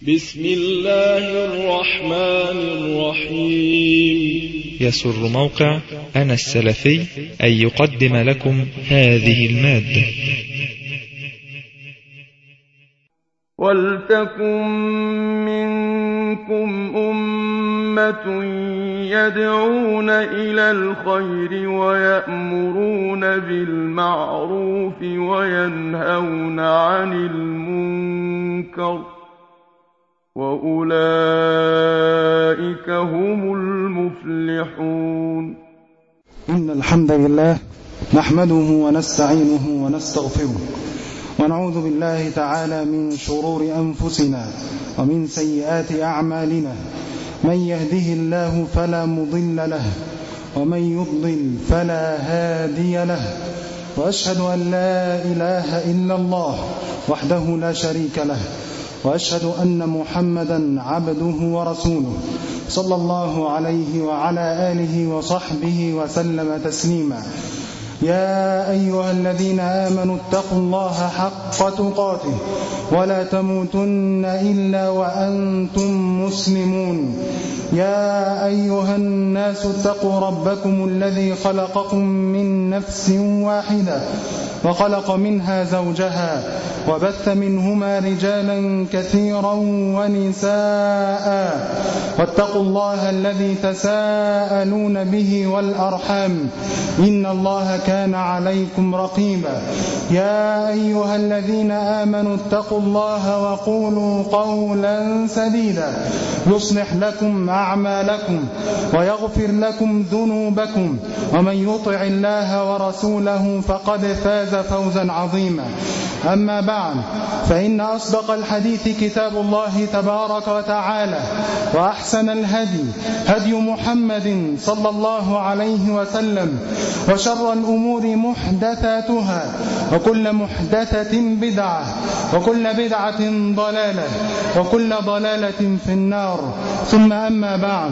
بسم الله الرحمن الرحيم. يسر موقع أنا السلفي أن يقدم لكم هذه المادة. ولتكن منكم أمة يدعون إلى الخير ويأمرون بالمعروف وينهون عن المنكر وأولئك هم المفلحون. إن الحمد لله نحمده ونستعينه ونستغفره ونعوذ بالله تعالى من شرور أنفسنا ومن سيئات أعمالنا. من يهده الله فلا مضل له ومن يضلل فلا هادي له، وأشهد أن لا إله إلا الله وحده لا شريك له، وأشهد أن محمدا عبده ورسوله صلى الله عليه وعلى آله وصحبه وسلم تسليما. يا أيها الذين آمنوا اتقوا الله حق تقاته ولا تموتن إلا وأنتم مسلمون. يا أيها الناس اتقوا ربكم الذي خلقكم من نفس واحدة وخلق منها زوجها وبث منهما رجالا كثيرا ونساء، واتقوا الله الذي تساءلون به والأرحام إن الله كان عليكم رقيبا. يا أيها الذين آمنوا اتقوا الله وقولوا قولا سديدا يصلح لكم أعمالكم ويغفر لكم ذنوبكم، ومن يطع الله ورسوله فقد فاز فوزا عظيما. أما بعد، فإن أصدق الحديث كتاب الله تبارك وتعالى، وأحسن الهدي هدي محمد صلى الله عليه وسلم، وشر الأمور محدثاتها، وكل محدثة بدعة، وكل بدعة ضلالة، وكل ضلالة في النار. ثم أما بعد،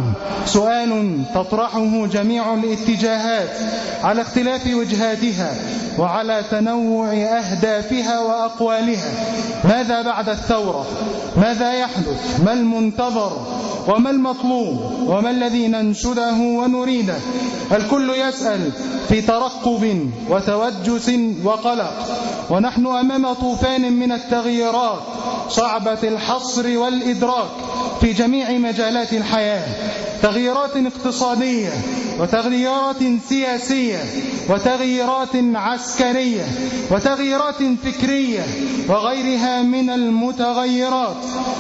سؤال تطرحه جميع الاتجاهات على اختلاف وجهاتها وعلى تنوع أهدافها وأقوالها: ماذا بعد الثورة؟ ماذا يحدث؟ ما المنتظر وما المطلوب وما الذي ننشده ونريده؟ الكل يسأل في ترقب وتوجس وقلق، ونحن أمام طوفان من التغييرات صعبة الحصر والإدراك في جميع مجالات الحياة: تغييرات اقتصادية، وتغييرات سياسية، وتغييرات عسكرية، وتغييرات فكرية، وغيرها من المتغيرات.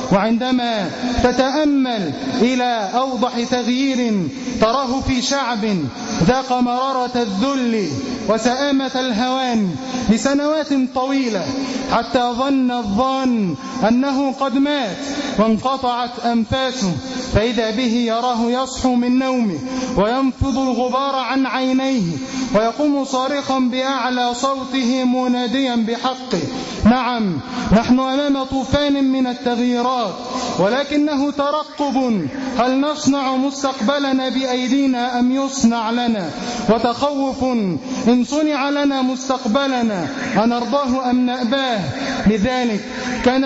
وعندما تتأمل إلى أوضح تغيير تراه في شعب ذاق مرارة الذل وسآمة الهوان لسنوات طويلة حتى ظن الظان أنه قد مات وانقطعت أنفاسه، فإذا به يراه يصحو من نومه وينفض الغبار عن عينيه ويقوم صارخا بأعلى صوته مناديا بحقه: نعم، نحن أمام طوفان من التغييرات، ولكنه ترقب: هل نصنع مستقبلنا بأيدينا أم يصنع لنا؟ وتخوف: إن صنع لنا مستقبلنا أنرضاه أم نأباه؟ لذلك كان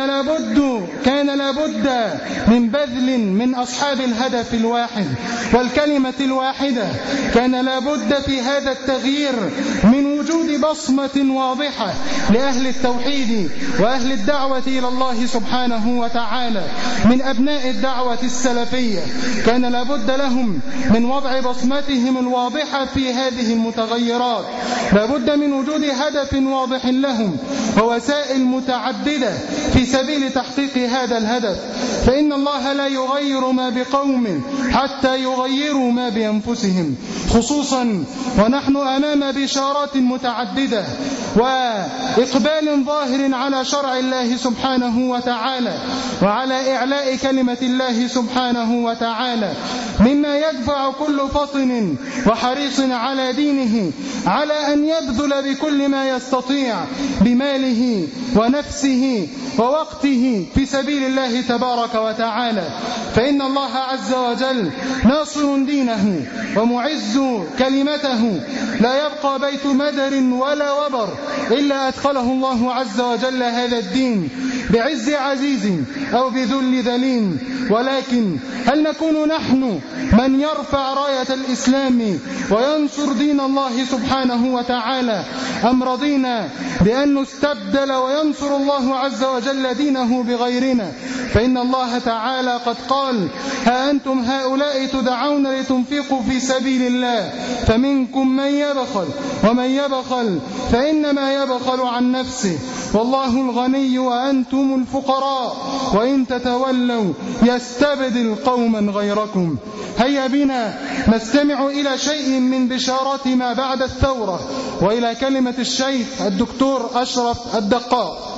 لابد من بذل من أصحاب الهدف الواحد والكلمة الواحدة. كان لابد في هذا التغيير من وجود بصمة واضحة لأهل التوحيد وأهل الدعوة إلى الله سبحانه وتعالى من أبناء الدعوة السلفية. كان لابد لهم من وضع بصمتهم الواضحة في هذه المتغيرات. لابد من وجود هدف واضح لهم ووسائل متعددة في سبيل تحقيق هذا الهدف، فإن الله لا يغير ما بقوم حتى يغيروا ما بأنفسهم، خصوصا ونحن أمام بشارات متعددة وإقبال ظاهر على شرع الله سبحانه وتعالى وعلى إعلاء كلمة الله سبحانه وتعالى، مما يدفع كل فطن وحريص على دينه على أن يبذل بكل ما يستطيع بماله ونفسه ووقته في سبيل الله تبارك وتعالى. فإن الله عز وجل ناصر دينه ومعز يعلو كلمته لا يبقى بيت مدر ولا وبر إلا أدخله الله عز وجل هذا الدين بعز عزيز أو بذل ذليل. ولكن هل نكون نحن من يرفع راية الإسلام وينصر دين الله سبحانه وتعالى، أم رضينا بأن نستبدل وينصر الله عز وجل دينه بغيرنا؟ فإن الله تعالى قد قال: ها أنتم هؤلاء تدعون لتنفقوا في سبيل الله فمنكم من يبخل ومن يبخل فإنما يبخل عن نفسه والله الغني وأنتم الفقراء وإن تتولوا يستبدل قوما غيركم. هيا بنا نستمع إلى شيء من بشارات ما بعد الثورة وإلى كلمة الشيخ الدكتور أشرف الدقاق.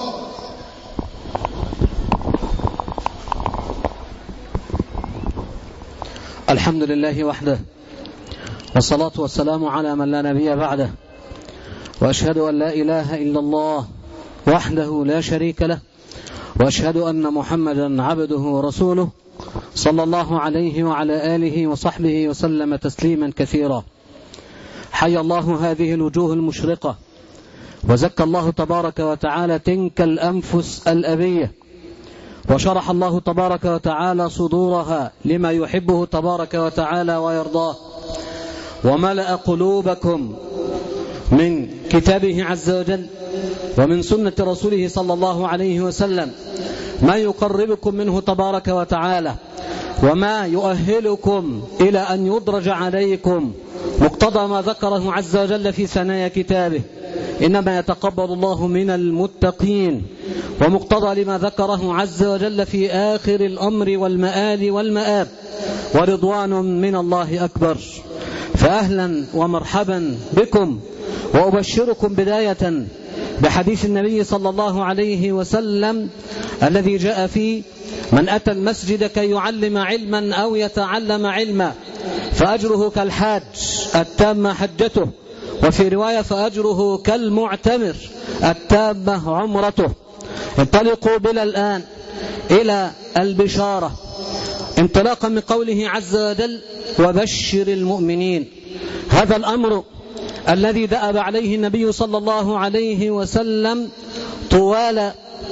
الحمد لله وحده، والصلاة والسلام على من لا نبي بعده، وأشهد أن لا إله إلا الله وحده لا شريك له، وأشهد أن محمدا عبده ورسوله صلى الله عليه وعلى آله وصحبه وسلم تسليما كثيرا. حي الله هذه الوجوه المشرقة، وزكى الله تبارك وتعالى تلك الأنفس الأبية، وشرح الله تبارك وتعالى صدورها لما يحبه تبارك وتعالى ويرضاه، وملأ قلوبكم من كتابه عز وجل ومن سنة رسوله صلى الله عليه وسلم ما يقربكم منه تبارك وتعالى، وما يؤهلكم إلى أن يدرج عليكم مقتضى ما ذكره عز وجل في ثنايا كتابه: إنما يتقبل الله من المتقين، ومقتضى لما ذكره عز وجل في آخر الأمر والمآل والمآب: ورضوان من الله أكبر. فأهلا ومرحبا بكم، وأبشركم بداية بحديث النبي صلى الله عليه وسلم الذي جاء فيه: من أتى المسجد كي يعلم علما أو يتعلم علما فأجره كالحاج التام حجته، وفي رواية فأجره كالمعتمر التامة عمرته. انطلقوا بنا الآن إلى البشارة، انطلاقا من قوله عز وجل: وبشر المؤمنين. هذا الأمر الذي دأب عليه النبي صلى الله عليه وسلم طوال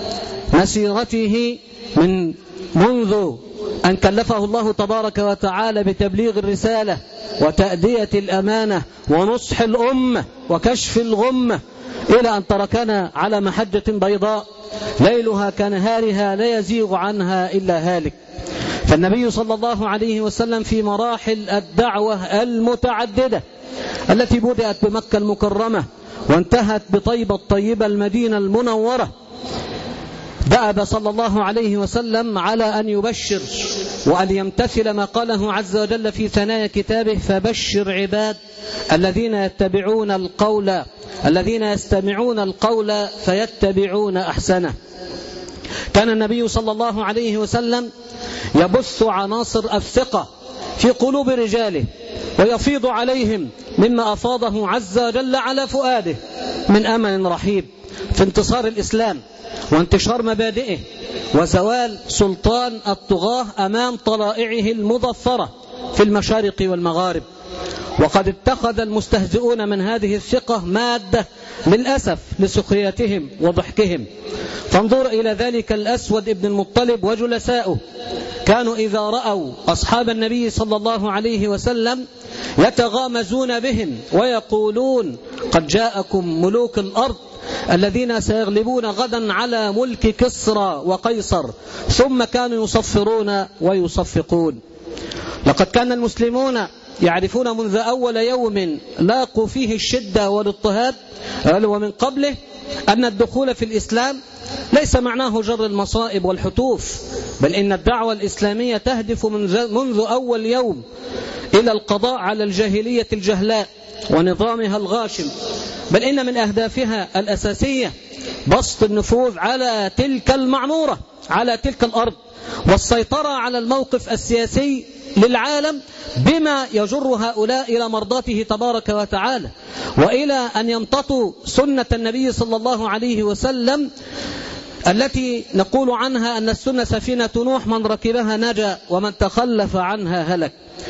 مسيرته منذ أن كلفه الله تبارك وتعالى بتبليغ الرسالة وتأدية الأمانة ونصح الأمة وكشف الغمة، إلى أن تركنا على محجة بيضاء ليلها كنهارها لا يزيغ عنها إلا هالك. فالنبي صلى الله عليه وسلم في مراحل الدعوة المتعددة التي بدأت بمكة المكرمة وانتهت بطيبة الطيبة المدينة المنورة، دأب صلى الله عليه وسلم على أن يبشر وأن يمتثل ما قاله عز وجل في ثنايا كتابه: فبشر عباد الذين يستمعون القول فيتبعون أحسنه. كان النبي صلى الله عليه وسلم يبث عناصر الثقة في قلوب رجاله ويفيض عليهم مما أفاضه عز وجل على فؤاده من أمل رحيب في انتصار الإسلام وانتشار مبادئه وزوال سلطان الطغاة أمام طلائعه المظفرة في المشارق والمغارب. وقد اتخذ المستهزئون من هذه الثقة مادة للأسف لسخريتهم وضحكهم. فانظر إلى ذلك الأسود ابن المطلب وجلساؤه، كانوا إذا رأوا أصحاب النبي صلى الله عليه وسلم يتغامزون بهم ويقولون: قد جاءكم ملوك الأرض الذين سيغلبون غدا على ملك كسرى وقيصر. ثم كانوا يصفرون ويصفقون. لقد كان المسلمون يعرفون منذ أول يوم لاقوا فيه الشدة والاضطهاد ومن قبله أن الدخول في الإسلام ليس معناه جر المصائب والحتوف، بل إن الدعوة الإسلامية تهدف منذ أول يوم إلى القضاء على الجاهلية الجهلاء ونظامها الغاشم، بل إن من أهدافها الأساسية بسط النفوذ على تلك المعمورة، على تلك الأرض، والسيطرة على الموقف السياسي للعالم بما يجر هؤلاء إلى مرضاته تبارك وتعالى، وإلى أن يمتطوا سنة النبي صلى الله عليه وسلم التي نقول عنها أن السنة سفينة نوح، من ركبها نجا ومن تخلف عنها هلك.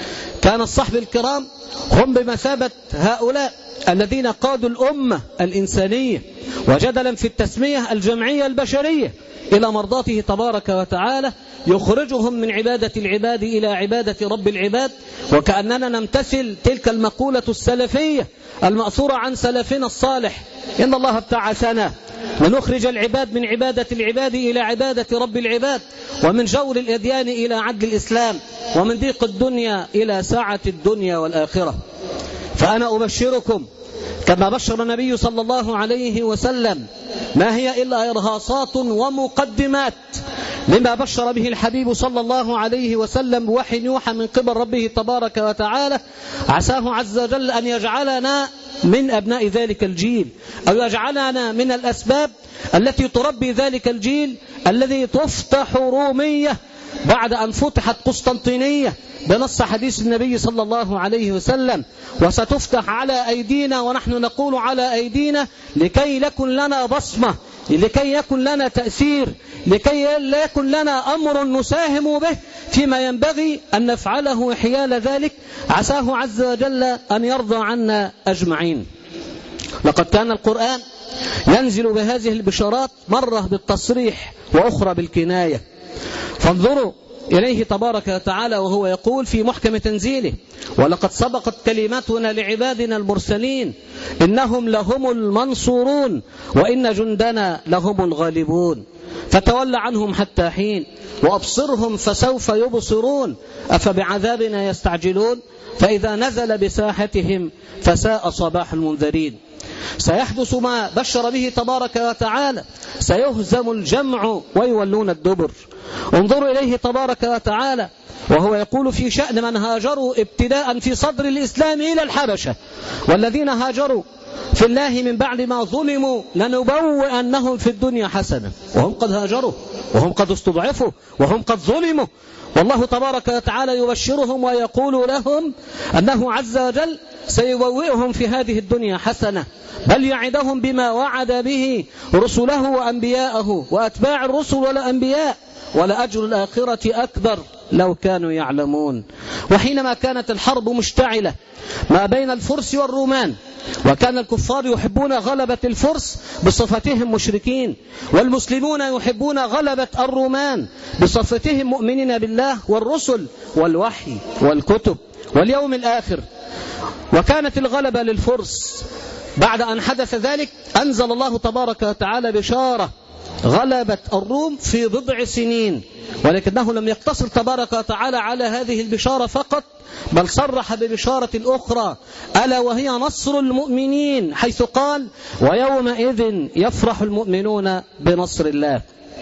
كان الصحب الكرام هم بمثابة هؤلاء الذين قادوا الأمة الإنسانية، وجدلا في التسمية الجمعية البشرية إلى مرضاته تبارك وتعالى، يخرجهم من عبادة العباد إلى عبادة رب العباد. وكأننا نمتثل تلك المقولة السلفية المأثورة عن سلفنا الصالح: إن الله ابتعثنا لنخرج العباد من عبادة العباد إلى عبادة رب العباد، ومن جور الأديان إلى عدل الإسلام، ومن ضيق الدنيا إلى سعة الدنيا والآخرة. فأنا أبشركم كما بشر النبي صلى الله عليه وسلم، ما هي إلا إرهاصات ومقدمات لما بشر به الحبيب صلى الله عليه وسلم بوحي يوحى من قبل ربه تبارك وتعالى. عساه عز وجل أن يجعلنا من أبناء ذلك الجيل، أو يجعلنا من الأسباب التي تربي ذلك الجيل الذي تفتح رومية بعد أن فتحت قسطنطينية بنص حديث النبي صلى الله عليه وسلم، وستفتح على أيدينا ونحن نقول على أيدينا لكي يكن لنا بصمة، لكي يكن لنا تأثير، لكي لا يكن لنا أمر نساهم به فيما ينبغي أن نفعله حيال ذلك. عساه عز وجل أن يرضى عنا أجمعين. لقد كان القرآن ينزل بهذه البشارات مرة بالتصريح وأخرى بالكناية، فانظروا إليه تبارك وتعالى وهو يقول في محكم تنزيله: ولقد سبقت كلماتنا لعبادنا المرسلين إنهم لهم المنصورون وإن جندنا لهم الغالبون فتول عنهم حتى حين وأبصرهم فسوف يبصرون أفبعذابنا يستعجلون فإذا نزل بساحتهم فساء صباح المنذرين. سيحدث ما بشر به تبارك وتعالى، سيهزم الجمع ويولون الدبر. انظروا إليه تبارك وتعالى وهو يقول في شأن من هاجروا ابتداء في صدر الإسلام إلى الحبشة: والذين هاجروا في الله من بعد ما ظلموا لنبوئنهم في الدنيا حسنة. وهم قد هاجروا وهم قد استضعفوا وهم قد ظلموا، والله تبارك وتعالى يبشرهم ويقول لهم أنه عز وجل سيبوئهم في هذه الدنيا حسنة، بل يعدهم بما وعد به رسله وأنبياءه وأتباع الرسل والأنبياء، ولأجر الآخرة أكبر لو كانوا يعلمون. وحينما كانت الحرب مشتعلة ما بين الفرس والرومان، وكان الكفار يحبون غلبة الفرس بصفتهم مشركين، والمسلمون يحبون غلبة الرومان بصفتهم مؤمنين بالله والرسل والوحي والكتب واليوم الآخر، وكانت الغلبة للفرس. بعد أن حدث ذلك أنزل الله تبارك وتعالى بشارة غلبة الروم في بضع سنين، ولكنه لم يقتصر تبارك وتعالى على هذه البشارة فقط، بل صرح ببشارة أخرى ألا وهي نصر المؤمنين، حيث قال: ويومئذ يفرح المؤمنون بنصر الله.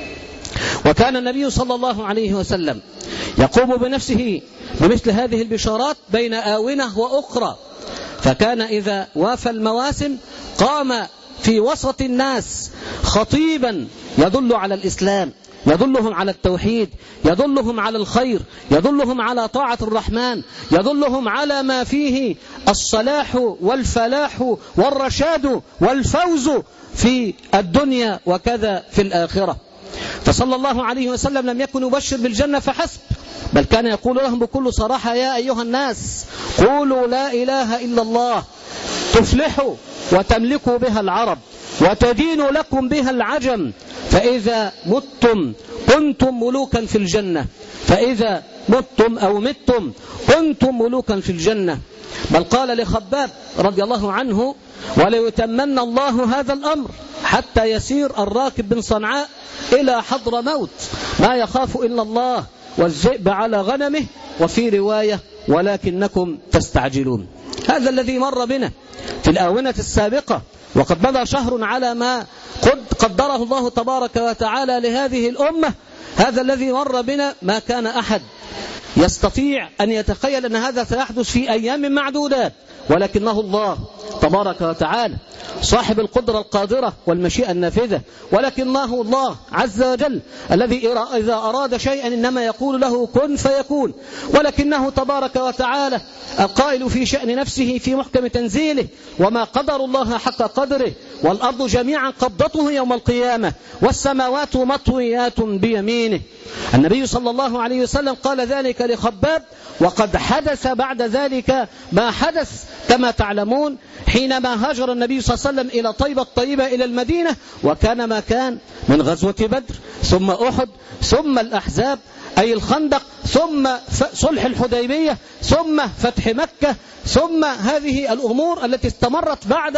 وكان النبي صلى الله عليه وسلم يقوم بنفسه بمثل هذه البشارات بين آونة وأخرى، فكان إذا وافى المواسم قام في وسط الناس خطيبا يدل على الإسلام، يدلهم على التوحيد، يدلهم على الخير، يدلهم على طاعة الرحمن، يدلهم على ما فيه الصلاح والفلاح والرشاد والفوز في الدنيا وكذا في الآخرة. فصلى الله عليه وسلم لم يكن يبشر بالجنة فحسب، بل كان يقول لهم بكل صراحة: يا أيها الناس قولوا لا إله إلا الله تفلحوا وتملكوا بها العرب وتدين لكم بها العجم، فإذا متم كنتم ملوكا في الجنة، فإذا متم أو متم كنتم ملوكا في الجنة. بل قال لخباب رضي الله عنه: وليتمن الله هذا الأمر حتى يسير الراكب من صنعاء إلى حضر موت ما يخاف إلا الله والذئب على غنمه، وفي رواية: ولكنكم تستعجلون. هذا الذي مر بنا في الآونة السابقة، وقد مضى شهر على ما قدره الله تبارك وتعالى لهذه الأمة. هذا الذي مر بنا ما كان أحد يستطيع أن يتخيل أن هذا سيحدث في أيام معدودات، ولكنه الله تبارك وتعالى صاحب القدرة القادرة والمشيئة النافذة، ولكنه الله عز وجل الذي إذا أراد شيئا إنما يقول له كن فيكون، ولكنه تبارك وتعالى القائل في شأن نفسه في محكم تنزيله وما قدر الله حق قدره والأرض جميعا قبضته يوم القيامة والسماوات مطويات بيمينه. النبي صلى الله عليه وسلم قال ذلك لخباب، وقد حدث بعد ذلك ما حدث كما تعلمون حينما هاجر النبي صلى الله عليه وسلم إلى طيبة الطيبة إلى المدينة، وكان ما كان من غزوة بدر ثم أحد ثم الأحزاب أي الخندق ثم صلح الحديبية ثم فتح مكة ثم هذه الأمور التي استمرت بعد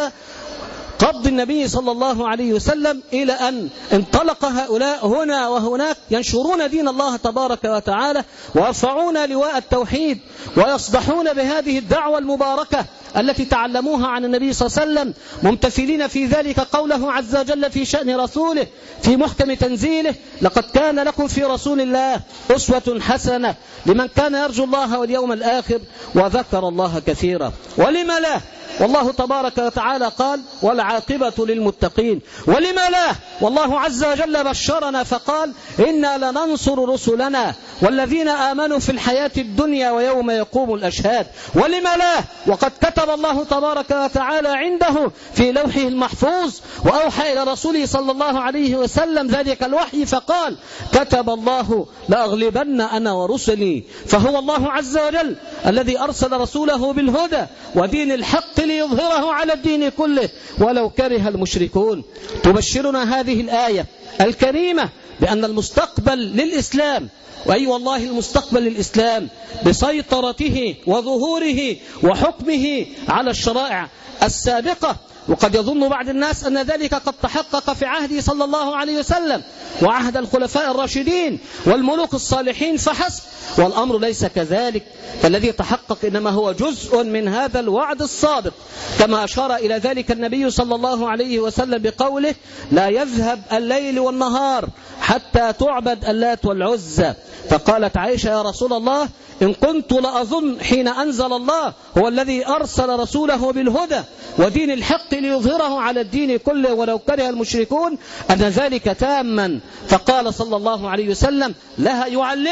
قبض النبي صلى الله عليه وسلم إلى أن انطلق هؤلاء هنا وهناك ينشرون دين الله تبارك وتعالى ويرفعون لواء التوحيد ويصدحون بهذه الدعوة المباركة التي تعلموها عن النبي صلى الله عليه وسلم، ممتثلين في ذلك قوله عز وجل في شأن رسوله في محكم تنزيله: لقد كان لكم في رسول الله أسوة حسنة لمن كان يرجو الله واليوم الآخر وذكر الله كثيرا. ولم لا؟ والله تبارك وتعالى قال: والعاقبة للمتقين. ولم لا؟ والله عز وجل بشرنا فقال: إنا لننصر رسلنا والذين آمنوا في الحياة الدنيا ويوم يقوم الأشهاد. ولم لا؟ وقد كتب الله تبارك وتعالى عنده في لوحه المحفوظ وأوحى إلى رسوله صلى الله عليه وسلم ذلك الوحي فقال: كتب الله لأغلبن أنا ورسلي. فهو الله عز وجل الذي أرسل رسوله بالهدى ودين الحق ليظهره على الدين كله ولو كره المشركون. تبشرنا هذه الآية الكريمة بأن المستقبل للإسلام، وأي والله المستقبل للإسلام بسيطرته وظهوره وحكمه على الشرائع السابقة. وقد يظن بعض الناس أن ذلك قد تحقق في عهده صلى الله عليه وسلم وعهد الخلفاء الراشدين والملوك الصالحين فحسب، والأمر ليس كذلك. فالذي تحقق إنما هو جزء من هذا الوعد الصادق، كما أشار إلى ذلك النبي صلى الله عليه وسلم بقوله: لا يذهب الليل والنهار حتى تعبد اللات والعزى. فقالت عائشة: يا رسول الله، إن كنت لأظن حين أنزل الله هو الذي أرسل رسوله بالهدى ودين الحق ليظهره على الدين كله ولو كره المشركون أن ذلك تاما. فقال صلى الله عليه وسلم لها: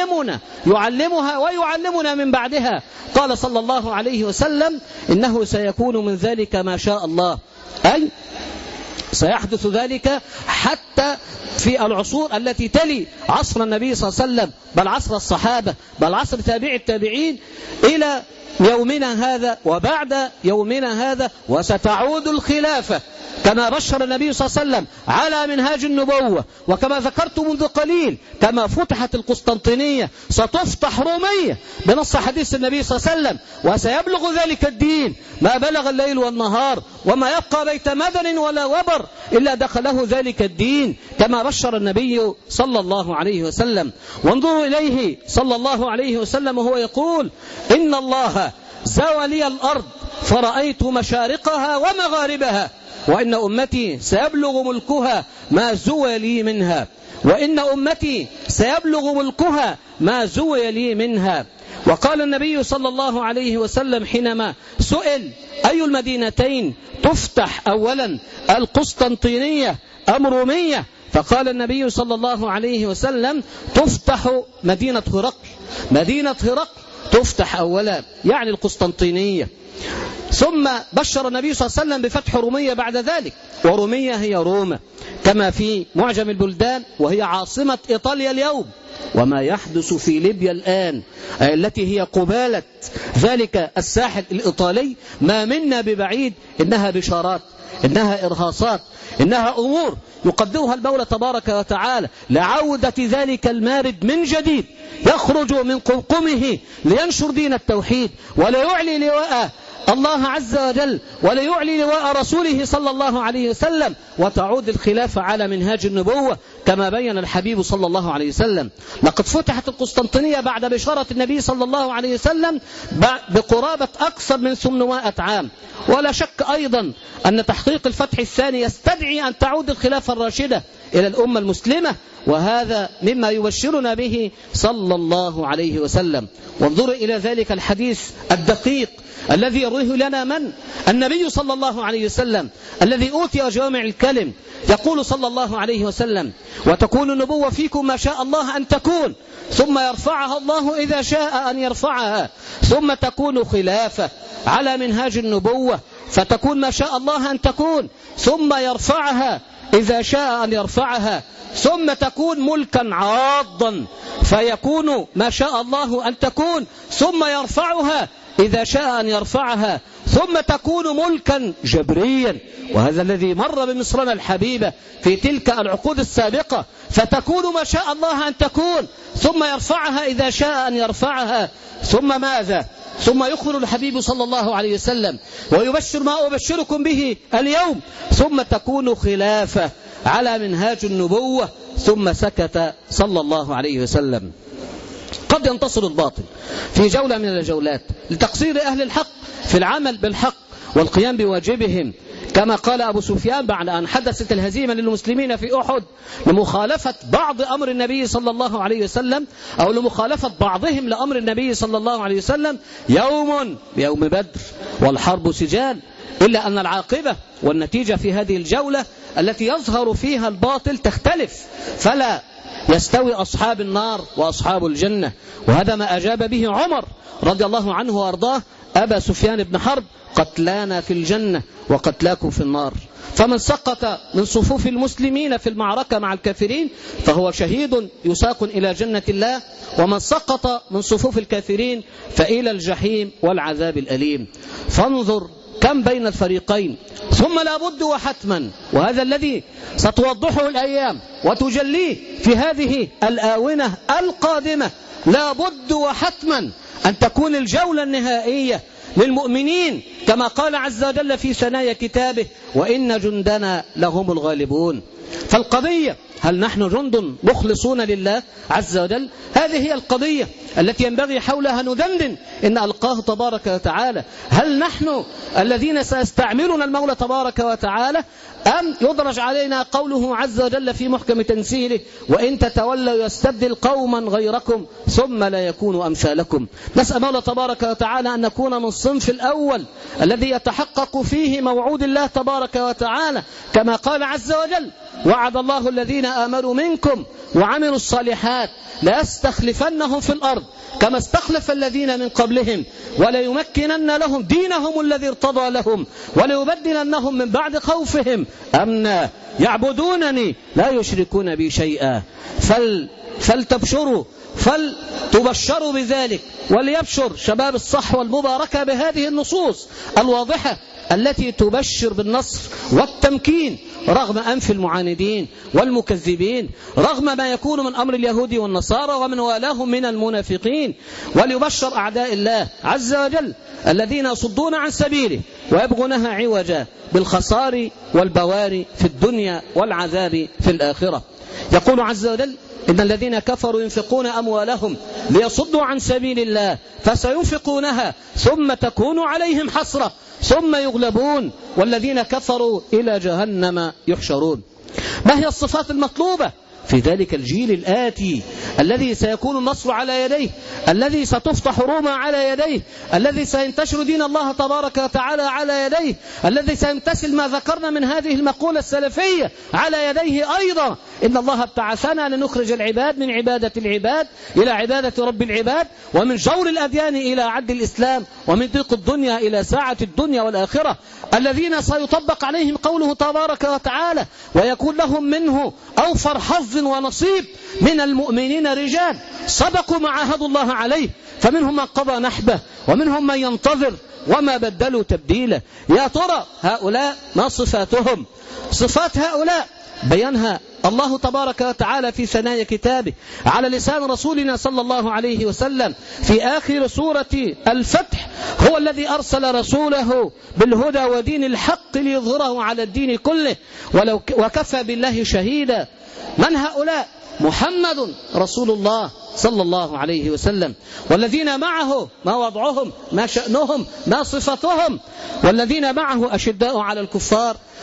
يعلمها ويعلمنا من بعدها. قال صلى الله عليه وسلم: إنه سيكون من ذلك ما شاء الله، أي سيحدث ذلك حتى في العصور التي تلي عصر النبي صلى الله عليه وسلم، بل عصر الصحابة، بل عصر تابع التابعين إلى يومنا هذا وبعد يومنا هذا. وستعود الخلافة كما بشر النبي صلى الله عليه وسلم على منهاج النبوة، وكما ذكرت منذ قليل كما فتحت القسطنطينية ستفتح رومية بنص حديث النبي صلى الله عليه وسلم، وسيبلغ ذلك الدين ما بلغ الليل والنهار، وما يبقى بيت مدن ولا وبر إلا دخله ذلك الدين كما بشر النبي صلى الله عليه وسلم. وانظروا إليه صلى الله عليه وسلم وهو يقول: إن الله زوى لي الأرض فرأيت مشارقها ومغاربها، وإن أمتي سيبلغ ملكها ما زوى لي منها، وإن أمتي سيبلغ ملكها ما زوى لي منها. وقال النبي صلى الله عليه وسلم حينما سئل: أي المدينتين تفتح أولا، القسطنطينية أم رومية؟ فقال النبي صلى الله عليه وسلم: تفتح مدينة هرقل تفتح أولا، يعني القسطنطينية. ثم بشر النبي صلى الله عليه وسلم بفتح رومية بعد ذلك، ورومية هي روما كما في معجم البلدان، وهي عاصمة إيطاليا اليوم. وما يحدث في ليبيا الآن التي هي قبالة ذلك الساحل الإيطالي ما منا ببعيد، إنها بشارات، إنها إرهاصات، إنها أمور يقدرها المولى تبارك وتعالى لعودة ذلك المارد من جديد يخرج من قمقمه لينشر دين التوحيد ولا يعلي لواء الله عز وجل ولا يعلي لواء رسوله صلى الله عليه وسلم، وتعود الخلافة على منهاج النبوة كما بين الحبيب صلى الله عليه وسلم. لقد فتحت القسطنطينية بعد بشارة النبي صلى الله عليه وسلم بقرابة أكثر من 800 عام، ولا شك أيضا أن تحقيق الفتح الثاني يستدعي أن تعود الخلافة الراشدة إلى الأمة المسلمة، وهذا مما يبشرنا به صلى الله عليه وسلم. وانظروا إلى ذلك الحديث الدقيق الذي يرويه لنا من؟ النبي صلى الله عليه وسلم الذي أوتي جوامع الكلم. يقول صلى الله عليه وسلم: وتكون النبوة فيكم ما شاء الله أن تكون، ثم يرفعها الله إذا شاء أن يرفعها، ثم تكون خلافة على منهاج النبوة، فتكون ما شاء الله أن تكون، ثم يرفعها إذا شاء أن يرفعها، ثم تكون ملكا عاضا فيكون ما شاء الله أن تكون، ثم يرفعها إذا شاء أن يرفعها، ثم تكون ملكا جبريا، وهذا الذي مر بمصرنا الحبيبة في تلك العقود السابقة، فتكون ما شاء الله أن تكون، ثم يرفعها إذا شاء أن يرفعها، ثم ماذا؟ ثم يخبر الحبيب صلى الله عليه وسلم ويبشر ما أبشركم به اليوم، ثم تكون خلافة على منهاج النبوة، ثم سكت صلى الله عليه وسلم. قد ينتصر الباطل في جولة من الجولات لتقصير أهل الحق في العمل بالحق والقيام بواجبهم، كما قال أبو سفيان بعد أن حدثت الهزيمة للمسلمين في أحد لمخالفة بعض أمر النبي صلى الله عليه وسلم، أو لمخالفة بعضهم لأمر النبي صلى الله عليه وسلم: يوم بيوم بدر والحرب سجال، إلا أن العاقبة والنتيجة في هذه الجولة التي يظهر فيها الباطل تختلف، فلا يستوي أصحاب النار وأصحاب الجنة. وهذا ما أجاب به عمر رضي الله عنه وأرضاه أبا سفيان بن حرب: قتلانا في الجنة وقتلاكم في النار. فمن سقط من صفوف المسلمين في المعركة مع الكافرين فهو شهيد يساق إلى جنة الله، ومن سقط من صفوف الكافرين فإلى الجحيم والعذاب الأليم. فانظر كم بين الفريقين. ثم لا بد وحتما، وهذا الذي ستوضحه الأيام وتجليه في هذه الآونة القادمة، لا بد وحتما أن تكون الجولة النهائية للمؤمنين كما قال عز وجل في ثنايا كتابه: وإن جندنا لهم الغالبون. فالقضية: هل نحن جند مخلصون لله عز وجل؟ هذه هي القضية التي ينبغي حولها ندندن إن ألقاه تبارك وتعالى. هل نحن الذين سيستعملون المولى تبارك وتعالى، أم يدرج علينا قوله عز وجل في محكم تنزيله: وإن تتولوا يستبدل قوما غيركم ثم لا يكونوا أمثالكم. نسأل المولى تبارك وتعالى أن نكون من الصنف الأول الذي يتحقق فيه موعود الله تبارك وتعالى، كما قال عز وجل: وعد الله الذين آمنوا منكم وعملوا الصالحات ليستخلفنهم في الأرض كما استخلف الذين من قبلهم وليمكنن لهم دينهم الذي ارتضى لهم وليبدلنهم من بعد خوفهم أمنا يعبدونني لا يشركون بي شيئا. فلتبشروا فلتبشروا بذلك، وليبشر شباب الصحوة المباركة بهذه النصوص الواضحة التي تبشر بالنصر والتمكين رغم أنف المعاندين والمكذبين، رغم ما يكون من أمر اليهود والنصارى ومن والاهم من المنافقين. وليبشر أعداء الله عز وجل الذين يصدون عن سبيله ويبغونها عوجا بالخسار والبوار في الدنيا والعذاب في الآخرة. يقول عز وجل: إن الذين كفروا ينفقون أموالهم ليصدوا عن سبيل الله فسينفقونها ثم تكون عليهم حسرة ثم يغلبون والذين كفروا إلى جهنم يحشرون. ما هي الصفات المطلوبة في ذلك الجيل الآتي الذي سيكون النصر على يديه، الذي ستفتح روما على يديه، الذي سينتشر دين الله تبارك وتعالى على يديه، الذي سيمتثل ما ذكرنا من هذه المقولة السلفية على يديه أيضا؟ إن الله ابتعثنا لنخرج العباد من عبادة العباد إلى عبادة رب العباد، ومن جور الأديان إلى عد الإسلام، ومن ضيق الدنيا إلى ساعة الدنيا والآخرة. الذين سيطبق عليهم قوله تبارك وتعالى: ويكون لهم منه أوفر حظ ونصيب من المؤمنين رجال صدقوا ما عاهدوا الله عليه فمنهم من قضى نحبه ومنهم من ينتظر وما بدلوا تبديلا. يا ترى هؤلاء ما صفاتهم؟ صفات هؤلاء بيانها الله تبارك وتعالى في ثنايا كتابه على لسان رسولنا صلى الله عليه وسلم في آخر سورة الفتح: هو الذي أرسل رسوله بالهدى ودين الحق ليظهره على الدين كله وكفى بالله شهيدا. من هؤلاء؟ محمد رسول الله صلى الله عليه وسلم، والذين معه ما وضعهم، ما شأنهم، ما صفتهم. والذين معه أشداء على الكفار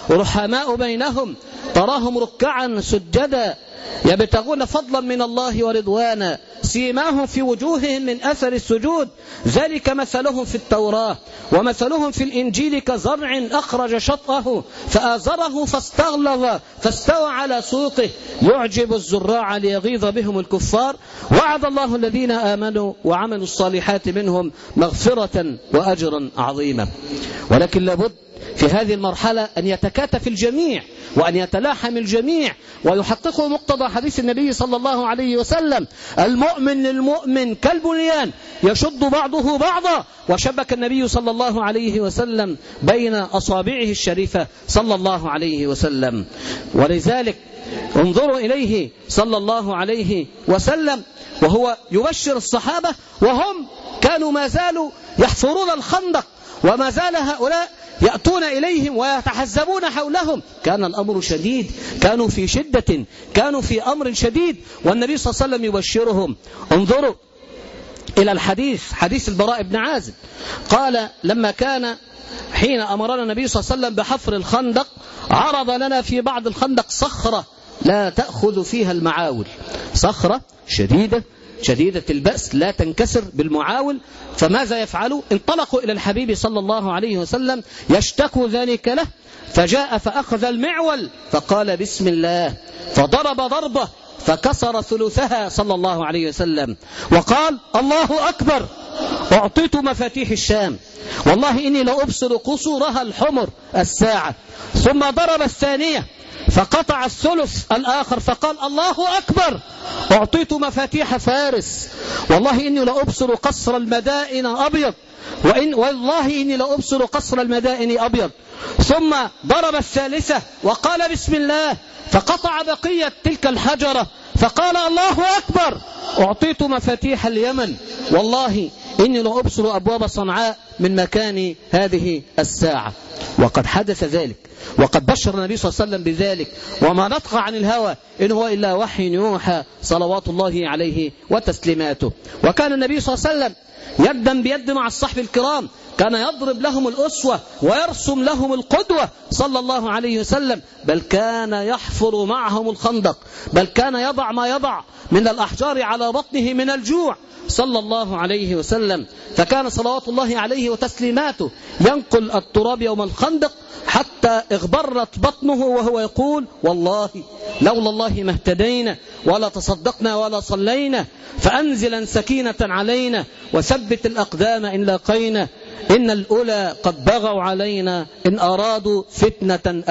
رحماء بينهم تراهم ركعا سجدا يبتغون فضلا من الله ورضوانا سيماهم في وجوههم من أثر السجود ذلك مثلهم في التوراة ومثلهم في الإنجيل كزرع أخرج شطأه فآزره فاستغلظ فاستوى على سوقه يعجب الزراع ليغيظ بهم الكفار وعد الله الذين آمنوا وعملوا الصالحات منهم مغفرة وأجرا عظيما. ولكن لابد في هذه المرحلة أن يتكاتف الجميع وأن يتلاحم الجميع ويحققوا مقتضى حديث النبي صلى الله عليه وسلم المؤمن للمؤمن كالبنيان يشد بعضه بعضا وشبك النبي صلى الله عليه وسلم بين أصابعه الشريفة صلى الله عليه وسلم. ولذلك انظروا إليه صلى الله عليه وسلم وهو يبشر الصحابة وهم كانوا ما زالوا يحفرون الخندق وما زال هؤلاء يأتون إليهم ويتحزبون حولهم. كان الأمر شديد كانوا في شدة كانوا في أمر شديد والنبي صلى الله عليه وسلم يبشرهم. انظروا إلى الحديث حديث البراء بن عازب قال لما كان حين أمرنا النبي صلى الله عليه وسلم بحفر الخندق عرض لنا في بعض الخندق صخرة لا تأخذ فيها المعاول صخرة شديدة البأس لا تنكسر بالمعاول فماذا يفعلوا؟ انطلقوا إلى الحبيب صلى الله عليه وسلم يشتكوا ذلك له فجاء فأخذ المعول فقال بسم الله فضرب ضربة فكسر ثلثها صلى الله عليه وسلم وقال الله أكبر أعطيت مفاتيح الشام والله إني لأبصر قصورها الحمر الساعة ثم ضرب الثانية فقطع الثلث الآخر فقال الله أكبر أعطيت مفاتيح فارس والله إني لأبصر قصر المدائن أبيض والله إني لأبصر قصر المدائن أبيض ثم ضرب الثالثة وقال بسم الله فقطع بقية تلك الحجرة فقال الله أكبر أعطيت مفاتيح اليمن والله إني لأبصر أبواب صنعاء من مكان هذه الساعة. وقد حدث ذلك وقد بشر النبي صلى الله عليه وسلم بذلك وما نطق عن الهوى إن هو إلا وحي يوحى صلوات الله عليه وتسليماته. وكان النبي صلى الله عليه وسلم يدا بيد مع الصحب الكرام كان يضرب لهم الأسوة ويرسم لهم القدوة صلى الله عليه وسلم بل كان يحفر معهم الخندق بل كان يضع ما يضع من الأحجار على بطنه من الجوع صلى الله عليه وسلم. فكان صلوات الله عليه وتسليماته ينقل التراب يوم الخندق حتى اغبرت بطنه وهو يقول والله لولا الله ما اهتدينا ولا تصدقنا ولا صلينا فأنزلا سكينة علينا وثبت الأقدام إن لاقينا إن الأولى قد بغوا علينا إن أرادوا فتنة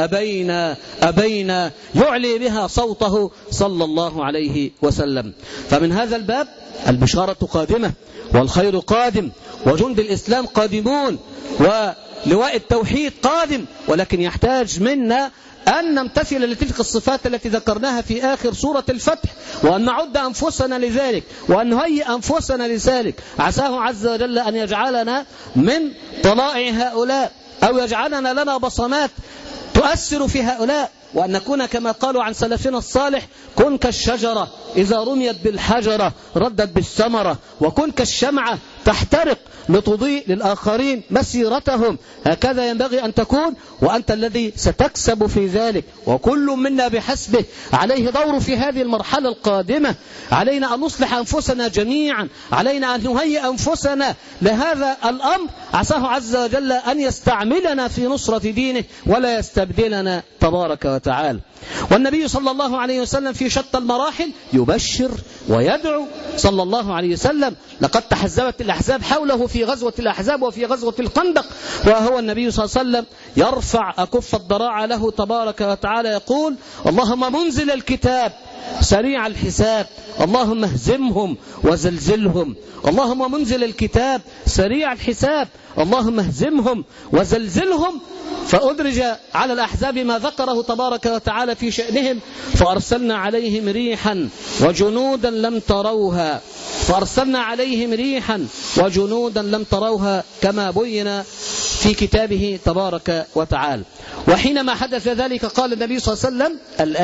أبينا يعلي بها صوته صلى الله عليه وسلم. فمن هذا الباب البشارة قادمة والخير قادم وجند الإسلام قادمون ولواء التوحيد قادم ولكن يحتاج منا أن نمتثل لتلك الصفات التي ذكرناها في آخر سورة الفتح وأن نعد أنفسنا لذلك وأن نهيئ أنفسنا لذلك عساه عز وجل أن يجعلنا من طلائع هؤلاء أو يجعلنا لنا بصمات تؤثر في هؤلاء وأن نكون كما قالوا عن سلفنا الصالح كن كالشجرة إذا رميت بالحجرة ردت بالثمرة وكن كالشمعة تحترق لتضيء للآخرين مسيرتهم. هكذا ينبغي أن تكون وأنت الذي ستكسب في ذلك وكل منا بحسبه عليه دور في هذه المرحلة القادمة. علينا أن نصلح أنفسنا جميعا علينا أن نهيئ أنفسنا لهذا الأمر عساه عز وجل أن يستعملنا في نصرة دينه ولا يستبدلنا تبارك وتعالى. والنبي صلى الله عليه وسلم في شتى المراحل يبشر ويدعو صلى الله عليه وسلم. لقد تحزبت الأحزاب حوله في غزوة الأحزاب وفي غزوة الخندق وهو النبي صلى الله عليه وسلم يرفع أكف الضراعة له تبارك وتعالى يقول اللهم منزل الكتاب سريع الحساب اللهم اهزمهم وزلزلهم اللهم منزل الكتاب سريع الحساب اللهم اهزمهم وزلزلهم. فأدرج على الأحزاب ما ذكره تبارك وتعالى في شأنهم فأرسلنا عليهم ريحا وجنودا لم تروها فأرسلنا عليهم ريحا وجنودا لم تروها كما بين في كتابه تبارك وتعالى. وحينما حدث ذلك قال النبي صلى الله عليه وسلم الآن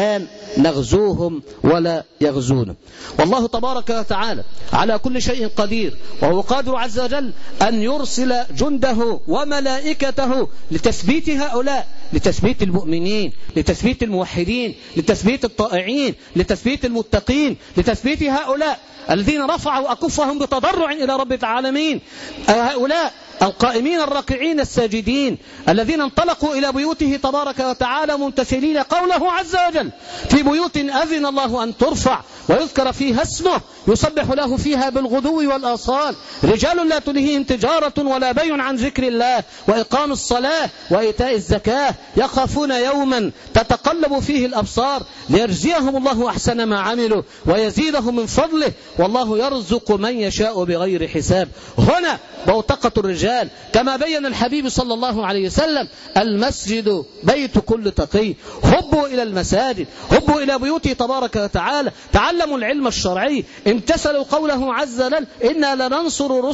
نغزوهم ولا يغزونا. والله تبارك وتعالى على كل شيء قدير، وهو قادر عز وجل أن يرسل جنده وملائكته لتثبيت هؤلاء، لتثبيت المؤمنين، لتثبيت الموحدين، لتثبيت الطائعين، لتثبيت المتقين، لتثبيت هؤلاء الذين رفعوا أكفهم بتضرع إلى رب العالمين، هؤلاء القائمين الراكعين الساجدين الذين انطلقوا إلى بيوته تبارك وتعالى ممتثلين قوله عز وجل: في بيوت أذن الله أن ترفع ويذكر فيها اسمه يسبح له فيها بالغدو والآصال رجال لا تلهيهم تجارة ولا بيع عن ذكر الله وإقام الصلاة وإيتاء الزكاة يخافون يوما تتقلب فيه الأبصار ليجزيهم الله أحسن ما عملوا ويزيدهم من فضله والله يرزق من يشاء بغير حساب. هنا بوتقة الرجال كما بين الحبيب صلى الله عليه وسلم: المسجد بيت كل تقي. هبوا إلى المساجد، هبوا إلى بيوته تبارك وتعالى، تعلموا العلم الشرعي، امتثلوا قوله عز وجل: إنا لننصر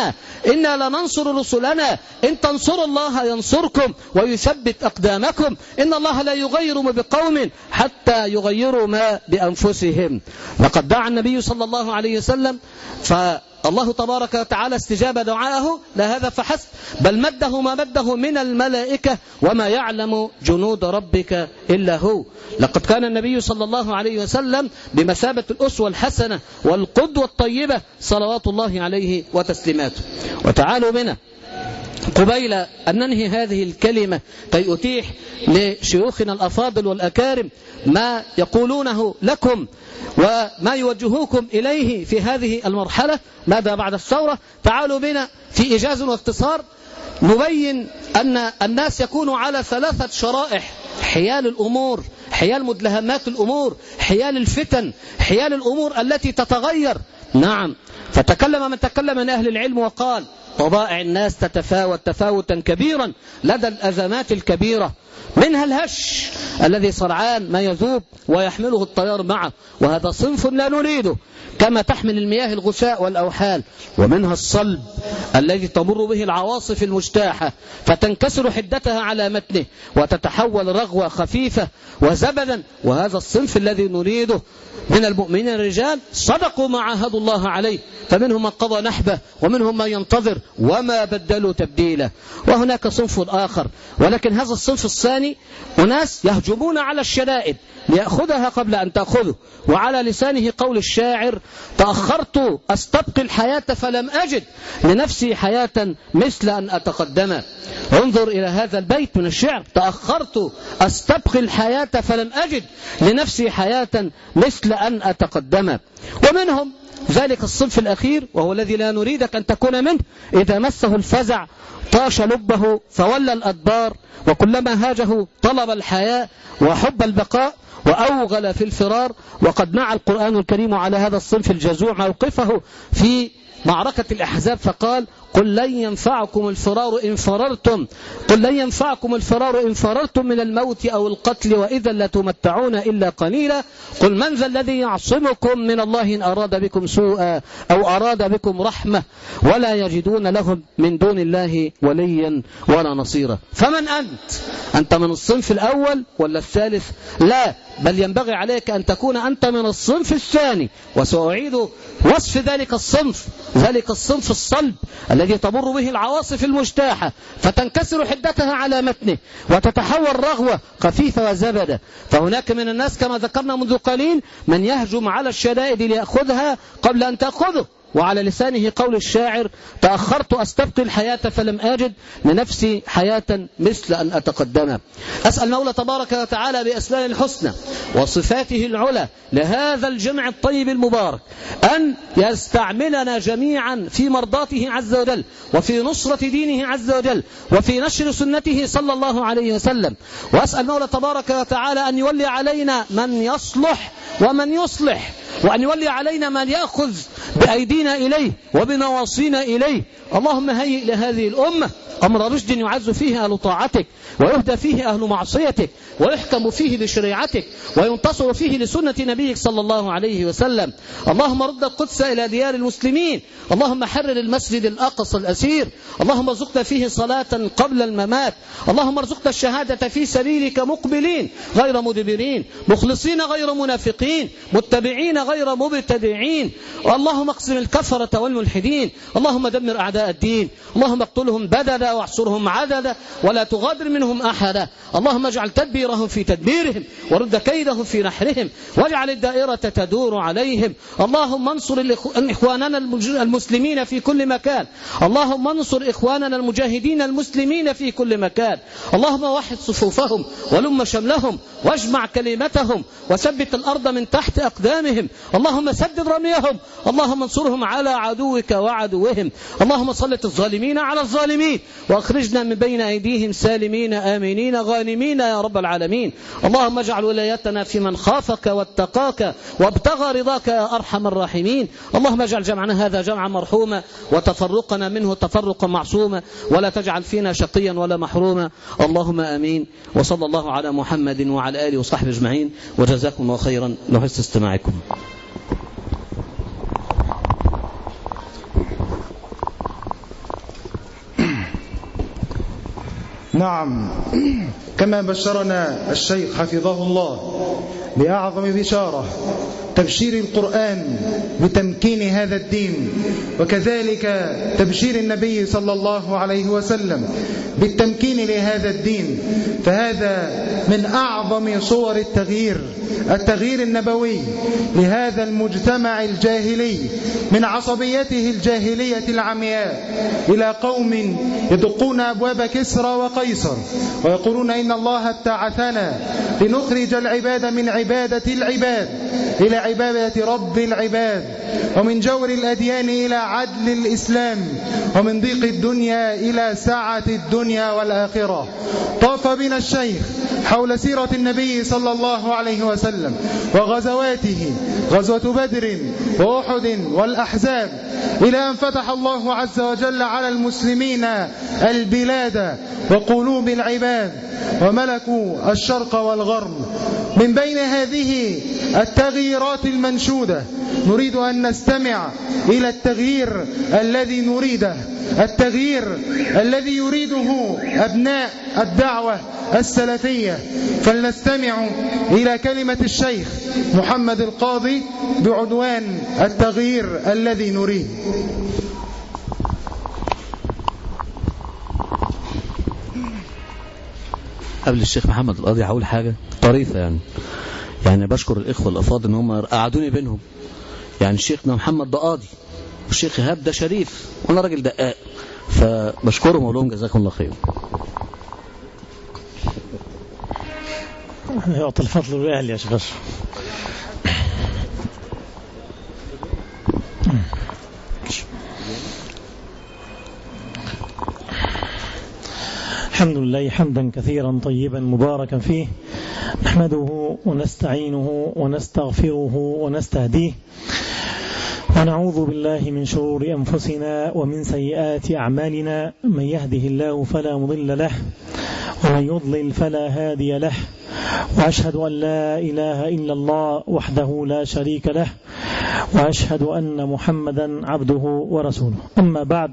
رسلنا إن تنصروا الله ينصركم ويثبت أقدامكم إن الله لا يغير ما بقوم حتى يغيروا ما بأنفسهم. لقد دعا النبي صلى الله عليه وسلم فالله تبارك وتعالى استجاب دعاءه، لا هذا فحسب بل مده ما مده من الملائكة وما يعلم جنود ربك إلا هو. لقد كان النبي صلى الله عليه وسلم بمثابة الأسوة الحسنة والقدوة الطيبة صلوات الله عليه وتسليماته. وتعالوا بنا قبيل أن ننهي هذه الكلمة كي أتيح لشيوخنا الأفاضل والأكارم ما يقولونه لكم وما يوجهوكم إليه في هذه المرحلة ماذا بعد الثورة. تعالوا بنا في إيجاز واختصار نبين أن الناس يكونوا على 3 شرائح: حيال الأمور، حيال مدلهمات الأمور، حيال الفتن، حيال الأمور التي تتغير. نعم، فتكلم من تكلم من أهل العلم وقال: طبائع الناس تتفاوت تفاوتا كبيرا لدى الأزمات الكبيرة، منها الهش الذي صرعان ما يذوب ويحمله الطيار معه، وهذا صنف لا نريده كما تحمل المياه الغثاء والأوحال، ومنها الصلب الذي تمر به العواصف المجتاحة فتنكسر حدتها على متنه وتتحول رغوة خفيفة وزبدا، وهذا الصنف الذي نريده من المؤمنين الرجال صدقوا ما عاهدوا الله عليه، فمنهم من قضى نحبه ومنهم من ينتظر وما بدلوا تبديلا. وهناك صنف آخر، ولكن هذا الصنف الثاني أناس يهجمون على الشدائد ليأخذها قبل أن تأخذه، وعلى لسانه قول الشاعر: تأخرت أستبقي الحياة فلم أجد لنفسي حياة مثل أن أتقدم. انظر إلى هذا البيت من الشعر: تأخرت أستبقي الحياة فلم أجد لنفسي حياة مثل أن أتقدم. ومنهم ذلك الصنف الأخير وهو الذي لا نريدك أن تكون منه: إذا مسه الفزع طاش لبه فولى الأدبار، وكلما هاجه طلب الحياة وحب البقاء وأوغل في الفرار. وقد نعى القرآن الكريم على هذا الصنف الجزوع موقفه في معركة الأحزاب فقال: قل لن ينفعكم الفرار إن فررتم من الموت أو القتل وإذا لا تمتعون إلا قليلا. قل من ذا الذي يعصمكم من الله إن أراد بكم سوءا أو أراد بكم رحمة ولا يجدون لهم من دون الله وليا ولا نصيرا. فمن أنت من الصنف الأول ولا الثالث؟ لا، بل ينبغي عليك أن تكون أنت من الصنف الثاني. وسأعيد وصف ذلك الصنف الصلب الذي تمر به العواصف المجتاحة فتنكسر حدتها على متنه وتتحول رغوة خفيفة وزبدة. فهناك من الناس كما ذكرنا منذ قليل من يهجم على الشدائد ليأخذها قبل أن تأخذه، وعلى لسانه قول الشاعر: تأخرت أستبقي الحياة فلم أجد لنفسي حياة مثل أن أتقدم. أسأل مولى تبارك وتعالى بأسمائه الحسنى وصفاته العلى لهذا الجمع الطيب المبارك أن يستعملنا جميعا في مرضاته عز وجل وفي نصرة دينه عز وجل وفي نشر سنته صلى الله عليه وسلم. وأسأل مولى تبارك وتعالى أن يولي علينا من يصلح ومن يصلح، وأن يولي علينا من يأخذ بأيدينا إليه وبنواصينا إليه. اللهم هيئ لهذه الأمة أمر رشد يعز فيه أهل طاعتك، ويهدى فيه أهل معصيتك، ويحكم فيه بشريعتك، وينتصر فيه لسنة نبيك صلى الله عليه وسلم. اللهم رد القدس إلى ديار المسلمين. اللهم حرر المسجد الأقصى الأسير. اللهم ارزقنا فيه صلاة قبل الممات. اللهم ارزقنا الشهادة في سبيلك مقبلين غير مدبرين، مخلصين غير منافقين، متبعين غير مبتدعين. اللهم اقسم الكفرة والملحدين. اللهم دمر أعداء الدين. اللهم اقتلهم بددا واحصرهم عددا ولا تغادر منهم أحدا. اللهم اجعل تدبيرهم في تدبيرهم ورد كيدهم في نحرهم، واجعل الدائرة تدور عليهم. اللهم انصر إخواننا المسلمين في كل مكان. اللهم انصر إخواننا المجاهدين المسلمين في كل مكان. اللهم وحد صفوفهم ولم شملهم واجمع كلمتهم وثبت الأرض من تحت أقدامهم. اللهم سدد رميهم. اللهم انصرهم على عدوك وعدوهم. اللهم سلط الظالمين على الظالمين، وأخرجنا من بين أيديهم سالمين آمنين غانمين يا رب العالمين. اللهم اجعل ولايتنا في من خافك واتقاك وابتغى رضاك يا أرحم الراحمين. اللهم اجعل جمعنا هذا جمعا مرحوما، وتفرقنا منه تفرقا معصوما، ولا تجعل فينا شقيا ولا محروما. اللهم آمين. وصلى الله على محمد وعلى آله وصحبه أجمعين، وجزاكم الله خيرا لحسن استماعكم. نعم، كما بشرنا الشيخ حفظه الله بأعظم بشارة، تبشير القرآن بتمكين هذا الدين، وكذلك تبشير النبي صلى الله عليه وسلم بالتمكين لهذا الدين، فهذا من أعظم صور التغيير النبوي لهذا المجتمع الجاهلي من عصبيته الجاهلية العمياء إلى قوم يدقون أبواب كسرى وقيصر ويقولون إن الله ابتعثنا لنخرج العباد من عبادة العباد إلى عبادة رب العباد، ومن جور الأديان إلى عدل الإسلام، ومن ضيق الدنيا إلى سعة الدنيا والآخرة. طاف بنا الشيخ حول سيرة النبي صلى الله عليه وسلم وغزواته، غزوة بدر وأحد والأحزاب، إلى أن فتح الله عز وجل على المسلمين البلاد وقلوب العباد وملكوا الشرق والغرب. من بين هذه التغييرات المنشودة نريد أن نستمع إلى التغيير الذي نريده، التغيير الذي يريده أبناء الدعوة السلفية. فلنستمع إلى كلمة الشيخ محمد القاضي بعنوان التغيير الذي نريد. قبل الشيخ محمد القاضي هقول حاجة طريفة، يعني بشكر الإخوة الأفاضل إن هم قعدوني بينهم. يعني شيخنا محمد ده قاضي، والشيخ إيهاب ده شريف، وأنا راجل دقاق، فبشكرهم وأقول لهم جزاكم الله خير. يعطي الفضل للأهل يا شيخ. الحمد لله حمدا كثيرا طيبا مباركا فيه، نحمده ونستعينه ونستغفره ونستهديه، ونعوذ بالله من شرور أنفسنا ومن سيئات أعمالنا. من يهده الله فلا مضل له، ومن يضلل فلا هادي له، وأشهد أن لا إله إلا الله وحده لا شريك له، وأشهد أن محمدا عبده ورسوله. أما بعد،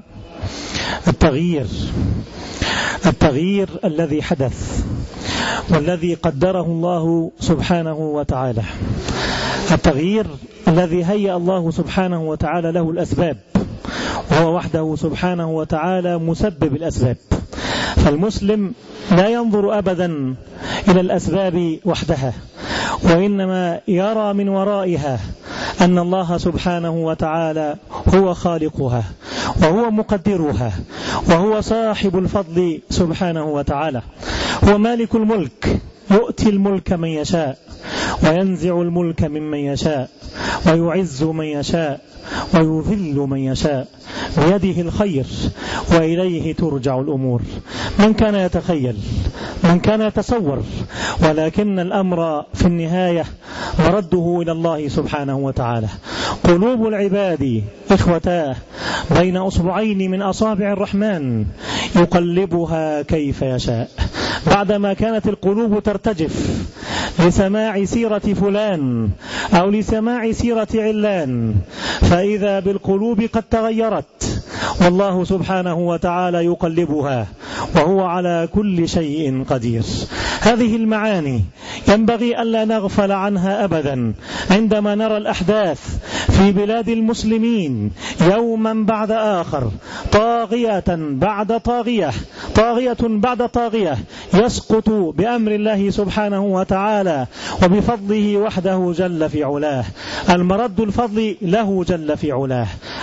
التغيير الذي حدث والذي قدره الله سبحانه وتعالى، التغيير الذي هيأ الله سبحانه وتعالى له الأسباب، وهو وحده سبحانه وتعالى مسبب الأسباب. فالمسلم لا ينظر أبدا إلى الأسباب وحدها، وإنما يرى من ورائها أن الله سبحانه وتعالى هو خالقها وهو مقدرها وهو صاحب الفضل سبحانه وتعالى. هو مالك الملك، يؤتي الملك من يشاء وينزع الملك ممن يشاء، ويعز من يشاء ويذل من يشاء، بيده الخير وإليه ترجع الأمور. من كان يتخيل، من كان يتصور، ولكن الأمر في النهاية مرده إلى الله سبحانه وتعالى. قلوب العباد إخوتاه بين أصبعين من أصابع الرحمن يقلبها كيف يشاء. بعدما كانت القلوب ترتجف لسماع سيرة فلان أو لسماع سيرة علان، فإذا بالقلوب قد تغيرت، والله سبحانه وتعالى يقلبها وهو على كل شيء قدير. هذه المعاني ينبغي ألا نغفل عنها أبدا عندما نرى الأحداث في بلاد المسلمين يوما بعد آخر، طاغية بعد طاغية، طاغية بعد طاغية، يسقط بأمر الله سبحانه وتعالى وبفضله وحده جل في علاه. المرد الفضل له جل في علاه.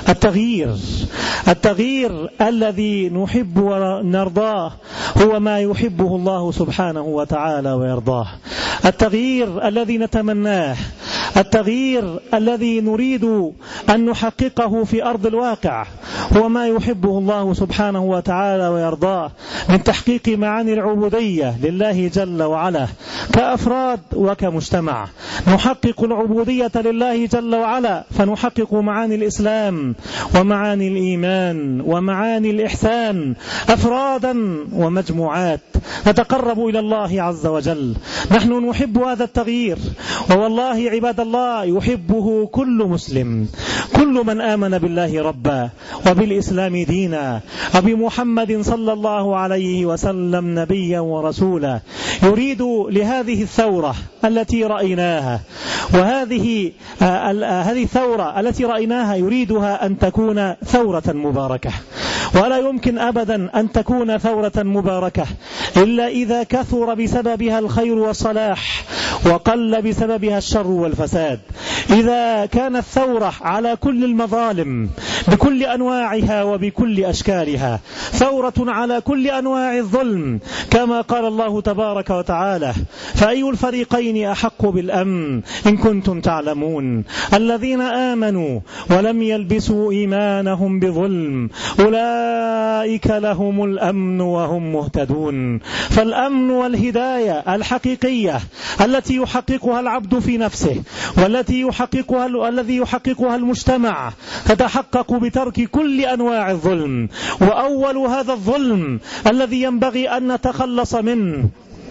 التغيير الذي نحب ونرضاه هو ما يحبه الله سبحانه وتعالى ويرضاه. التغيير الذي نتمناه، التغيير الذي نريد أن نحققه في أرض الواقع هو ما يحبه الله سبحانه وتعالى ويرضاه من تحقيق معاني العبودية لله جل وعلا كأفراد وكمجتمع. نحقق العبودية لله جل وعلا فنحقق معاني الإسلام ومعاني الإيمان ومعاني الإحسان أفرادا ومجموعات، نتقرب إلى الله عز وجل. نحن نحب هذا التغيير، ووالله عباد الله يحبه كل مسلم، كل من آمن بالله ربا وبالإسلام دينا وبمحمد صلى الله عليه وسلم نبيا ورسولا، يريد لهذه الثورة التي رأيناها، وهذه الثورة التي رأيناها يريدها أن تكون ثورة مباركة. ولا يمكن أبدا أن تكون ثورة مباركة إلا إذا كثر بسببها الخير والصلاح وقل بسببها الشر والفساد. إذا كانت ثورة على كل المظالم بكل أنواعها وبكل أشكالها، ثورة على كل أنواع الظلم كما قال الله تبارك وتعالى: فأي الفريقين أحق بالأمن إن كنتم تعلمون الذين آمنوا ولم يلبسوا إيمانهم بظلم أولئك لهم الأمن وهم مهتدون. فالأمن والهداية الحقيقية التي يحققها العبد في نفسه والتي الذي يحققها المجتمع تتحقق بترك كل أنواع الظلم. وأول هذا الظلم الذي ينبغي أن نتخلص منه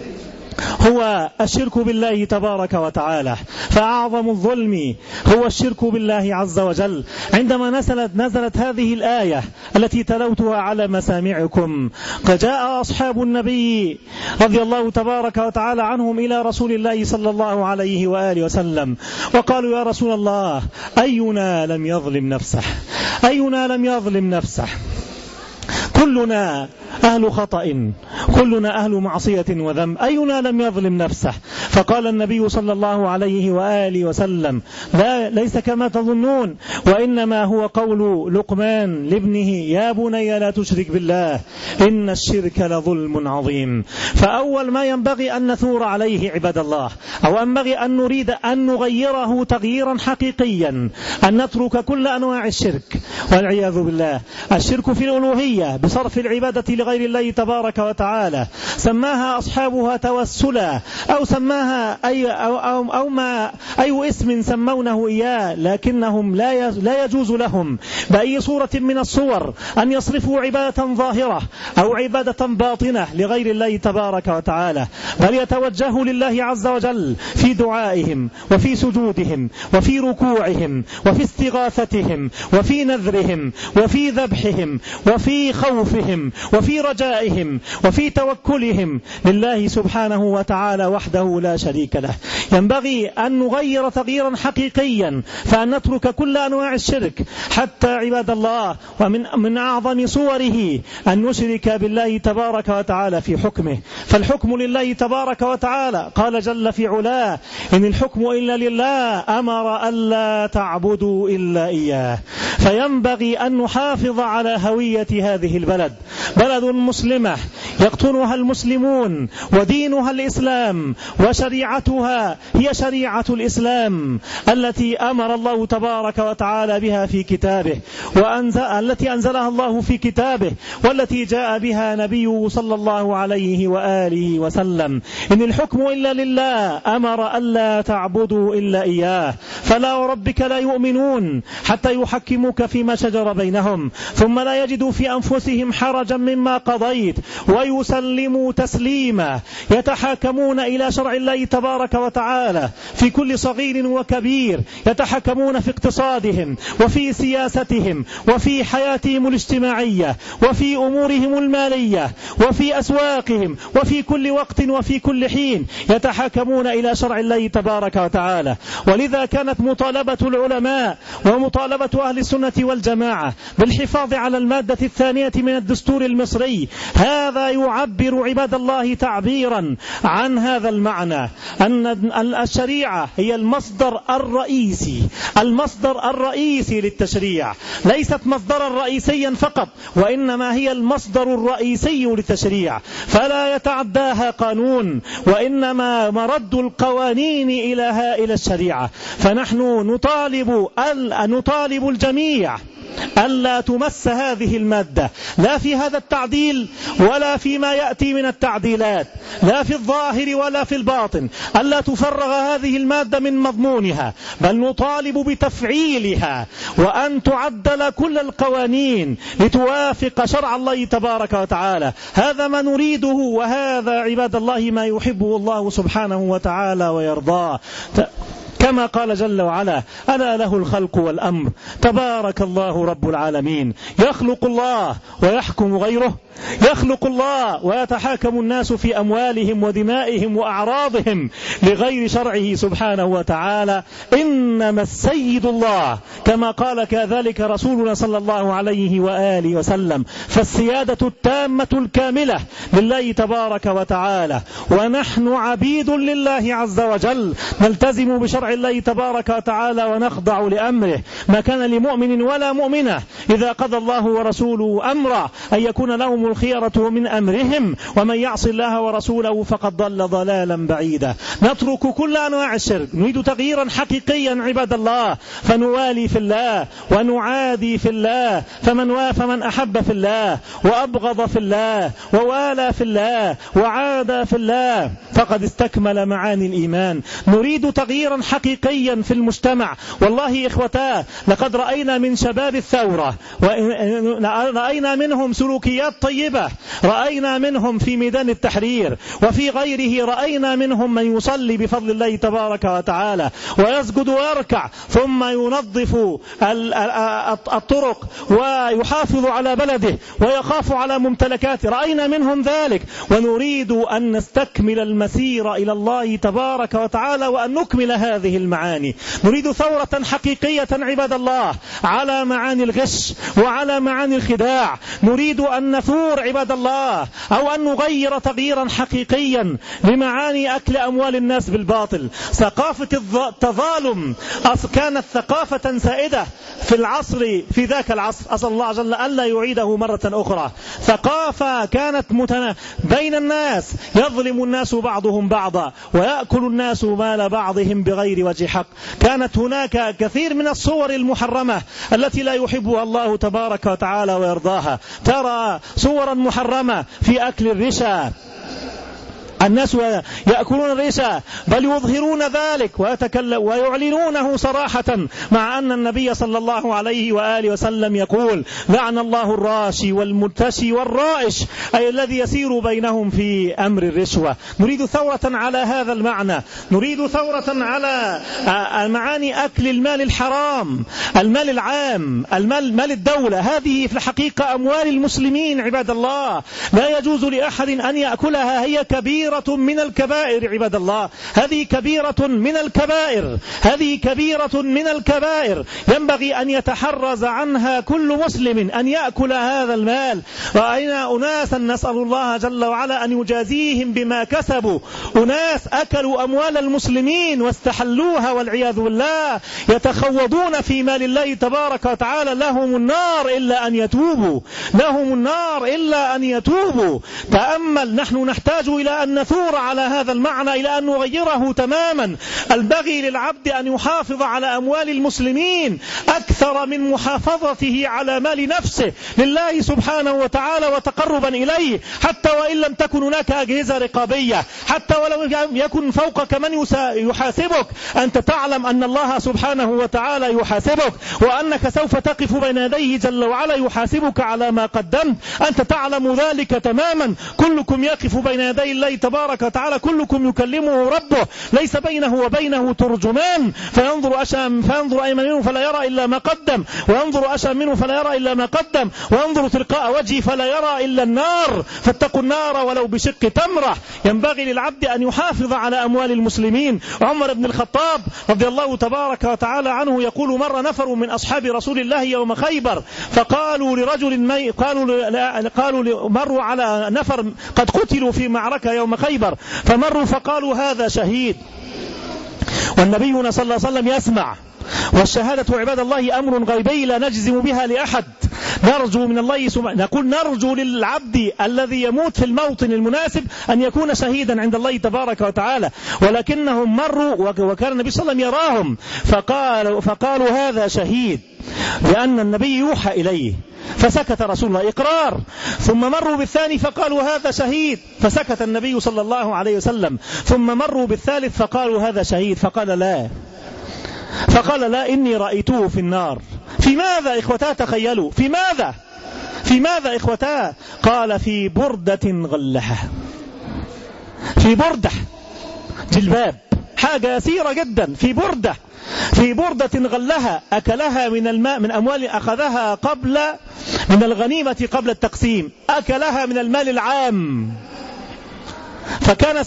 هو الشرك بالله تبارك وتعالى، فأعظم الظلم هو الشرك بالله عز وجل. عندما نزلت هذه الآية التي تلوتها على مسامعكم، جاء أصحاب النبي رضي الله تبارك وتعالى عنهم إلى رسول الله صلى الله عليه وآله وسلم وقالوا: يا رسول الله، أينا لم يظلم نفسه؟ أينا لم يظلم نفسه؟ كلنا أهل خطأ، كلنا أهل معصية وذنب، أينا لم يظلم نفسه؟ فقال النبي صلى الله عليه وآله وسلم: لا، ليس كما تظنون، وإنما هو قول لقمان لابنه: يا بني لا تشرك بالله إن الشرك لظلم عظيم. فأول ما ينبغي أن نثور عليه عباد الله، أو ينبغي أن نريد أن نغيره تغييرا حقيقيا، أن نترك كل أنواع الشرك والعياذ بالله. الشرك في الألوهية بصرف العبادة لغير الله تبارك وتعالى، سماها أصحابها توسلا أو سماها أي اسم سمونه إياه، لكنهم لا يجوز لهم بأي صورة من الصور أن يصرفوا عبادة ظاهرة أو عبادة باطنة لغير الله تبارك وتعالى، بل يتوجهوا لله عز وجل في دعائهم وفي سجودهم وفي ركوعهم وفي استغاثتهم وفي نذرهم وفي ذبحهم وفي خوفهم وفي رجائهم وفي توكلهم لله سبحانه وتعالى وحده لا شريك له. ينبغي أن نغير تغييرا حقيقيا، فأن نترك كل أنواع الشرك، حتى عباد الله ومن أعظم صوره أن نشرك بالله تبارك وتعالى في حكمه. فالحكم لله تبارك وتعالى، قال جل في علاه: إن الحكم إلا لله أمر ألا تعبدوا إلا إياه. فينبغي أن نحافظ على هوية هذه البلد، بلد مسلمة يقطنها المسلمون ودينها الإسلام شريعتها هي شريعة الإسلام التي أمر الله تبارك وتعالى بها في كتابه، التي أنزلها الله في كتابه، والتي جاء بها نبيه صلى الله عليه وآله وسلم. إن الحكم إلا لله، أمر ألا تعبدوا إلا إياه، فلا وربك لا يؤمنون حتى يحكموك فيما شجر بينهم ثم لا يجدوا في أنفسهم حرجا مما قضيت ويسلموا تسليما. يتحاكمون إلى شرع الله تبارك وتعالى في كل صغير وكبير، يتحكمون في اقتصادهم وفي سياستهم وفي حياتهم الاجتماعية وفي أمورهم المالية وفي أسواقهم وفي كل وقت وفي كل حين يتحاكمون إلى شرع الله تبارك وتعالى. ولذا كانت مطالبة العلماء ومطالبة أهل السنة والجماعة بالحفاظ على المادة الثانية من الدستور المصري. هذا يعبر عباد الله تعبيرا عن هذا المعنى، أن الشريعة هي المصدر الرئيسي للتشريع، ليست مصدرا رئيسيا فقط، وإنما هي المصدر الرئيسي للتشريع، فلا يتعداها قانون، وإنما مرد القوانين إلى الشريعة. فنحن نطالب الجميع ألا تمس هذه المادة، لا في هذا التعديل ولا فيما يأتي من التعديلات، لا في الظاهر ولا في الباطن، ألا تفرغ هذه المادة من مضمونها، بل نطالب بتفعيلها وأن تعدل كل القوانين لتوافق شرع الله تبارك وتعالى. هذا ما نريده، وهذا عباد الله ما يحبه الله سبحانه وتعالى ويرضاه. كما قال جل وعلا: ألا له الخلق والأمر تبارك الله رب العالمين. يخلق الله ويحكم غيره، يخلق الله ويتحاكم الناس في أموالهم ودمائهم وأعراضهم لغير شرعه سبحانه وتعالى. إنما السيد الله، كما قال كذلك رسولنا صلى الله عليه وآله وسلم. فالسيادة التامة الكاملة لله تبارك وتعالى، ونحن عبيد لله عز وجل، نلتزم بشرع الله تبارك وتعالى ونخضع لأمره. ما كان لمؤمن ولا مؤمنة إذا قضى الله ورسوله أمرا أن يكون لهم الخيرة من أمرهم، ومن يعص الله ورسوله فقد ضل ضلالا بعيدا. نترك كل أنواع الشرك، نريد تغييرا حقيقيا عباد الله، فنوالي في الله ونعادي في الله، فمن أحب في الله وأبغض في الله ووالى في الله وعادى في الله فقد استكمل معاني الإيمان. نريد تغييرا حقيقيا في المجتمع. والله إخوتاه، لقد رأينا من شباب الثورة، رأينا منهم سلوكيات طيبة، رأينا منهم في ميدان التحرير وفي غيره، رأينا منهم من يصلي بفضل الله تبارك وتعالى ويسجد ويركع ثم ينظف الطرق ويحافظ على بلده ويخاف على ممتلكاته، رأينا منهم ذلك. ونريد أن نستكمل المسير إلى الله تبارك وتعالى وأن نكمل هذه المعاني. نريد ثورة حقيقية عباد الله على معاني الغش وعلى معاني الخداع. نريد أن نثور عباد الله، أو أن نغير تغييرا حقيقيا لمعاني أكل أموال الناس بالباطل. ثقافة التظالم كانت ثقافة سائدة في ذاك العصر، أسأل الله جل ألا يعيده مرة أخرى. ثقافة كانت بين الناس، يظلم الناس بعضهم بعضا ويأكل الناس مال بعضهم بغير وجه حق. كانت هناك كثير من الصور المحرمة التي لا يحبها الله تبارك وتعالى ويرضاها. ترى صورا محرمة في أكل الرشا، الناس يأكلون الرشا، بل يظهرون ذلك ويعلنونه صراحة، مع أن النبي صلى الله عليه وآله وسلم يقول: لعن الله الراشي والمرتشي والرائش، أي الذي يسير بينهم في أمر الرشوة. نريد ثورة على هذا المعنى، نريد ثورة على معاني أكل المال الحرام، المال العام، مال الدولة. هذه في الحقيقة أموال المسلمين عباد الله، لا يجوز لأحد أن يأكلها. هي كبيرة من الكبائر عباد الله، هذه كبيرة من الكبائر، هذه كبيرة من الكبائر، ينبغي أن يتحرز عنها كل مسلم أن يأكل هذا المال. رأينا أناسا نسأل الله جل وعلا أن يجازيهم بما كسبوا، أناس أكلوا أموال المسلمين واستحلوها والعياذ بالله، يتخوضون في مال الله تبارك وتعالى. لهم النار إلا أن يتوبوا، لهم النار إلا أن يتوبوا. تأمل، نحن نحتاج إلى أن نثور على هذا المعنى إلى أن نغيره تماما. البغي للعبد أن يحافظ على أموال المسلمين أكثر من محافظته على مال نفسه لله سبحانه وتعالى وتقربا إليه، حتى وإن لم تكن هناك أجهزة رقابية، حتى ولو يكن فوقك من يحاسبك، أنت تعلم أن الله سبحانه وتعالى يحاسبك، وأنك سوف تقف بين يديه جل وعلا يحاسبك على ما قدمت. أنت تعلم ذلك تماما. كلكم يقف بين يدي الله تبارك وتعالى، كلكم يكلمه ربه، ليس بينه وبينه ترجمان، فينظر أيمن منه فلا يرى إلا ما قدم، وينظر أشأم منه فلا يرى إلا ما قدم، وينظر تلقاء وجهه فلا يرى إلا النار، فاتقوا النار ولو بشق تمرة. ينبغي للعبد أن يحافظ على أموال المسلمين. عمر بن الخطاب رضي الله تبارك وتعالى عنه يقول: مر نفر من أصحاب رسول الله يوم خيبر، فقالوا لرجل مروا على نفر قد قتلوا في معركة يوم خيبر، فمروا فقالوا: هذا شهيد. والنبي صلى الله عليه وسلم يسمع، والشهادة عباد الله أمر غيبي لا نجزم بها لأحد. نرجو من الله نقول نرجو للعبد الذي يموت في الموطن المناسب أن يكون شهيدا عند الله تبارك وتعالى، ولكنهم مروا وكان النبي صلى الله عليه وسلم يراهم فقالوا هذا شهيد، لأن النبي يوحى إليه، فسكت رسول الله إقرار. ثم مروا بالثاني فقالوا هذا شهيد، فسكت النبي صلى الله عليه وسلم. ثم مروا بالثالث فقالوا هذا شهيد، فقال لا إني رأيته في النار. في ماذا إخوتا؟ تخيلوا في ماذا إخوتا؟ قال: في بردة غلها. في بردة، جلباب، حاجة يسيرة جدا، في بردة غلها، أكلها من الماء، من أموال أخذها من الغنيمة قبل التقسيم، أكلها من المال العام، فكانت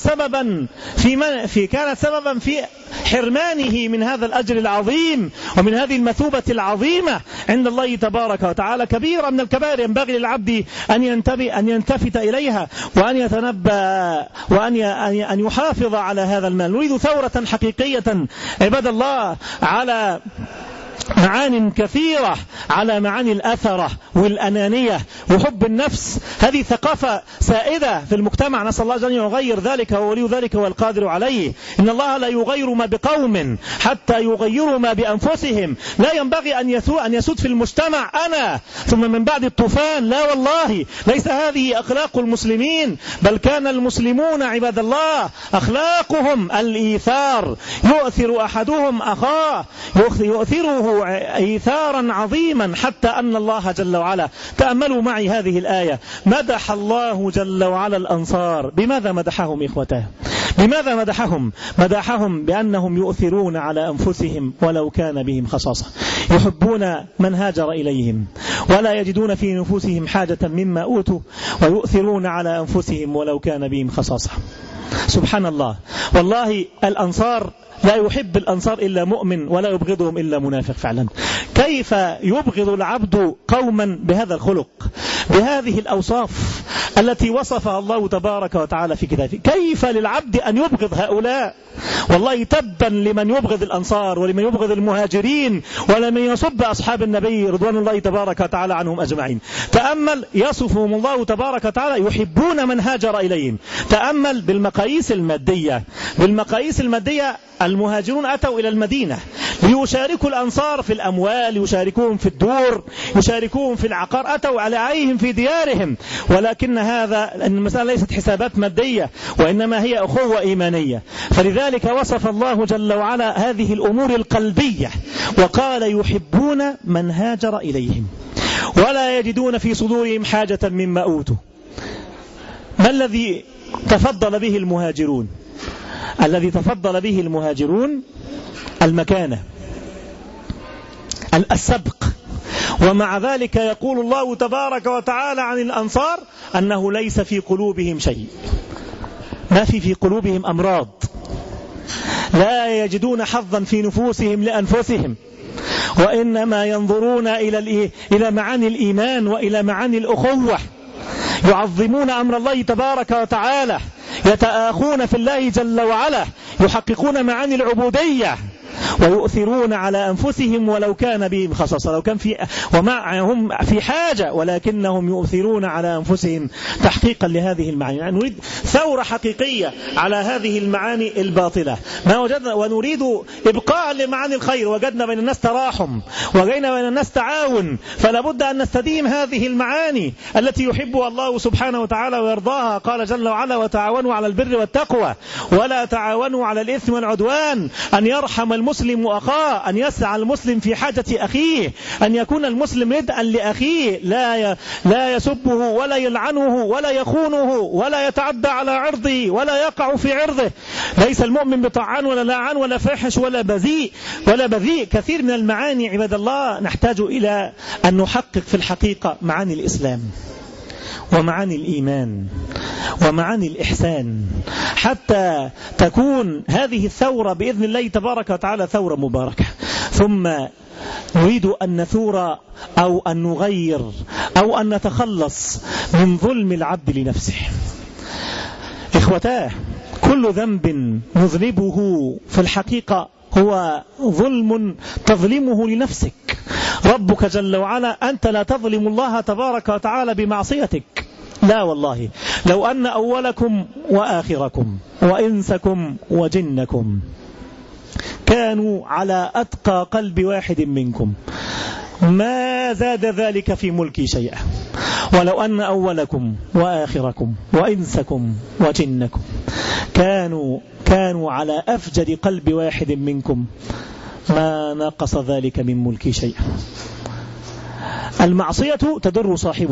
سببا في حرمانه من هذا الأجر العظيم ومن هذه المثوبة العظيمة عند الله تبارك وتعالى. كبيرة من الكبائر ينبغي للعبد أن ينتفت إليها وأن يتنبأ وأن يحافظ على هذا المال. نريد ثورة حقيقية عباد الله على معان كثيرة، على معاني الأثرة والأنانية وحب النفس. هذه ثقافة سائدة في المجتمع، نسأل الله أن يغير ذلك، وولي ذلك والقادر عليه. إن الله لا يغير ما بقوم حتى يغيروا ما بأنفسهم. لا ينبغي أن يسود في المجتمع أنا ثم من بعد الطوفان، لا والله، ليس هذه أخلاق المسلمين، بل كان المسلمون عباد الله أخلاقهم الإيثار، يؤثر أحدهم أخاه، يؤثره إيثارا عظيما، حتى أن الله جل وعلا، تأملوا معي هذه الآية، مدح الله جل وعلا الأنصار. بماذا مدحهم إخوته؟ بماذا مدحهم بأنهم يؤثرون على أنفسهم ولو كان بهم خصاصة، يحبون من هاجر إليهم ولا يجدون في نفوسهم حاجة مما أوتوا، ويؤثرون على أنفسهم ولو كان بهم خصاصة. سبحان الله، والله الأنصار لا يحب الأنصار إلا مؤمن، ولا يبغضهم إلا منافق فعلا. كيف يبغض العبد قوما بهذا الخلق، بهذه الأوصاف التي وصفها الله تبارك وتعالى في كتابه؟ كيف للعبد أن يبغض هؤلاء؟ والله تبا لمن يبغض الأنصار ولمن يبغض المهاجرين ولمن يصب أصحاب النبي رضوان الله تبارك وتعالى عنهم أجمعين. تأمل، يصفهم الله تبارك وتعالى يحبون من هاجر إليهم. تأمل بالمقاييس المادية، المهاجرون أتوا إلى المدينة ليشاركوا الأنصار في الأموال، يشاركوهم في الدور، يشاركوهم في العقار، أتوا عليهم في ديارهم. ولكن المسألة ليست حسابات مادية، وإنما هي أخوة إيمانية. فلذلك وصف الله جل وعلا هذه الأمور القلبية وقال يحبون من هاجر إليهم ولا يجدون في صدورهم حاجة مما أوتوا. ما الذي تفضل به المهاجرون؟ الذي تفضل به المهاجرون المكانة، السبق. ومع ذلك يقول الله تبارك وتعالى عن الأنصار أنه ليس في قلوبهم شيء، ما في قلوبهم أمراض، لا يجدون حظا في نفوسهم لأنفسهم، وإنما ينظرون إلى معاني الإيمان وإلى معاني الأخوة، يعظمون أمر الله تبارك وتعالى، يتآخون في الله جل وعلا، يحققون معاني العبودية. ويؤثرون على أنفسهم ولو كان بهم خصاصة، لو كان ومعهم في حاجة، ولكنهم يؤثرون على أنفسهم تحقيقا لهذه المعاني. يعني نريد ثورة حقيقية على هذه المعاني الباطلة ما وجدنا، ونريد إبقاء لمعاني الخير. وجدنا بين الناس تراحم، وجدنا بين الناس تعاون، فلا بد أن نستديم هذه المعاني التي يحبها الله سبحانه وتعالى ويرضاها. قال جل وعلا: وتعاونوا على البر والتقوى ولا تعاونوا على الإثم والعدوان. أن يرحم المسلم أخاه، أن يسعى المسلم في حاجة أخيه، أن يكون المسلم ردءا لأخيه، لا يسبه ولا يلعنه ولا يخونه ولا يتعدى على عرضه ولا يقع في عرضه. ليس المؤمن بطعان ولا لاعان ولا فاحش ولا بذيء كثير من المعاني عباد الله نحتاج إلى أن نحقق في الحقيقة معاني الإسلام ومعاني الإيمان ومعاني الإحسان، حتى تكون هذه الثورة بإذن الله تبارك وتعالى ثورة مباركة. ثم نريد أن نثور أو أن نغير أو أن نتخلص من ظلم العبد لنفسه. إخوتاه، كل ذنب نذنبه في الحقيقة هو ظلم تظلمه لنفسك. ربك جل وعلا أنت لا تظلم الله تبارك وتعالى بمعصيتك، لا والله. لو أن أولكم وآخركم وإنسكم وجنكم كانوا على أتقى قلب واحد منكم ما زاد ذلك في ملكي شيئا. ولو أن أولكم وآخركم وإنسكم وجنكم كانوا على أفجر قلب واحد منكم ما نقص ذلك من ملكي شيئا. المعصية تضر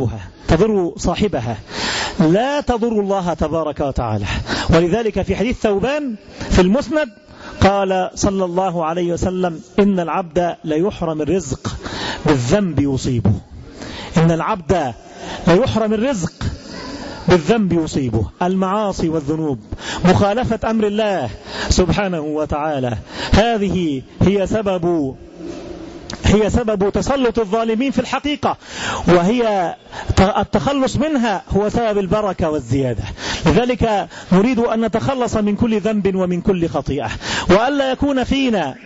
صاحبها لا تضر الله تبارك وتعالى. ولذلك في حديث ثوبان في المسند قال صلى الله عليه وسلم: إن العبد ليحرم الرزق بالذنب يصيبه. إن العبد ليحرم الرزق بالذنب يصيبه. المعاصي والذنوب، مخالفة أمر الله سبحانه وتعالى، هذه هي سبب تسلط الظالمين في الحقيقة، وهي التخلص منها هو سبب البركة والزيادة. لذلك نريد أن نتخلص من كل ذنب ومن كل خطيئة، وألا يكون فينا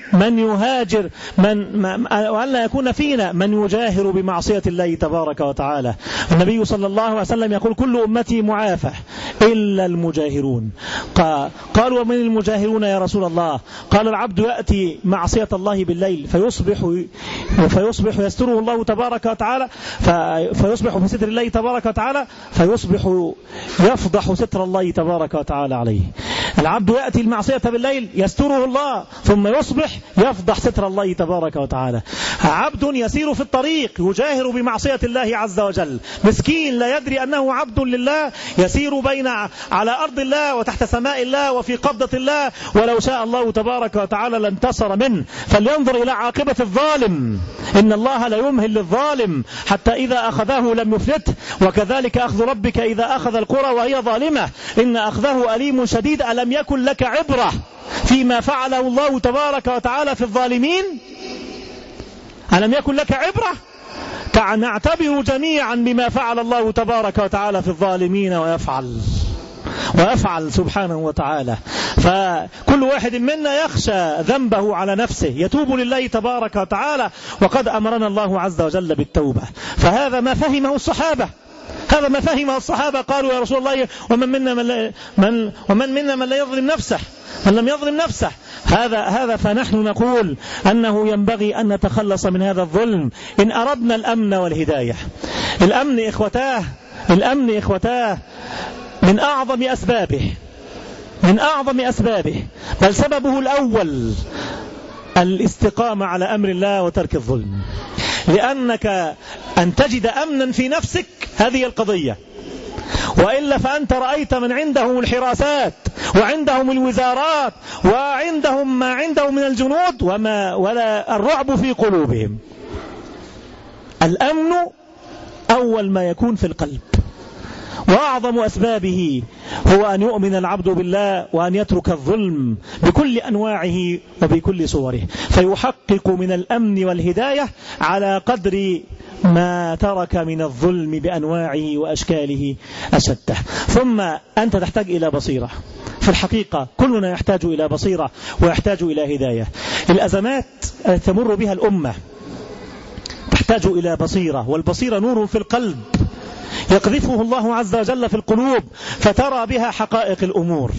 وألا يكون فينا من يجاهر بمعصية الله تبارك وتعالى. النبي صلى الله عليه وسلم يقول: كل أمتي معافى إلا المجاهرون. قالوا: ومن المجاهرون يا رسول الله؟ قال: العبد يأتي معصية الله بالليل فيصبح يستره الله تبارك وتعالى، فيصبح في ستر الله تبارك وتعالى، فيصبح يفضح ستر الله تبارك وتعالى عليه. العبد يأتي المعصية بالليل يستره الله، ثم يصبح يفضح ستر الله تبارك وتعالى. عبد يسير في الطريق يجاهر بمعصية الله عز وجل، مسكين لا يدري أنه عبد لله، يسير على أرض الله وتحت سماء الله وفي قبضة الله، ولو شاء الله تبارك وتعالى لانتصر منه. فلينظر إلى عاقبة الظالم، إن الله لا يمهل للظالم حتى إذا أخذه لم يفلته، وكذلك أخذ ربك إذا أخذ القرى وهي ظالمة إن أخذه أليم شديد. ألم يكن لك عبرة فيما فعله الله تبارك وتعالى في الظالمين؟ ألم يكن لك عبرة؟ نعتبر جميعا بما فعل الله تبارك وتعالى في الظالمين ويفعل سبحانه وتعالى. فكل واحد منا يخشى ذنبه على نفسه، يتوب لله تبارك وتعالى، وقد أمرنا الله عز وجل بالتوبة. فهذا ما فهمه الصحابة. قالوا: يا رسول الله، ومن منا من لا يظلم نفسه، من لم يظلم نفسه. هذا فنحن نقول أنه ينبغي أن نتخلص من هذا الظلم إن أردنا الأمن والهداية. الأمن إخوتاه من أعظم أسبابه، بل سببه الأول الاستقامة على أمر الله وترك الظلم. لأنك أن تجد أمنا في نفسك هذه القضية، وإلا فأنت رأيت من عندهم الحراسات وعندهم الوزارات وعندهم ما عندهم من الجنود ولا الرعب في قلوبهم. الأمن أول ما يكون في القلب، وأعظم أسبابه هو أن يؤمن العبد بالله وأن يترك الظلم بكل أنواعه وبكل صوره، فيحقق من الأمن والهداية على قدر ما ترك من الظلم بأنواعه وأشكاله أشده. ثم أنت تحتاج إلى بصيرة. في الحقيقة كلنا يحتاج إلى بصيرة ويحتاج إلى هداية. الأزمات تمر بها الأمة تحتاج إلى بصيرة، والبصيرة نور في القلب يقذفه الله عز وجل في القلوب فترى بها حقائق الأمور،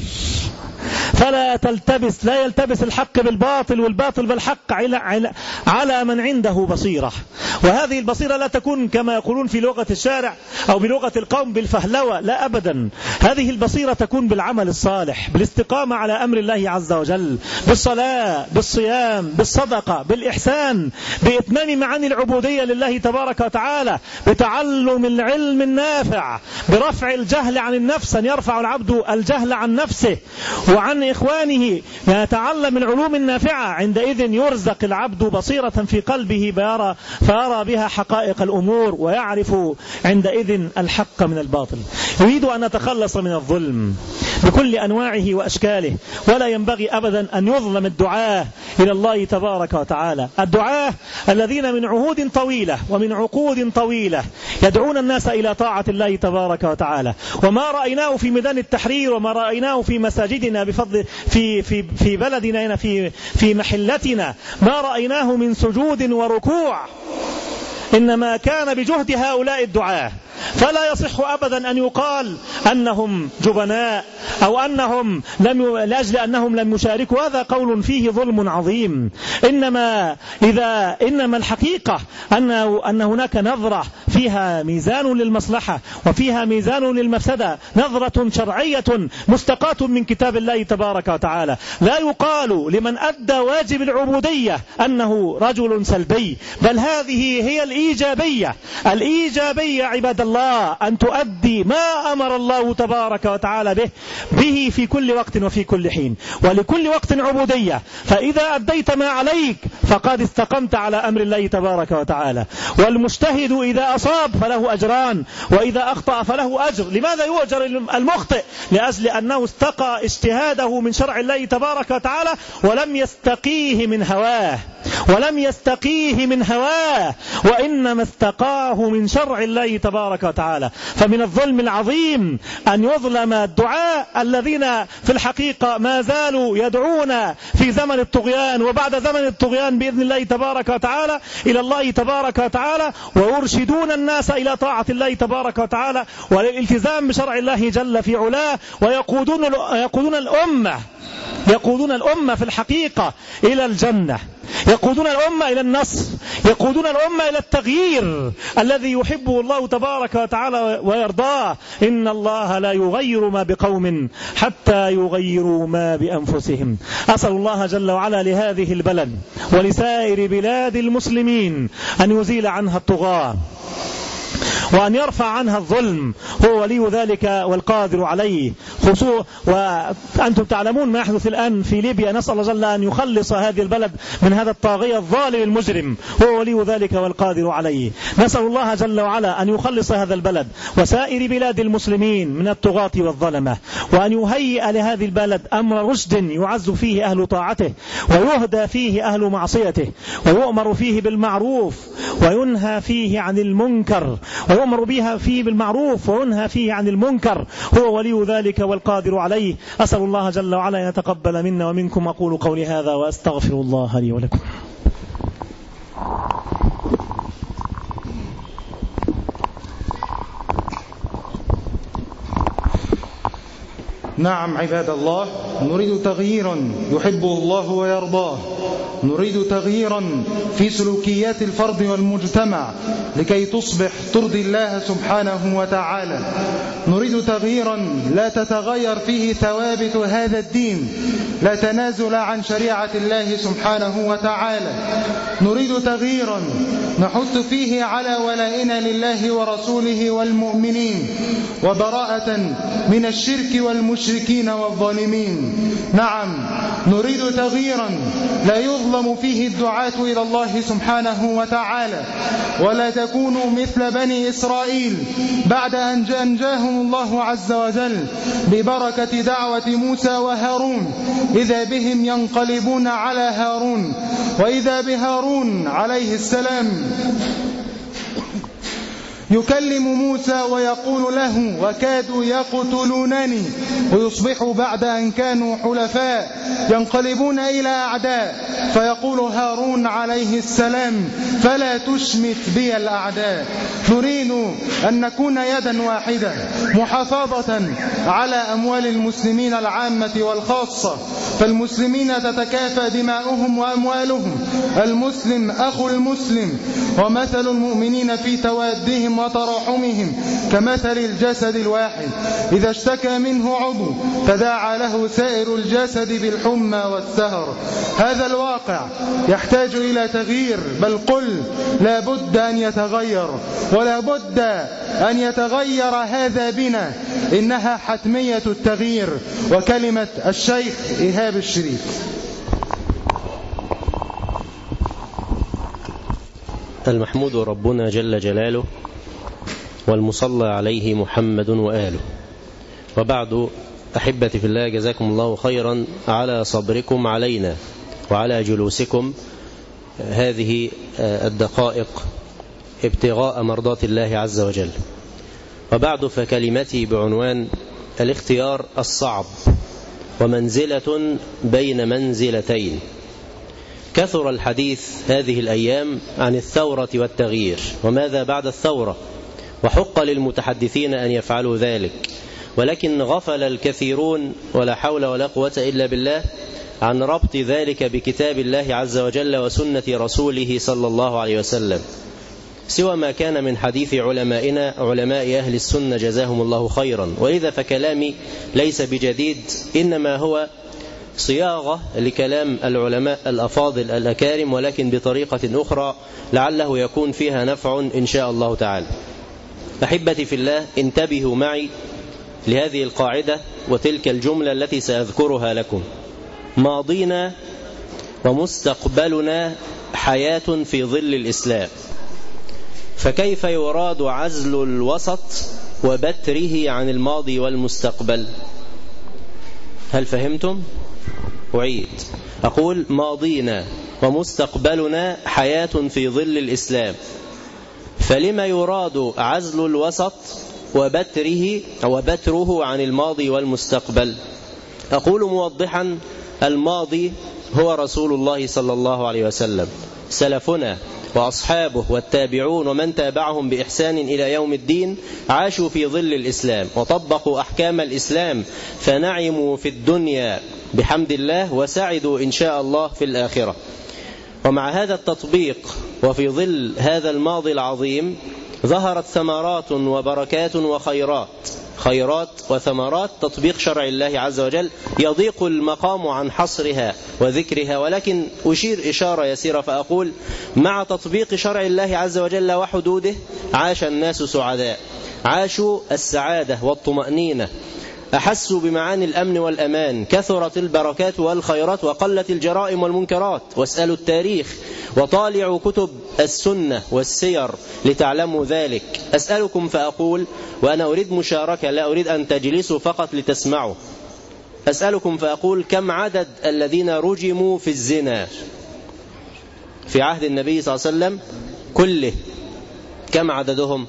فلا يلتبس الحق بالباطل والباطل بالحق على من عنده بصيرة. وهذه البصيرة لا تكون كما يقولون في لغة الشارع أو بلغة القوم بالفهلوة، لا أبدا. هذه البصيرة تكون بالعمل الصالح، بالاستقامة على أمر الله عز وجل، بالصلاة، بالصيام، بالصدقة، بالإحسان، بإتمام معاني العبودية لله تبارك وتعالى، بتعلم العلم النافع، برفع الجهل عن النفس، أن يرفع العبد الجهل عن نفسه وعن إخوانه، يتعلم العلوم النافعة. عندئذ يرزق العبد بصيرة في قلبه فيرى بها حقائق الأمور، ويعرف عندئذ الحق من الباطل. يريد أن نتخلص من الظلم بكل أنواعه وأشكاله، ولا ينبغي أبدا أن يظلم الدعاة إلى الله تبارك وتعالى، الدعاة الذين من عهود طويلة ومن عقود طويلة يدعون الناس إلى طاعة الله تبارك وتعالى. وما رأيناه في ميدان التحرير وما رأيناه في مساجدنا بفضل في بلدنا هنا في محلتنا، ما رأيناه من سجود وركوع إنما كان بجهد هؤلاء الدعاة. فلا يصح أبدا أن يقال أنهم جبناء أو أنهم لأجل أنهم لم يشاركوا، هذا قول فيه ظلم عظيم. إنما الحقيقة أن هناك نظرة فيها ميزان للمصلحة وفيها ميزان للمفسدة، نظرة شرعية مستقاة من كتاب الله تبارك وتعالى. لا يقال لمن أدى واجب العبودية أنه رجل سلبي، بل هذه هي الإيجابية عباد الله، أن تؤدي ما أمر الله تبارك وتعالى به في كل وقت وفي كل حين، ولكل وقت عبودية. فإذا أديت ما عليك فقد استقمت على أمر الله تبارك وتعالى. والمجتهد إذا أصاب فله أجران، وإذا أخطأ فله أجر. لماذا يؤجر المخطئ؟ لأجل أنه استقى اجتهاده من شرع الله تبارك وتعالى ولم يستقيه من هواه وإنما استقاه من شرع الله تبارك وتعالى. فمن الظلم العظيم أن يظلم الدعاء الذين في الحقيقة ما زالوا يدعون في زمن الطغيان وبعد زمن الطغيان بإذن الله تبارك وتعالى إلى الله تبارك وتعالى، ويرشدون الناس إلى طاعة الله تبارك وتعالى والالتزام بشرع الله جل في علاه، يقودون الأمة في الحقيقة إلى الجنة، يقودون الأمة إلى النصر، يقودون الأمة إلى التغيير الذي يحبه الله تبارك وتعالى ويرضاه. إن الله لا يغير ما بقوم حتى يغيروا ما بأنفسهم. أسأل الله جل وعلا لهذه البلد ولسائر بلاد المسلمين أن يزيل عنها الطغاة وأن يرفع عنها الظلم، هو ولي ذلك والقادر عليه. وأنتم تعلمون ما يحدث الآن في ليبيا، نسأل الله جل أن يخلص هذه البلد من هذا الطاغية الظالم المجرم، هو ولي ذلك والقادر عليه. نسأل الله جل وعلا أن يخلص هذا البلد وسائر بلاد المسلمين من الطغاة والظلمة، وأن يهيئ لهذه البلد أمر رشد يعز فيه أهل طاعته ويهدى فيه أهل معصيته، ويؤمر فيه بالمعروف وينهى فيه عن المنكر، ويؤمر بها فيه بالمعروف وينهى فيه عن المنكر، هو ولي ذلك والقادر عليه. أسأل الله جل وعلا أن يتقبل منا ومنكم. أقول قولي هذا وأستغفر الله لي ولكم. نعم عباد الله، نريد تغييرا يحبه الله ويرضاه، نريد تغييرا في سلوكيات الفرد والمجتمع لكي تصبح ترضي الله سبحانه وتعالى، نريد تغييرا لا تتغير فيه ثوابت هذا الدين، لا تنازل عن شريعة الله سبحانه وتعالى، نريد تغييرا نحث فيه على ولائنا لله ورسوله والمؤمنين وبراءة من الشرك والمشركين والظالمين. نعم نريد تغييرا لا يظلم فيه الدعاة إلى الله سبحانه وتعالى، ولا تكونوا مثل بني إسرائيل بعد أن أنجاهم الله عز وجل ببركة دعوة موسى وهارون، إذا بهم ينقلبون على هارون، وإذا بهارون عليه السلام يكلم موسى ويقول له وكادوا يقتلونني، ويصبحوا بعد أن كانوا حلفاء ينقلبون إلى أعداء، فيقول هارون عليه السلام فلا تشمت بي الأعداء. نريد أن نكون يدا واحدة محافظة على أموال المسلمين العامة والخاصة، فالمسلمين تتكافى دماؤهم وأموالهم، المسلم أخو المسلم، ومثل المؤمنين في توادهم وتراحمهم كمثل الجسد الواحد إذا اشتكى منه عضو تداعى له سائر الجسد بالحمى والسهر. هذا الواقع يحتاج إلى تغيير، بل قل لا بد أن يتغير، ولا بد أن يتغير هذا بنا، إنها حتمية التغيير. وكلمة الشيخ إيهاب الشريف. المحمود ربنا جل جلاله، والمصلى عليه محمد وآله. وبعد، أحبتي في الله، جزاكم الله خيرا على صبركم علينا وعلى جلوسكم هذه الدقائق ابتغاء مرضات الله عز وجل. وبعد، فكلمتي بعنوان الاختيار الصعب ومنزلة بين منزلتين. كثر الحديث هذه الأيام عن الثورة والتغيير، وماذا بعد الثورة، وحق للمتحدثين أن يفعلوا ذلك، ولكن غفل الكثيرون ولا حول ولا قوة إلا بالله عن ربط ذلك بكتاب الله عز وجل وسنة رسوله صلى الله عليه وسلم، سوى ما كان من حديث علمائنا علماء أهل السنة جزاهم الله خيرا. ولذا فكلامي ليس بجديد، إنما هو صياغة لكلام العلماء الأفاضل الأكارم، ولكن بطريقة أخرى لعله يكون فيها نفع إن شاء الله تعالى. أحبتي في الله، انتبهوا معي لهذه القاعدة وتلك الجملة التي سأذكرها لكم. ماضينا ومستقبلنا حياة في ظل الإسلام، فكيف يراد عزل الوسط وبتره عن الماضي والمستقبل؟ هل فهمتم؟ أعيد، أقول ماضينا ومستقبلنا حياة في ظل الإسلام، فلما يراد عزل الوسط وبتره عن الماضي والمستقبل؟ أقول موضحا، الماضي هو رسول الله صلى الله عليه وسلم، سلفنا وأصحابه والتابعون ومن تابعهم بإحسان إلى يوم الدين عاشوا في ظل الإسلام وطبقوا أحكام الإسلام، فنعموا في الدنيا بحمد الله وسعدوا إن شاء الله في الآخرة. ومع هذا التطبيق وفي ظل هذا الماضي العظيم ظهرت ثمرات وبركات وخيرات، خيرات وثمرات تطبيق شرع الله عز وجل يضيق المقام عن حصرها وذكرها، ولكن أشير إشارة يسيرة فأقول مع تطبيق شرع الله عز وجل وحدوده عاش الناس سعداء، عاشوا السعادة والطمأنينة، أحسوا بمعاني الأمن والأمان، كثرت البركات والخيرات وقلت الجرائم والمنكرات. واسألوا التاريخ وطالعوا كتب السنة والسير لتعلموا ذلك. أسألكم فأقول، وأنا أريد مشاركة، لا أريد أن تجلسوا فقط لتسمعوا. أسألكم فأقول، كم عدد الذين رجموا في الزنا في عهد النبي صلى الله عليه وسلم كله؟ كم عددهم؟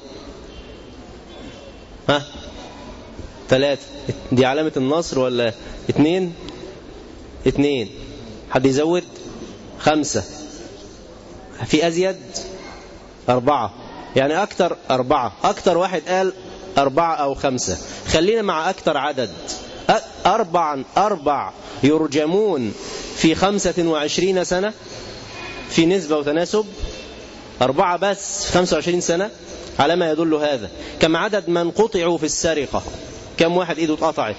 3. دي علامة النصر ولا 2؟ 2. حد يزود؟ 5. في أزيد؟ 4. يعني أكتر 4. أكتر واحد قال 4 أو 5. خلينا مع أكتر عدد. 4 يرجمون في 25 سنة، في نسبة وتناسب 4 بس في 25 سنة، على ما يدل هذا. كم عدد من قطعوا في السرقة؟ كم واحد ايده اتقطعت؟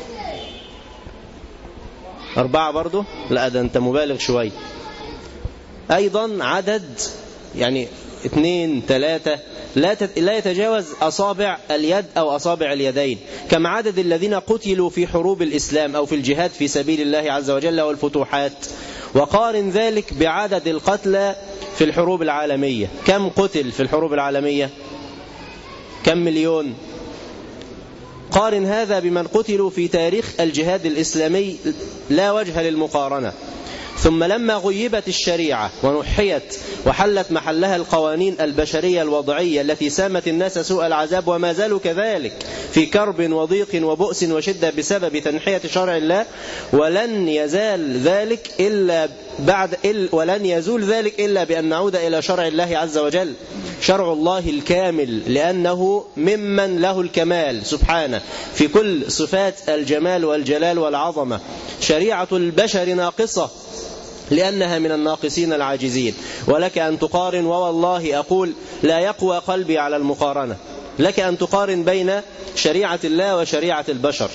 4 برضو؟ لا، ده انت مبالغ شوي. ايضا عدد يعني 2 3 لا يتجاوز أصابع اليد أو أصابع اليدين. كم عدد الذين قتلوا في حروب الإسلام أو في الجهاد في سبيل الله عز وجل والفتوحات؟ وقارن ذلك بعدد القتلى في الحروب العالمية. كم قتل في الحروب العالمية؟ كم مليون؟ قارن هذا بمن قتلوا في تاريخ الجهاد الإسلامي، لا وجه للمقارنة. ثم لما غيبت الشريعة ونحيت وحلت محلها القوانين البشرية الوضعية التي سامت الناس سوء العذاب وما زالوا كذلك في كرب وضيق وبؤس وشدة بسبب تنحية شرع الله، ولن يزول ذلك إلا بأن نعود إلى شرع الله عز وجل، شرع الله الكامل، لأنه ممن له الكمال سبحانه في كل صفات الجمال والجلال والعظمة. شريعة البشر ناقصة لأنها من الناقصين العاجزين، ولك أن تقارن، ووالله أقول لا يقوى قلبي على المقارنة، لك أن تقارن بين شريعة الله وشريعة البشر.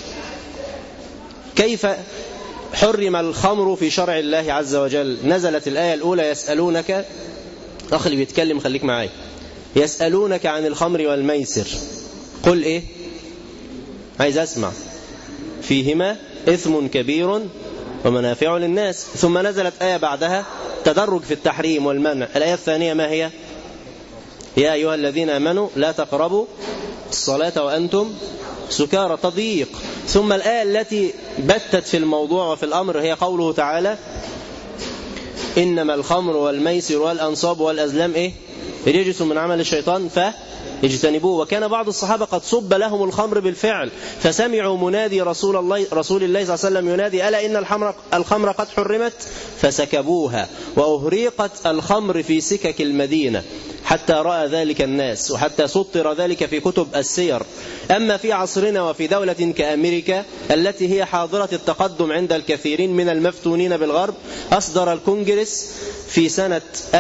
كيف حرم الخمر في شرع الله عز وجل؟ نزلت الآية الأولى يسألونك، أخي اللي بيتكلم خليك معايا، يسألونك عن الخمر والميسر، قل إيه؟ عايز أسمع. فيهما إثم كبير ومنافع للناس. ثم نزلت آية بعدها تدرج في التحريم والمنع. الآية الثانية ما هي؟ يا أيها الذين آمنوا لا تقربوا الصلاة وأنتم سكارى، تضييق. ثم الآية التي بتت في الموضوع وفي الأمر هي قوله تعالى إنما الخمر والميسر والأنصاب والأزلام إيه؟ رجس من عمل الشيطان فاجتنبوه. وكان بعض الصحابة قد صب لهم الخمر بالفعل، فسمعوا منادي رسول الله صلى الله عليه وسلم ينادي ألا إن الخمر قد حرمت، فسكبوها وأهريقت الخمر في سكك المدينة حتى رأى ذلك الناس، وحتى سطر ذلك في كتب السير. أما في عصرنا وفي دولة كأمريكا التي هي حاضرة التقدم عند الكثيرين من المفتونين بالغرب، أصدر الكونجرس في سنة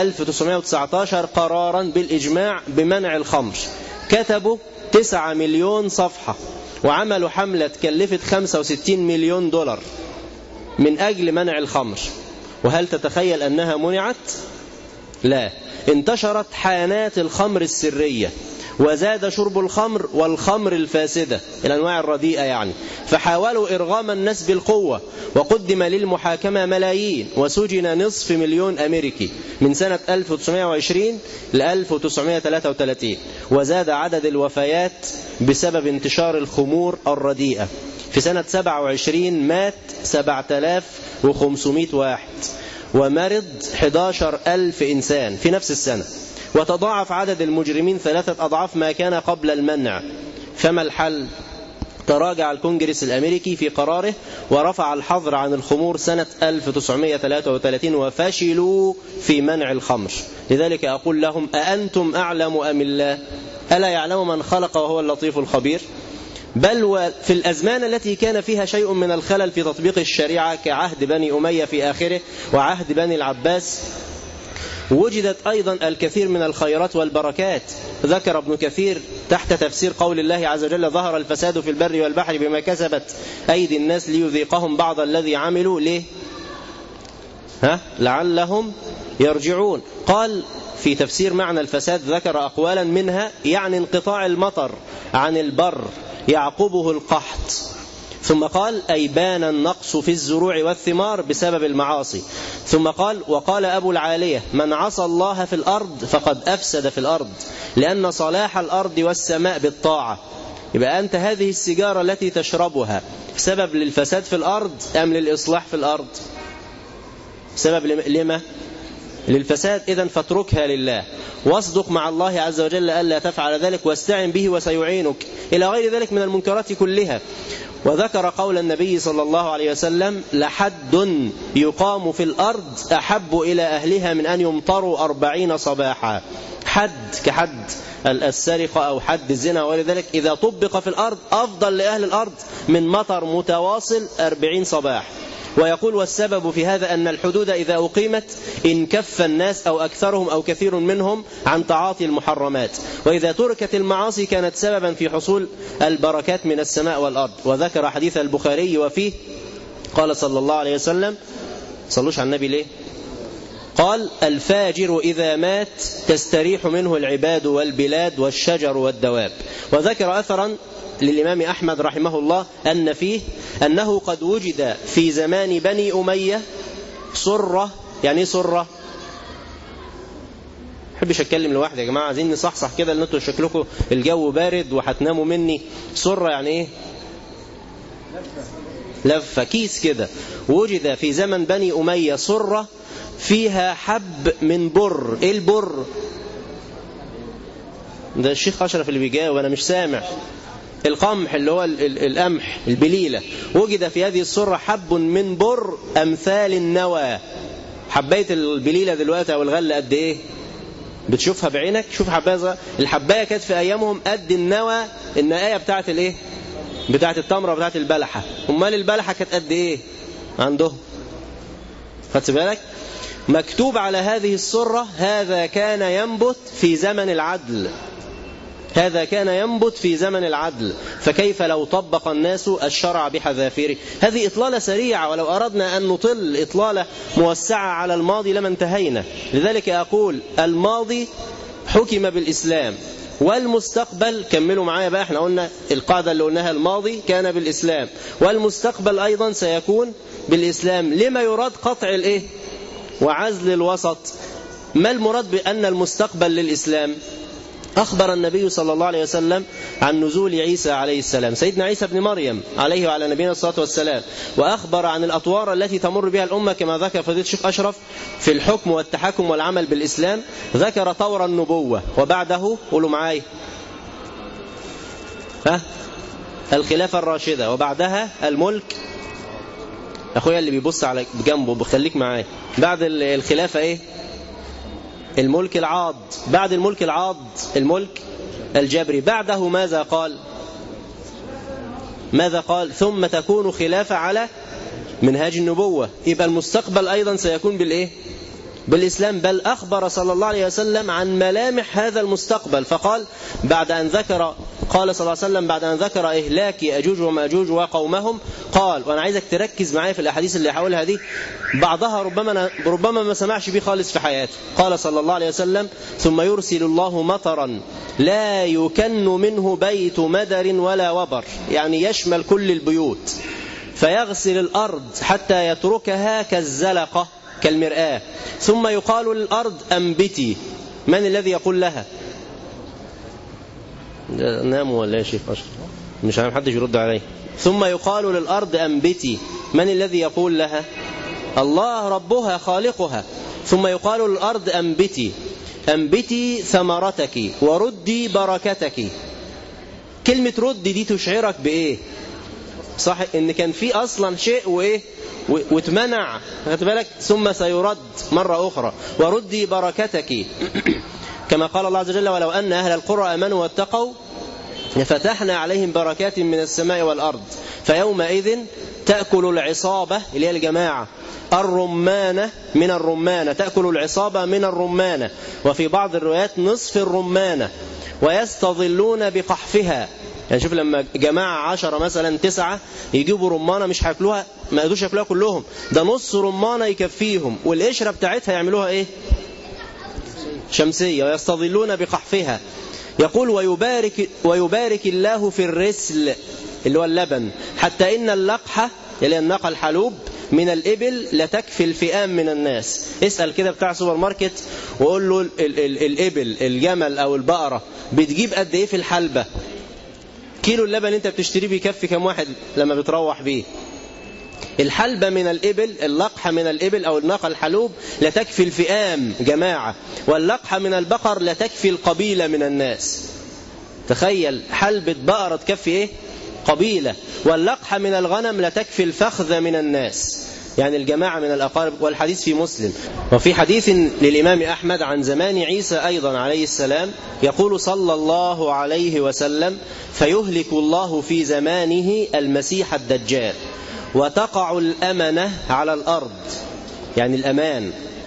1919 قرارا بالإجماع بمنع الخمر. كتبوا 9 مليون صفحة وعملوا حملة كلفت 65 مليون دولار من أجل منع الخمر. وهل تتخيل أنها منعت؟ لا، انتشرت حانات الخمر السرية، وزاد شرب الخمر والخمر الفاسدة الأنواع الرديئة يعني، فحاولوا إرغام الناس بالقوة، وقدم للمحاكمة ملايين، وسجن 500,000 أمريكي من سنة 1920 ل 1933. وزاد عدد الوفيات بسبب انتشار الخمور الرديئة. في سنة 27 مات 7500 واحد، ومرض 11,000 إنسان في نفس السنة، وتضاعف عدد المجرمين 3 أضعاف ما كان قبل المنع. فما الحل؟ تراجع الكونجرس الأمريكي في قراره ورفع الحظر عن الخمور سنة 1933، وفشلوا في منع الخمر. لذلك أقول لهم أأنتم أعلم أم الله؟ ألا يعلم من خلق وهو اللطيف الخبير؟ بل وفي الأزمان التي كان فيها شيء من الخلل في تطبيق الشريعة كعهد بني أمية في آخره وعهد بني العباس، وجدت أيضا الكثير من الخيرات والبركات. ذكر ابن كثير تحت تفسير قول الله عز وجل ظهر الفساد في البر والبحر بما كسبت أيدي الناس ليذيقهم بعض الذي عملوا ليه؟ لعلهم يرجعون. قال في تفسير معنى الفساد ذكر أقوالا منها يعني انقطاع المطر عن البر يعقبه القحط. ثم قال أي بان النقص في الزروع والثمار بسبب المعاصي. ثم قال وقال أبو العالية من عصى الله في الأرض فقد أفسد في الأرض، لأن صلاح الأرض والسماء بالطاعة. يبقى أنت هذه السيجارة التي تشربها سبب للفساد في الأرض أم للإصلاح في الأرض؟ سبب لما؟ للفساد. إذن فاتركها لله، واصدق مع الله عز وجل ألا تفعل ذلك، واستعن به وسيعينك، إلى غير ذلك من المنكرات كلها. وذكر قول النبي صلى الله عليه وسلم لحد يقام في الأرض أحب إلى أهلها من أن يمطروا 40 صباحا. حد كحد السرقة أو حد الزنا وغير ذلك إذا طبق في الأرض أفضل لأهل الأرض من مطر متواصل 40 صباح. ويقول والسبب في هذا أن الحدود إذا أقيمت انكف الناس أو أكثرهم أو كثير منهم عن تعاطي المحرمات، وإذا تركت المعاصي كانت سببا في حصول البركات من السماء والأرض. وذكر حديث البخاري وفيه قال صلى الله عليه وسلم، صلوش على النبي ليه؟ قال الفاجر إذا مات تستريح منه العباد والبلاد والشجر والدواب. وذكر أثرا للإمام أحمد رحمه الله أن فيه أنه قد وجد في زمان بني أمية صرة. يعني صرة؟ حبش أتكلم لوحدي يا جماعة، عايزين نصحصح كده لأن انتوا شكلكم الجو بارد وهتناموا مني. صرة يعني إيه؟ لفة كيس كده، وجد في زمن بني أمية صرة فيها حب من بر. ايه البر ده؟ الشيخ أشرف اللي بيجاوب أنا مش سامع. القمح اللي هو القمح البليلة. وجد في هذه الصرة حب من بر أمثال النوى. حباية البليلة دلوقتي أو الغلة قد إيه؟ بتشوفها بعينك؟ شوف حباية. الحباية كانت في أيامهم قد النوى، النقاية بتاعت الإيه؟ بتاعت التمرة بتاعت البلحة. أمال البلحة كانت قد إيه عندهم؟ خدت بالك؟ مكتوب على هذه الصرة هذا كان ينبت في زمن العدل. هذا كان ينبت في زمن العدل، فكيف لو طبق الناس الشرع بحذافيره؟ هذه إطلالة سريعة، ولو أردنا أن نطل إطلالة موسعة على الماضي لما انتهينا. لذلك أقول الماضي حكم بالإسلام، والمستقبل كملوا معايا بقى، احنا قلنا القاعدة اللي قلناها الماضي كان بالإسلام، والمستقبل أيضا سيكون بالإسلام. لما يراد قطع الإيه وعزل الوسط؟ ما المراد بأن المستقبل للإسلام؟ أخبر النبي صلى الله عليه وسلم عن نزول عيسى عليه السلام، سيدنا عيسى بن مريم عليه وعلى نبينا الصلاة والسلام، وأخبر عن الأطوار التي تمر بها الأمة كما ذكر فضيلة الشيخ أشرف في الحكم والتحكم والعمل بالإسلام. ذكر طور النبوة، وبعده قولوا معاي الخلافة الراشدة، وبعدها الملك. أخويا اللي بيبص على جنبه بخليك معاي. بعد الخلافة إيه؟ الملك العاض. بعد الملك العاض الملك الجبري. بعده ماذا قال؟ ماذا قال؟ ثم تكون خلافة على منهاج النبوة. يبقى المستقبل أيضا سيكون بالإيه؟ بالإسلام. بل أخبر صلى الله عليه وسلم عن ملامح هذا المستقبل، فقال بعد أن ذكر، قال صلى الله عليه وسلم بعد أن ذكر إهلاك أجوج ومأجوج وقومهم، قال، وأنا عايزك تركز معايا في الأحاديث اللي هقولها دي، بعضها ربما ما سمعش بيه خالص في حياته. قال صلى الله عليه وسلم ثم يرسل الله مطرا لا يكن منه بيت مدر ولا وبر، يعني يشمل كل البيوت، فيغسل الأرض حتى يتركها كالزلقة كالمرآة، ثم يقال للأرض أنبتي. من الذي يقول لها؟ ناموا ولا يا شيخ أشرف؟ مش عارف، حدش يرد عليه. ثم يقال للأرض أنبتي. من الذي يقول لها؟ الله ربها خالقها. ثم يقال للأرض أنبتي، أنبتي ثمرتك وردي بركتك. كلمة رد دي تشعرك بإيه؟ صح إن كان في أصلا شيء وإيه واتمنع، خدت بالك؟ ثم سيرد مرة أخرى، وردي بركتك كما قال الله عز وجل ولو أن أهل القرى آمنوا واتقوا لفتحنا عليهم بركات من السماء والأرض فيومئذ تأكل العصابة اللي هي الجماعة الرمانة من الرمانة، تأكل العصابة من الرمانة، وفي بعض الروايات نصف الرمانة، ويستظلون بقحفها. يعني شوف لما جماعة 10 مثلا 9 يجيبوا رمانة مش هياكلوها، ما يقدروش ياكلوها كلهم، ده نص رمانة يكفيهم، والقشرة بتاعتها يعملوها ايه؟ شمسية. ويستظلون بقحفها. يقول ويبارك الله في الرسل اللي هو اللبن، حتى إن اللقحة اللي هي الناقة الحلوب من الإبل لتكفي الفئام من الناس. اسأل كده بتاع سوبر ماركت وقول له الإبل الجمل أو البقرة بتجيب قد إيه في الحلبة؟ كيلو اللبن انت بتشتريه بيكفي كم واحد لما بتروح بيه؟ الحلبة من الإبل، اللقحة من الإبل أو الناقة الحلوب لتكفي الفئام جماعة، واللقحة من البقر لتكفي القبيلة من الناس. تخيل حلبة بقرة تكفي إيه؟ قبيلة. واللقحة من الغنم لتكفي الفخذ من الناس، يعني الجماعة من الأقارب. والحديث في مسلم. وفي حديث للإمام أحمد عن زمان عيسى أيضا عليه السلام يقول صلى الله عليه وسلم فيهلك الله في زمانه المسيح الدجال وتقع الأمنة على الأرض، يعني الأمان،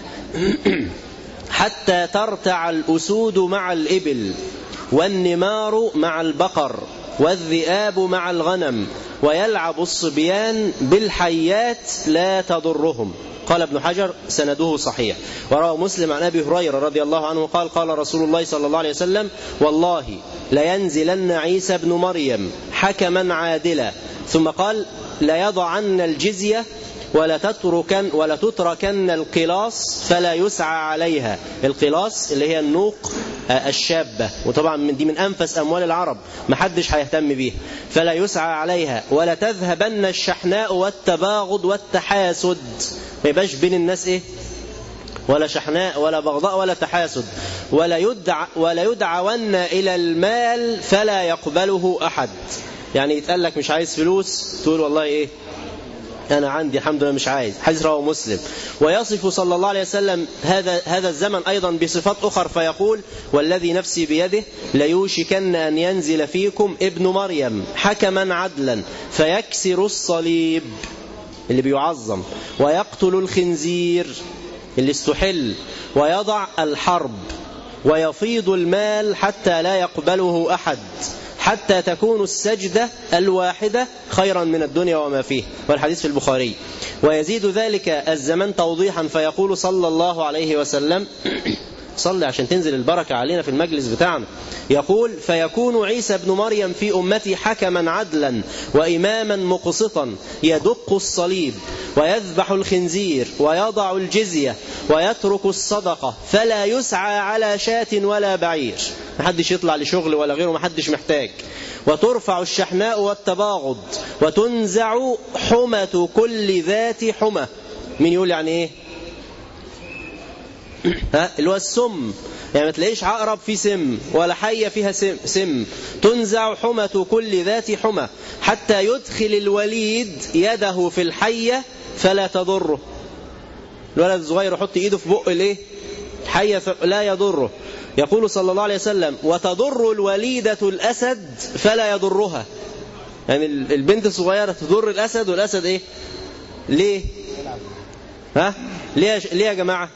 حتى ترتع الأسود مع الإبل والنمار مع البقر والذئاب مع الغنم ويلعب الصبيان بالحيات لا تضرهم. قال ابن حجر سنده صحيح. وروى مسلم عن أبي هريرة رضي الله عنه قال قال رسول الله صلى الله عليه وسلم والله لينزلن عيسى بن مريم حكما عادلا، ثم قال ليضعن الجزية ولا تتركن القلاص فلا يسعى عليها. القلاص اللي هي النوق الشابة، وطبعا دي من أنفس أموال العرب، محدش هيهتم بيها. فلا يسعى عليها. ولا تذهبن الشحناء والتباغض والتحاسد، ما يبقاش بين الناس إيه؟ ولا شحناء ولا بغضاء ولا تحاسد. ولا يدعون إلى المال فلا يقبله أحد. يعني يتقال لك مش عايز فلوس، تقول والله إيه أنا عندي الحمد لله مش عايز. حديث رواه مسلم. ويصف صلى الله عليه وسلم هذا الزمن أيضا بصفات أخرى فيقول: والذي نفسي بيده ليوشكن أن ينزل فيكم ابن مريم حكما عدلا فيكسر الصليب اللي بيعظم، ويقتل الخنزير اللي استحل، ويضع الحرب، ويفيض المال حتى لا يقبله أحد، حتى تكون السجدة الواحدة خيرا من الدنيا وما فيه. والحديث في البخاري. ويزيد ذلك الزمن توضيحا فيقول صلى الله عليه وسلم: صلي عشان تنزل البركة علينا في المجلس بتاعنا. يقول: فيكون عيسى بن مريم في أمتي حكما عدلا وإماما مقسطا، يدق الصليب ويذبح الخنزير ويضع الجزية ويترك الصدقة، فلا يسعى على شاة ولا بعير، محدش يطلع لشغل ولا غيره، محدش محتاج. وترفع الشحناء والتباغض، وتنزع حمة كل ذات حمة. مين يقول يعني ايه؟ اللي هو السم، يعني ما تلاقيش عقرب فيه سم ولا حية فيها سم. تنزع حمة كل ذات حمة، حتى يدخل الوليد يده في الحية فلا تضره. الولد الصغير يحط ايده في بق الايه؟ حية لا يضره. يقول صلى الله عليه وسلم: وتضر الوليدة الأسد فلا يضرها. يعني البنت الصغيرة تضر الأسد، والأسد ايه؟ ليه؟ ليه يا جماعة؟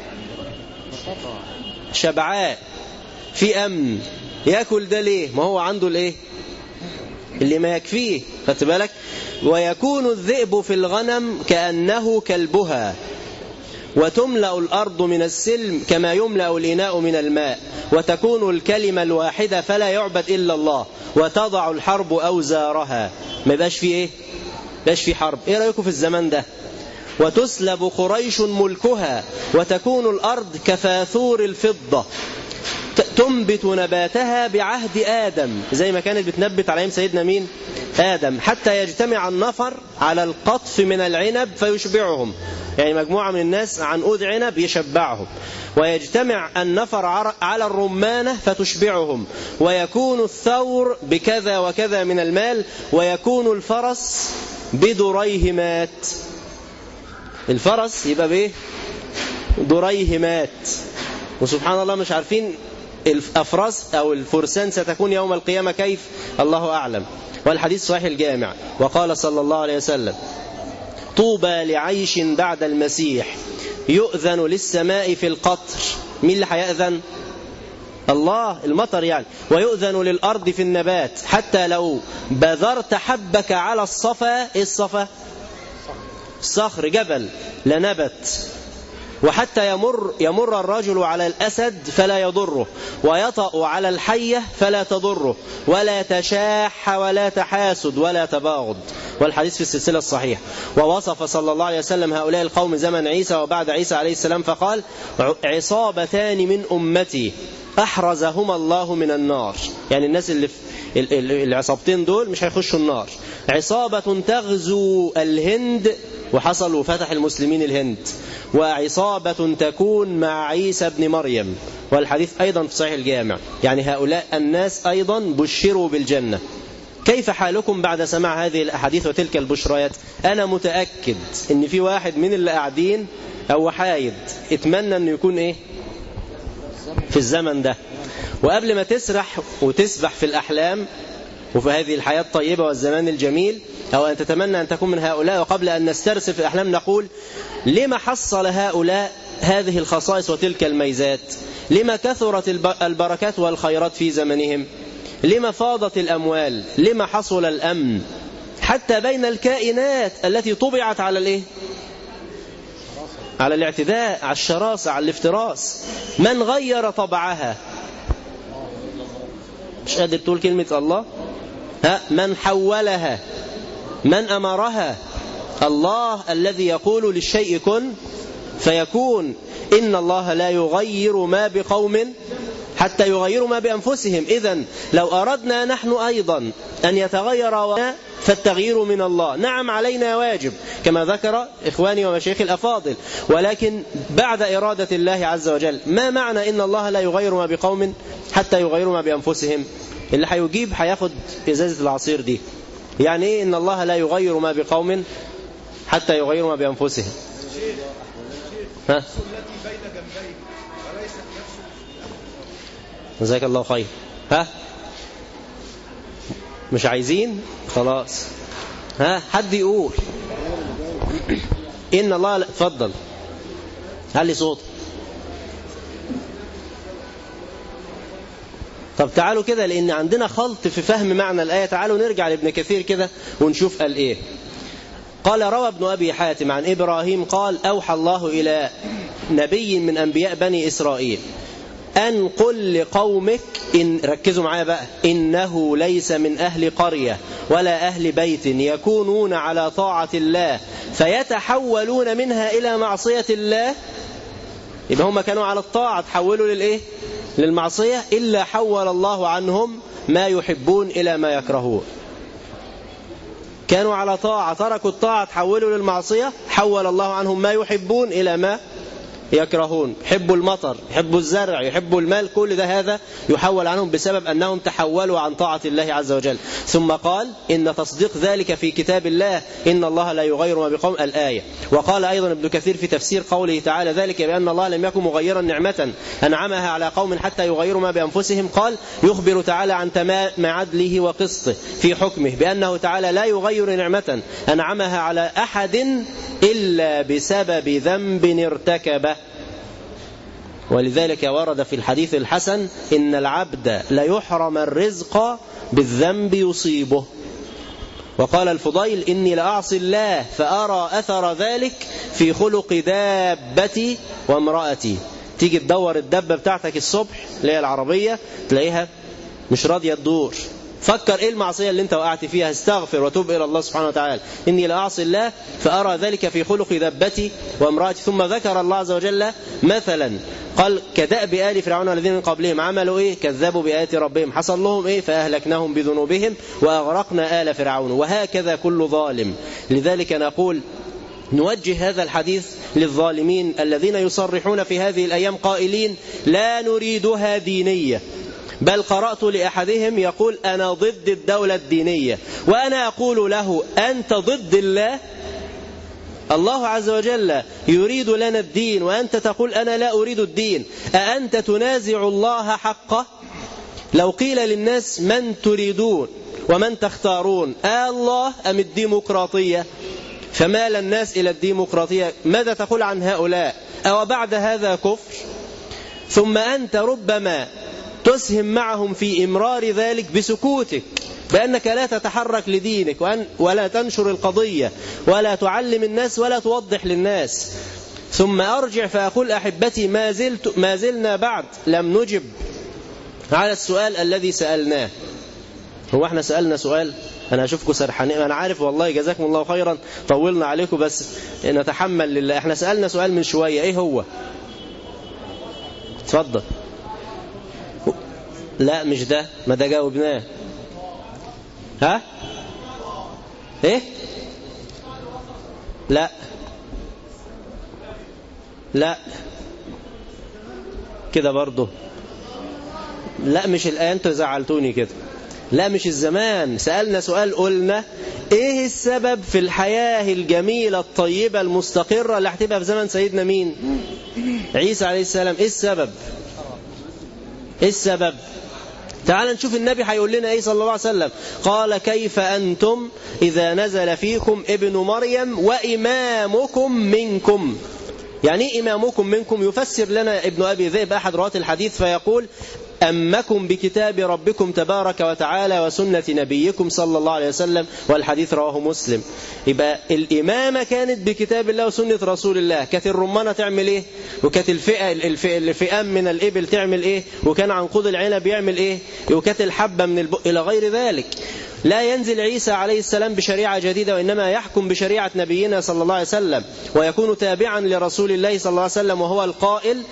شبعاء في أمن، يأكل ده ليه؟ ما هو عنده الايه؟ اللي ما يكفيه. خدت بالك؟ ويكون الذئب في الغنم كأنه كلبها، وتملأ الأرض من السلم كما يملأ الإناء من الماء، وتكون الكلمة الواحدة فلا يعبد إلا الله، وتضع الحرب أوزارها. ما يبقاش فيه إيه؟ يبقاش فيه حرب. إيه رأيكم في الزمان ده؟ وتسلب قريش ملكها، وتكون الأرض كفاثور الفضة، تنبت نباتها بعهد آدم، زي ما كانت بتنبت على أيام سيدنا مين؟ آدم، حتى يجتمع النفر على القطف من العنب فيشبعهم. يعني مجموعة من الناس عنقود عنب يشبعهم. ويجتمع النفر على الرمانة فتشبعهم. ويكون الثور بكذا وكذا من المال. ويكون الفرس بدريهمات. الفرس يبقى بايه؟ دريهمات. وسبحان الله مش عارفين الأفراس أو الفرسان ستكون يوم القيامة كيف؟ الله أعلم. والحديث صحيح الجامع. وقال صلى الله عليه وسلم: طوبى لعيش بعد المسيح، يؤذن للسماء في القطر. مين اللي هيأذن؟ الله، المطر يعني. ويؤذن للأرض في النبات، حتى لو بذرت حبك على الصفا. إيه الصفا؟ صخر جبل، لنبت. وحتى يمر الرجل على الأسد فلا يضره، ويطأ على الحية فلا تضره، ولا تشاح ولا تحاسد ولا تباغض. والحديث في السلسلة الصحيحة. ووصف صلى الله عليه وسلم هؤلاء القوم زمن عيسى وبعد عيسى عليه السلام فقال: عصابتان من أمتي أحرزهما الله من النار. يعني الناس اللي في العصابتين دول مش هيخشوا النار. عصابة تغزو الهند، وحصل وفتح المسلمين الهند. وعصابة تكون مع عيسى بن مريم. والحديث أيضا في صحيح الجامع. يعني هؤلاء الناس أيضا بشروا بالجنة. كيف حالكم بعد سماع هذه الأحاديث وتلك البشريات؟ أنا متأكد إن في واحد من اللي قاعدين أو حايد اتمنى أنه يكون إيه في الزمن ده. وقبل ما تسرح وتسبح في الأحلام وفي هذه الحياة الطيبة والزمان الجميل، أو أن تتمنى أن تكون من هؤلاء، وقبل أن نسترسل في الأحلام نقول: لما حصل هؤلاء هذه الخصائص وتلك الميزات؟ لما كثرت البركات والخيرات في زمنهم؟ لما فاضت الأموال؟ لما حصل الأمن حتى بين الكائنات التي طبعت على الإيه؟ على الاعتداء، على الشراسة، على الافتراس؟ من غير طبعها؟ مش قادر تقول كلمة الله؟ من حولها؟ من أمرها؟ الله الذي يقول للشيء كن فيكون. إن الله لا يغير ما بقوم حتى يغيروا ما بأنفسهم. إذن لو أردنا نحن أيضا أن يتغير فالتغيير من الله. نعم علينا واجب كما ذكر إخواني ومشايخ الأفاضل، ولكن بعد إرادة الله عز وجل. ما معنى إن الله لا يغير ما بقوم حتى يغيروا ما بأنفسهم؟ اللي هيجيب هياخد إزازة العصير دي. يعني إيه إن الله لا يغير ما بقوم حتى يغيروا ما بأنفسهم؟ ها؟ جزاك الله خير. ها؟ مش عايزين؟ خلاص. ها؟ حد يقول إن الله اتفضل هل صوت. طب تعالوا كده، لأن عندنا خلط في فهم معنى الآية. تعالوا نرجع لابن كثير كده ونشوف قال إيه. قال روى ابن أبي حاتم عن إبراهيم قال أوحى الله إلى نبي من أنبياء بني إسرائيل أن قل لقومك إن ركزوا معايا بقى إنه ليس من أهل قرية ولا أهل بيت يكونون على طاعة الله فيتحولون منها إلى معصية الله. يبقى هم كانوا على الطاعة تحولوا للإيه؟ للمعصية. إلا حول الله عنهم ما يحبون إلى ما يكرهون. كانوا على طاعة تركوا الطاعة تحولوا للمعصية، حول الله عنهم ما يحبون إلى ما يكرهون. يحبوا المطر، يحبوا الزرع، يحبوا المال، كل ده هذا يحول عنهم بسبب أنهم تحولوا عن طاعة الله عز وجل. ثم قال إن تصديق ذلك في كتاب الله إن الله لا يغير ما بقوم الآية. وقال أيضا ابن كثير في تفسير قوله تعالى ذلك بأن الله لم يكن مغيرا نعمة أنعمها على قوم حتى يغيروا ما بأنفسهم. قال يخبر تعالى عن تمام عدله وقسطه في حكمه بأنه تعالى لا يغير نعمة أنعمها على أحد إلا بسبب ذنب ارتكبه. ولذلك ورد في الحديث الحسن إن العبد ليحرم الرزق بالذنب يصيبه. وقال الفضيل إني لأعصي الله فأرى أثر ذلك في خلق دابتي وامرأتي. تيجي تدور الدابة بتاعتك الصبح اللي هي العربية تلاقيها مش راضية تدور. فكر ايه المعصية اللي انت وقعت فيها، استغفر وتوب الى الله سبحانه وتعالى. اني لاعصي الله فارى ذلك في خلق دابتي وامرأتي. ثم ذكر الله عز وجل مثلا قال كدأب آل فرعون والذين من قبلهم عملوا ايه؟ كذبوا بآيات ربهم حصل لهم ايه؟ فأهلكناهم بذنوبهم وأغرقنا آل فرعون. وهكذا كل ظالم. لذلك نقول نوجه هذا الحديث للظالمين الذين يصرحون في هذه الأيام قائلين لا نريدها دينية، بل قرأت لأحدهم يقول أنا ضد الدولة الدينية. وأنا أقول له أنت ضد الله؟ الله عز وجل يريد لنا الدين وأنت تقول أنا لا أريد الدين. أأنت تنازع الله حقه؟ لو قيل للناس من تريدون ومن تختارون الله أم الديمقراطية، فمال الناس إلى الديمقراطية، ماذا تقول عن هؤلاء؟ أو بعد هذا كفر؟ ثم أنت ربما تسهم معهم في إمرار ذلك بسكوتك، بأنك لا تتحرك لدينك ولا تنشر القضية ولا تعلم الناس ولا توضح للناس. ثم أرجع فأقول أحبتي ما زلنا بعد لم نجب على السؤال الذي سألناه. هو احنا سألنا سؤال؟ أنا أشوفكم سرحانين، أنا عارف والله جزاكم الله خيرا طولنا عليكم بس نتحمل لله. احنا سألنا سؤال من شوية، إيه هو؟ اتفضل. لا مش ده، ما ده جاوبناه. ها؟ ايه؟ لا كده برضه. لا مش الآن، انتوا زعلتوني كده. لا مش الزمان. سألنا سؤال قلنا ايه السبب في الحياة الجميلة الطيبة المستقرة اللي هتبقى في زمن سيدنا مين؟ عيسى عليه السلام. ايه السبب؟ تعال نشوف النبي هيقول لنا ايه صلى الله عليه وسلم. قال كيف أنتم إذا نزل فيكم ابن مريم وإمامكم منكم. يعني ايه إمامكم منكم؟ يفسر لنا ابن أبي ذئب أحد رواة الحديث فيقول أمكم بكتاب ربكم تبارك وتعالى وسنة نبيكم صلى الله عليه وسلم، والحديث رواه مسلم. يبقى الإمامة كانت بكتاب الله وسنة رسول الله. كانت الرمانة تعمل إيه؟ وكانت الفئام من الإبل تعمل إيه؟ وكان عنقود العنب يعمل إيه؟ وكانت الحبة من البق إلى غير ذلك. لا ينزل عيسى عليه السلام بشريعة جديدة، وإنما يحكم بشريعة نبينا صلى الله عليه وسلم، ويكون تابعا لرسول الله صلى الله عليه وسلم، وهو القائل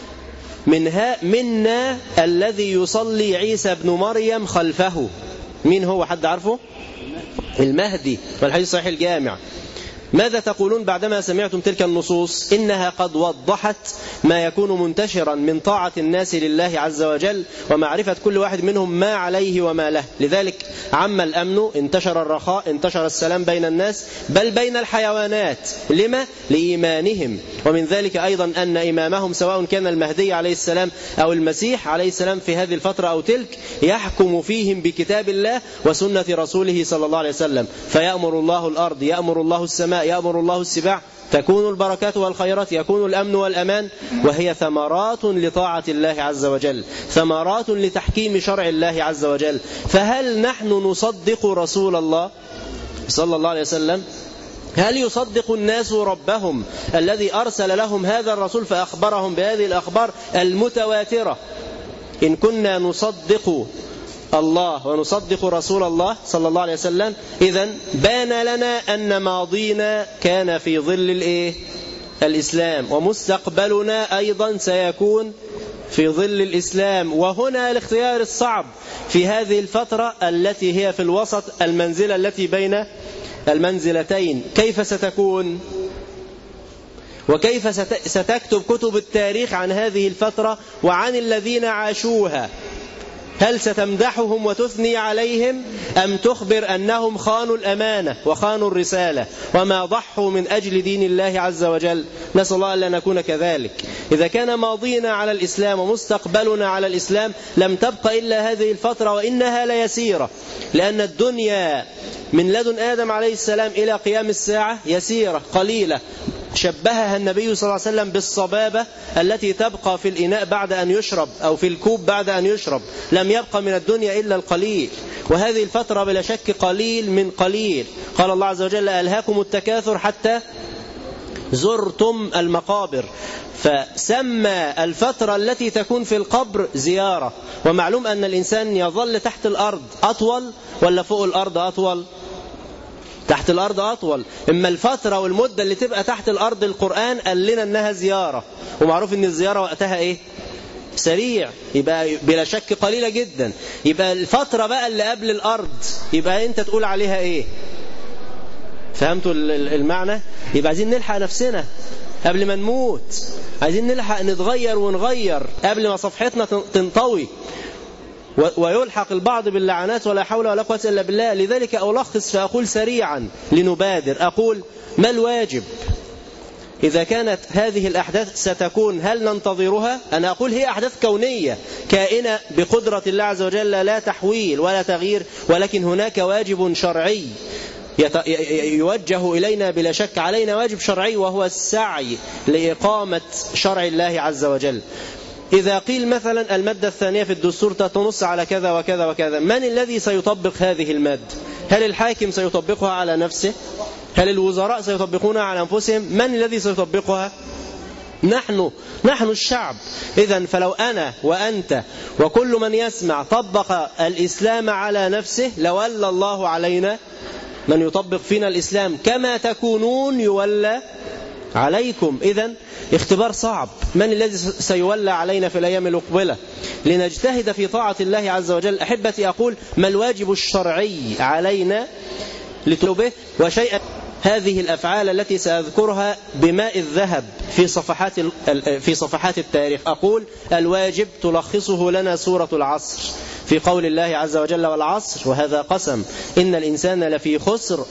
منا الذي يصلي عيسى بن مريم خلفه. مين هو؟ حد عارفه؟ المهدي، والحديث صحيح الجامع. ماذا تقولون بعدما سمعتم تلك النصوص؟ إنها قد وضحت ما يكون منتشرا من طاعة الناس لله عز وجل، ومعرفة كل واحد منهم ما عليه وما له. لذلك عم الأمن، انتشر الرخاء، انتشر السلام بين الناس، بل بين الحيوانات. لما؟ لإيمانهم. ومن ذلك أيضا أن إمامهم سواء كان المهدي عليه السلام أو المسيح عليه السلام في هذه الفترة أو تلك، يحكم فيهم بكتاب الله وسنة رسوله صلى الله عليه وسلم. فيأمر الله الأرض، يأمر الله السماء، يأمر الله السباع، تكون البركات والخيرات، يكون الأمن والأمان، وهي ثمرات لطاعة الله عز وجل، ثمرات لتحكيم شرع الله عز وجل. فهل نحن نصدق رسول الله صلى الله عليه وسلم؟ هل يصدق الناس ربهم الذي أرسل لهم هذا الرسول فأخبرهم بهذه الأخبار المتواترة؟ إن كنا نصدق الله ونصدق رسول الله صلى الله عليه وسلم، إذن بان لنا أن ماضينا كان في ظل الإسلام، ومستقبلنا أيضا سيكون في ظل الإسلام. وهنا الاختيار الصعب في هذه الفترة التي هي في الوسط، المنزلة التي بين المنزلتين، كيف ستكون؟ وكيف ستكتب كتب التاريخ عن هذه الفترة وعن الذين عاشوها؟ هل ستمدحهم وتثني عليهم، أم تخبر أنهم خانوا الأمانة وخانوا الرسالة وما ضحوا من أجل دين الله عز وجل؟ نسأل الله ألا نكون كذلك. إذا كان ماضينا على الإسلام ومستقبلنا على الإسلام، لم تبقى إلا هذه الفترة، وإنها ليسيرة، لأن الدنيا من لدن آدم عليه السلام إلى قيام الساعة يسيرة قليلة. شبهها النبي صلى الله عليه وسلم بالصبابة التي تبقى في الإناء بعد أن يشرب، أو في الكوب بعد أن يشرب، لم يبقى من الدنيا إلا القليل. وهذه الفترة بلا شك قليل من قليل. قال الله عز وجل: ألهاكم التكاثر حتى زرتم المقابر. فسمى الفترة التي تكون في القبر زيارة. ومعلوم أن الإنسان يظل تحت الأرض أطول ولا فوق الأرض أطول؟ تحت الأرض أطول. إما الفترة والمدة اللي تبقى تحت الأرض، القرآن قال لنا أنها زيارة، ومعروف أن الزيارة وقتها سريع، يبقى بلا شك قليلة جدا. يبقى الفترة بقى اللي قبل الأرض، يبقى أنت تقول عليها فهمتوا المعنى؟ يبقى عايزين نلحق نفسنا قبل ما نموت، عايزين نلحق نتغير ونغير قبل ما صفحتنا تنطوي ويلحق البعض باللعنات، ولا حول ولا قوة إلا بالله. لذلك ألخص فأقول سريعا لنبادر. أقول: ما الواجب إذا كانت هذه الأحداث ستكون؟ هل ننتظرها؟ أنا أقول هي أحداث كونية كائنة بقدرة الله عز وجل، لا تحويل ولا تغيير، ولكن هناك واجب شرعي يوجه إلينا بلا شك. علينا واجب شرعي، وهو السعي لإقامة شرع الله عز وجل. إذا قيل مثلا المادة الثانية في الدستور تنص على كذا وكذا وكذا، من الذي سيطبق هذه المادة؟ هل الحاكم سيطبقها على نفسه؟ هل الوزراء سيطبقونها على أنفسهم؟ من الذي سيطبقها؟ نحن الشعب. إذن فلو أنا وأنت وكل من يسمع طبق الإسلام على نفسه، لولى الله علينا من يطبق فينا الإسلام. كما تكونون يولى عليكم. إذن اختبار صعب، من الذي سيولى علينا في الأيام المقبلة لنجتهد في طاعة الله عز وجل؟ أحبتي، أقول: ما الواجب الشرعي علينا لتوبه؟ وشيئا هذه الأفعال التي سأذكرها بماء الذهب في صفحات التاريخ. أقول: الواجب تلخصه لنا سورة العصر في قول الله عز وجل: والعصر، وهذا قسم، إن الإنسان لفي خسر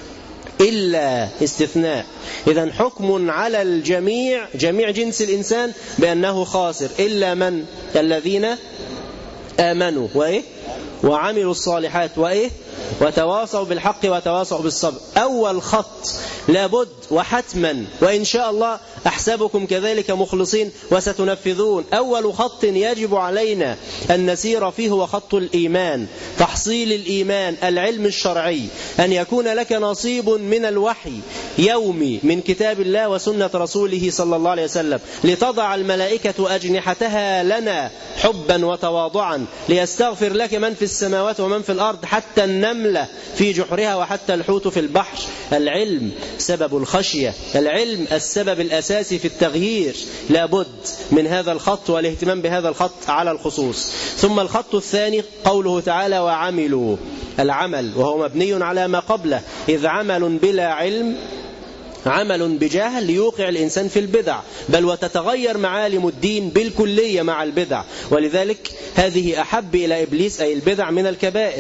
إلا استثناء. إذن حكم على الجميع، جميع جنس الإنسان، بأنه خاسر، إلا من؟ الذين آمنوا وعملوا الصالحات وتواصوا بالحق وتواصوا بالصبر. أول خط لابد وحتما، وإن شاء الله أحسبكم كذلك مخلصين وستنفذون. أول خط يجب علينا أن نسير فيه هو خط الإيمان، تحصيل الإيمان، العلم الشرعي، أن يكون لك نصيب من الوحي يومي من كتاب الله وسنة رسوله صلى الله عليه وسلم، لتضع الملائكة أجنحتها لنا حبا وتواضعا، ليستغفر لك من في السماوات ومن في الأرض، حتى النمل النملة في جحرها وحتى الحوت في البحر. العلم سبب الخشية، العلم السبب الأساسي في التغيير. لابد من هذا الخط والاهتمام بهذا الخط على الخصوص. ثم الخط الثاني قوله تعالى وعملوا، العمل وهو مبني على ما قبله، إذ عمل بلا علم عمل بجهل ليوقع الإنسان في البدع، بل وتتغير معالم الدين بالكلية مع البدع، ولذلك هذه أحب إلى إبليس أي البدع من الكبائر،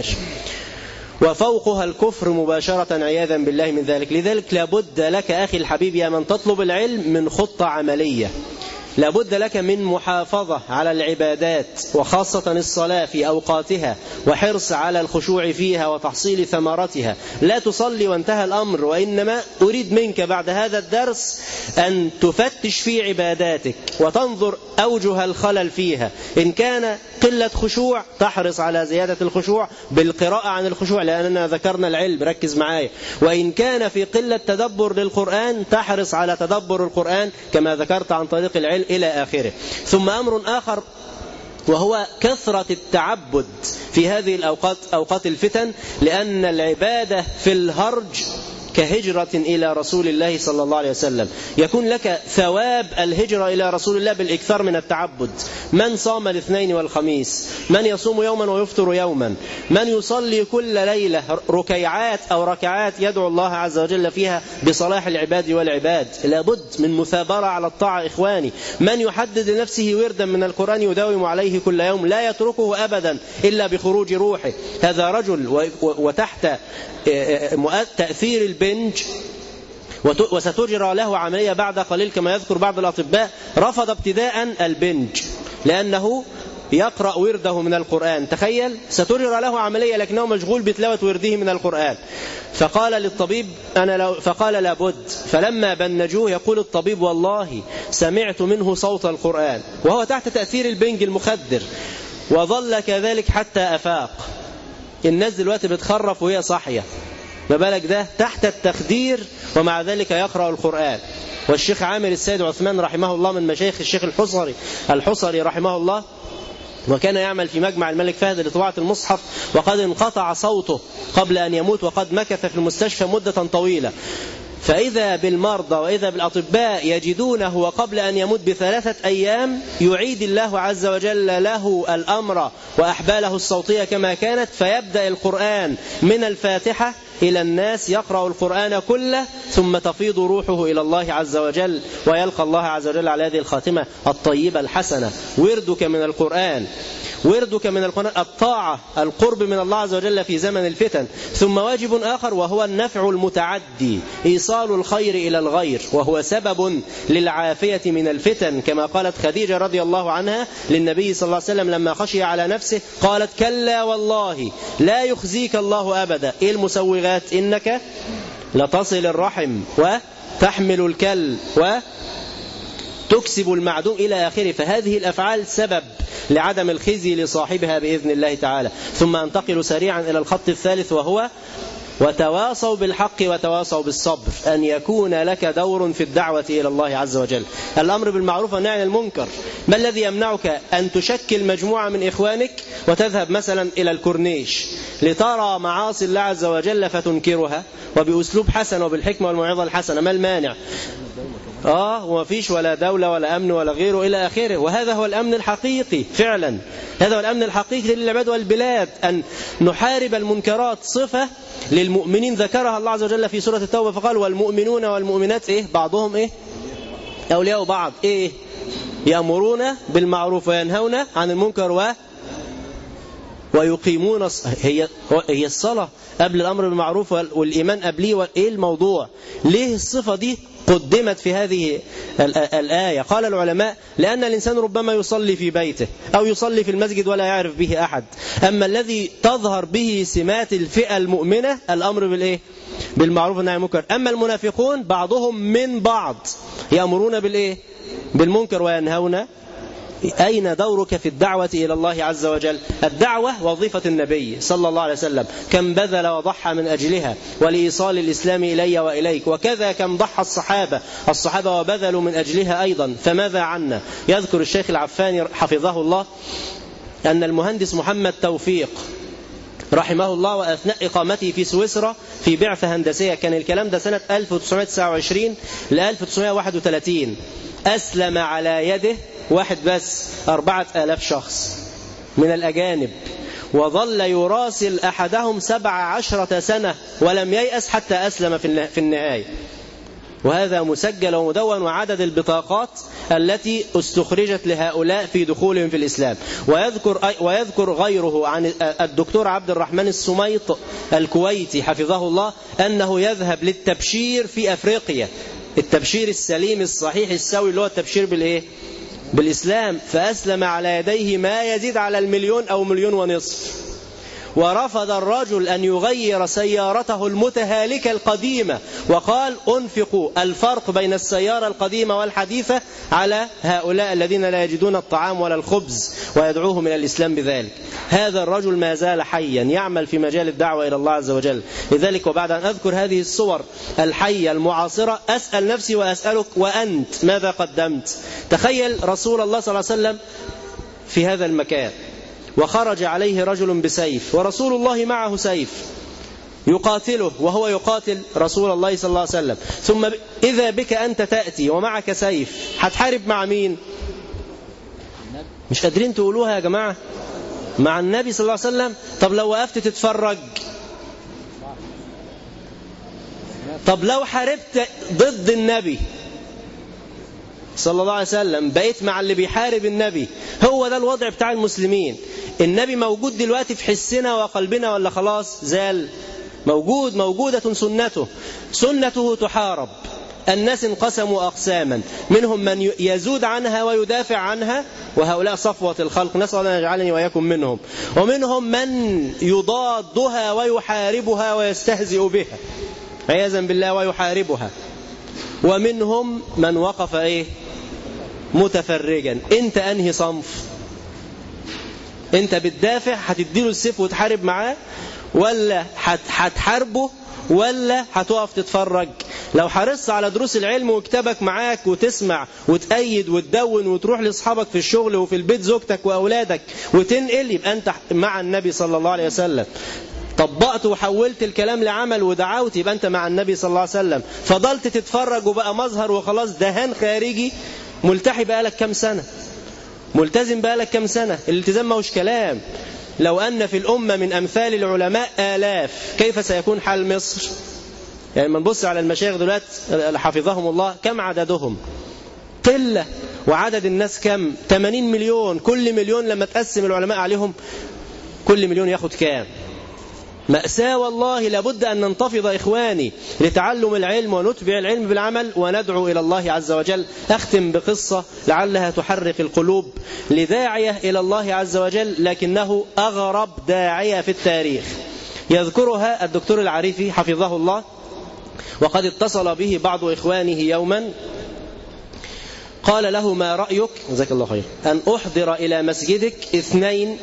وفوقها الكفر مباشرة عياذا بالله من ذلك. لذلك لابد لك أخي الحبيب يا من تطلب العلم من خطة عملية، لابد لك من محافظة على العبادات وخاصة الصلاة في أوقاتها، وحرص على الخشوع فيها وتحصيل ثمرتها. لا تصلي وانتهى الأمر، وإنما أريد منك بعد هذا الدرس أن تفتش في عباداتك وتنظر أوجه الخلل فيها. إن كان قلة خشوع تحرص على زيادة الخشوع بالقراءة عن الخشوع لأننا ذكرنا العلم، ركز معايا. وإن كان في قلة تدبر للقرآن تحرص على تدبر القرآن كما ذكرت عن طريق العلم إلى آخره. ثم أمر آخر وهو كثرة التعبد في هذه الأوقات، أوقات الفتن، لأن العبادة في الهرج كهجرة إلى رسول الله صلى الله عليه وسلم. يكون لك ثواب الهجرة إلى رسول الله بالإكثار من التعبد. من صام الاثنين والخميس، من يصوم يوما ويفطر يوما، من يصلي كل ليلة ركيعات أو ركعات يدعو الله عز وجل فيها بصلاح العباد والعباد. لابد من مثابرة على الطاعة إخواني. من يحدد لنفسه وردا من القرآن يداوم عليه كل يوم لا يتركه أبدا إلا بخروج روحه، هذا رجل وتحت تأثير البنج، وستجرى له عملية بعد قليل كما يذكر بعض الأطباء. رفض ابتداء البنج لأنه يقرأ ورده من القرآن. تخيل، ستجرى له عملية لكنه مشغول بتلاوة ورده من القرآن. فقال للطبيب فقال لابد. فلما بنجوه يقول الطبيب والله سمعت منه صوت القرآن وهو تحت تأثير البنج المخدر، وظل كذلك حتى أفاق. الناس دلوقتي بتخرف وهي صاحية، ما بالك ده تحت التخدير ومع ذلك يقرأ القرآن. والشيخ عامر السيد عثمان رحمه الله من مشايخ الشيخ الحصري رحمه الله، وكان يعمل في مجمع الملك فهد لطباعة المصحف، وقد انقطع صوته قبل أن يموت، وقد مكث في المستشفى مدة طويلة. فإذا بالمرضى وإذا بالأطباء يجدونه وقبل أن يموت ب3 أيام يعيد الله عز وجل له الأمر وأحباله الصوتية كما كانت، فيبدأ القرآن من الفاتحة إلى الناس، يقرأ القرآن كله ثم تفيض روحه إلى الله عز وجل ويلقى الله عز وجل على هذه الخاتمة الطيبة الحسنة. وردك من القرآن، وردك من القرآن الطاعة، القرب من الله عز وجل في زمن الفتن. ثم واجب آخر وهو النفع المتعدي، إيصال الخير إلى الغير، وهو سبب للعافية من الفتن، كما قالت خديجة رضي الله عنها للنبي صلى الله عليه وسلم لما خشي على نفسه، قالت كلا والله لا يخزيك الله أبدا. إيه المسوغات؟ إنك لتصل الرحم وتحمل الكل وتكسب المعدوم إلى آخره. فهذه الأفعال سبب لعدم الخزي لصاحبها بإذن الله تعالى. ثم أنتقل سريعا إلى الخط الثالث وهو وتواصوا بالحق وتواصوا بالصبر، أن يكون لك دور في الدعوة إلى الله عز وجل. الأمر بالمعروف والنهي عن المنكر. ما الذي يمنعك أن تشكل مجموعة من إخوانك وتذهب مثلا إلى الكورنيش لترى معاصي الله عز وجل فتنكرها وبأسلوب حسن وبالحكمة والموعظة الحسنة؟ ما المانع؟ وما فيش ولا دولة ولا أمن ولا غيره إلى آخره. وهذا هو الأمن الحقيقي فعلا، هذا هو الأمن الحقيقي للعباد والبلاد، أن نحارب المنكرات. صفة للمؤمنين ذكرها الله عز وجل في سورة التوبة فقال والمؤمنون والمؤمنات بعضهم أولياء بعض، يأمرون بالمعروف وينهون عن المنكر ويقيمون. هي الصلاة قبل الأمر بالمعروف والإيمان قبليه. إيه الموضوع؟ ليه الصفة دي قدمت في هذه الآية؟ قال العلماء لأن الإنسان ربما يصلي في بيته أو يصلي في المسجد ولا يعرف به أحد، أما الذي تظهر به سمات الفئة المؤمنة الأمر بالمعروف والنهي عن المنكر. أما المنافقون بعضهم من بعض يأمرون بالمنكر وينهون. أين دورك في الدعوة إلى الله عز وجل؟ الدعوة وظيفة النبي صلى الله عليه وسلم، كم بذل وضحى من أجلها ولإيصال الإسلام إلي وإليك، وكذا كم ضحى الصحابة وبذلوا من أجلها أيضا. فماذا عنا؟ يذكر الشيخ العفاني حفظه الله أن المهندس محمد توفيق رحمه الله، وأثناء إقامته في سويسرا في بعثة هندسية، كان الكلام ده سنة 1929 ل 1931. أسلم على يده واحد بس 4000 شخص من الأجانب، وظل يراسل أحدهم 17 سنة ولم ييأس حتى أسلم في النهاية. وهذا مسجل ومدون، وعدد البطاقات التي استخرجت لهؤلاء في دخولهم في الإسلام. ويذكر غيره عن الدكتور عبد الرحمن السميط الكويتي حفظه الله أنه يذهب للتبشير في أفريقيا، التبشير السليم الصحيح السوي اللي هو التبشير بالإيه؟ بالإسلام، فأسلم على يديه ما يزيد على 1,000,000 أو 1,500,000. ورفض الرجل أن يغير سيارته المتهالكة القديمة، وقال أنفقوا الفرق بين السيارة القديمة والحديثة على هؤلاء الذين لا يجدون الطعام ولا الخبز، ويدعوهم إلى الإسلام بذلك. هذا الرجل ما زال حيا يعمل في مجال الدعوة إلى الله عز وجل. لذلك وبعد أن أذكر هذه الصور الحية المعاصرة أسأل نفسي وأسألك، وأنت ماذا قدمت؟ تخيل رسول الله صلى الله عليه وسلم في هذا المكان، وخرج عليه رجل بسيف، ورسول الله معه سيف يقاتله وهو يقاتل رسول الله صلى الله عليه وسلم، ثم إذا بك أنت تأتي ومعك سيف، هتحارب مع مين؟ مش قادرين تقولوها يا جماعة؟ مع النبي صلى الله عليه وسلم. طب لو وقفت تتفرج؟ طب لو حاربت ضد النبي صلى الله عليه وسلم، بقيت مع اللي بيحارب النبي؟ هو ده الوضع بتاع المسلمين. النبي موجود دلوقتي في حسنا وقلبنا ولا خلاص زال؟ موجودة سنته تحارب. الناس انقسموا أقساما، منهم من يزود عنها ويدافع عنها، وهؤلاء صفوة الخلق، نسأل الله أن يجعلني وإياكم منهم. ومنهم من يضادها ويحاربها ويستهزئ بها عياذا بالله ويحاربها. ومنهم من وقف متفرجا. انت انهي صنف؟ انت بتدافع هتديله السيف وتحارب معاه، ولا هتحاربه، ولا هتقف تتفرج؟ لو حرصت على دروس العلم وكتابك معاك وتسمع وتأيد وتدون وتروح لأصحابك في الشغل وفي البيت زوجتك وأولادك وتنقل، يبقى أنت مع النبي صلى الله عليه وسلم. طبقت وحولت الكلام لعمل ودعوت، يبقى أنت مع النبي صلى الله عليه وسلم. فضلت تتفرج وبقى مظهر وخلاص دهان خارجي، ملتحي بقالك كم سنة، ملتزم بقالك كم سنة. الالتزام ماهوش كلام. لو أن في الأمة من أمثال العلماء آلاف، كيف سيكون حال مصر؟ يعني من نبص على المشايخ دلوقتي حفظهم الله، كم عددهم؟ قلة. وعدد الناس كم؟ 80 مليون. كل مليون لما تقسم العلماء عليهم، كل مليون ياخد كام؟ مأساة والله. لابد أن ننتفض إخواني لتعلم العلم ونتبع العلم بالعمل وندعو إلى الله عز وجل. أختم بقصة لعلها تحرك القلوب لداعية إلى الله عز وجل، لكنه أغرب داعية في التاريخ. يذكرها الدكتور العريفي حفظه الله، وقد اتصل به بعض إخوانه يوما، قال له: ما رأيك جزاك الله خير أن أحضر إلى مسجدك 2،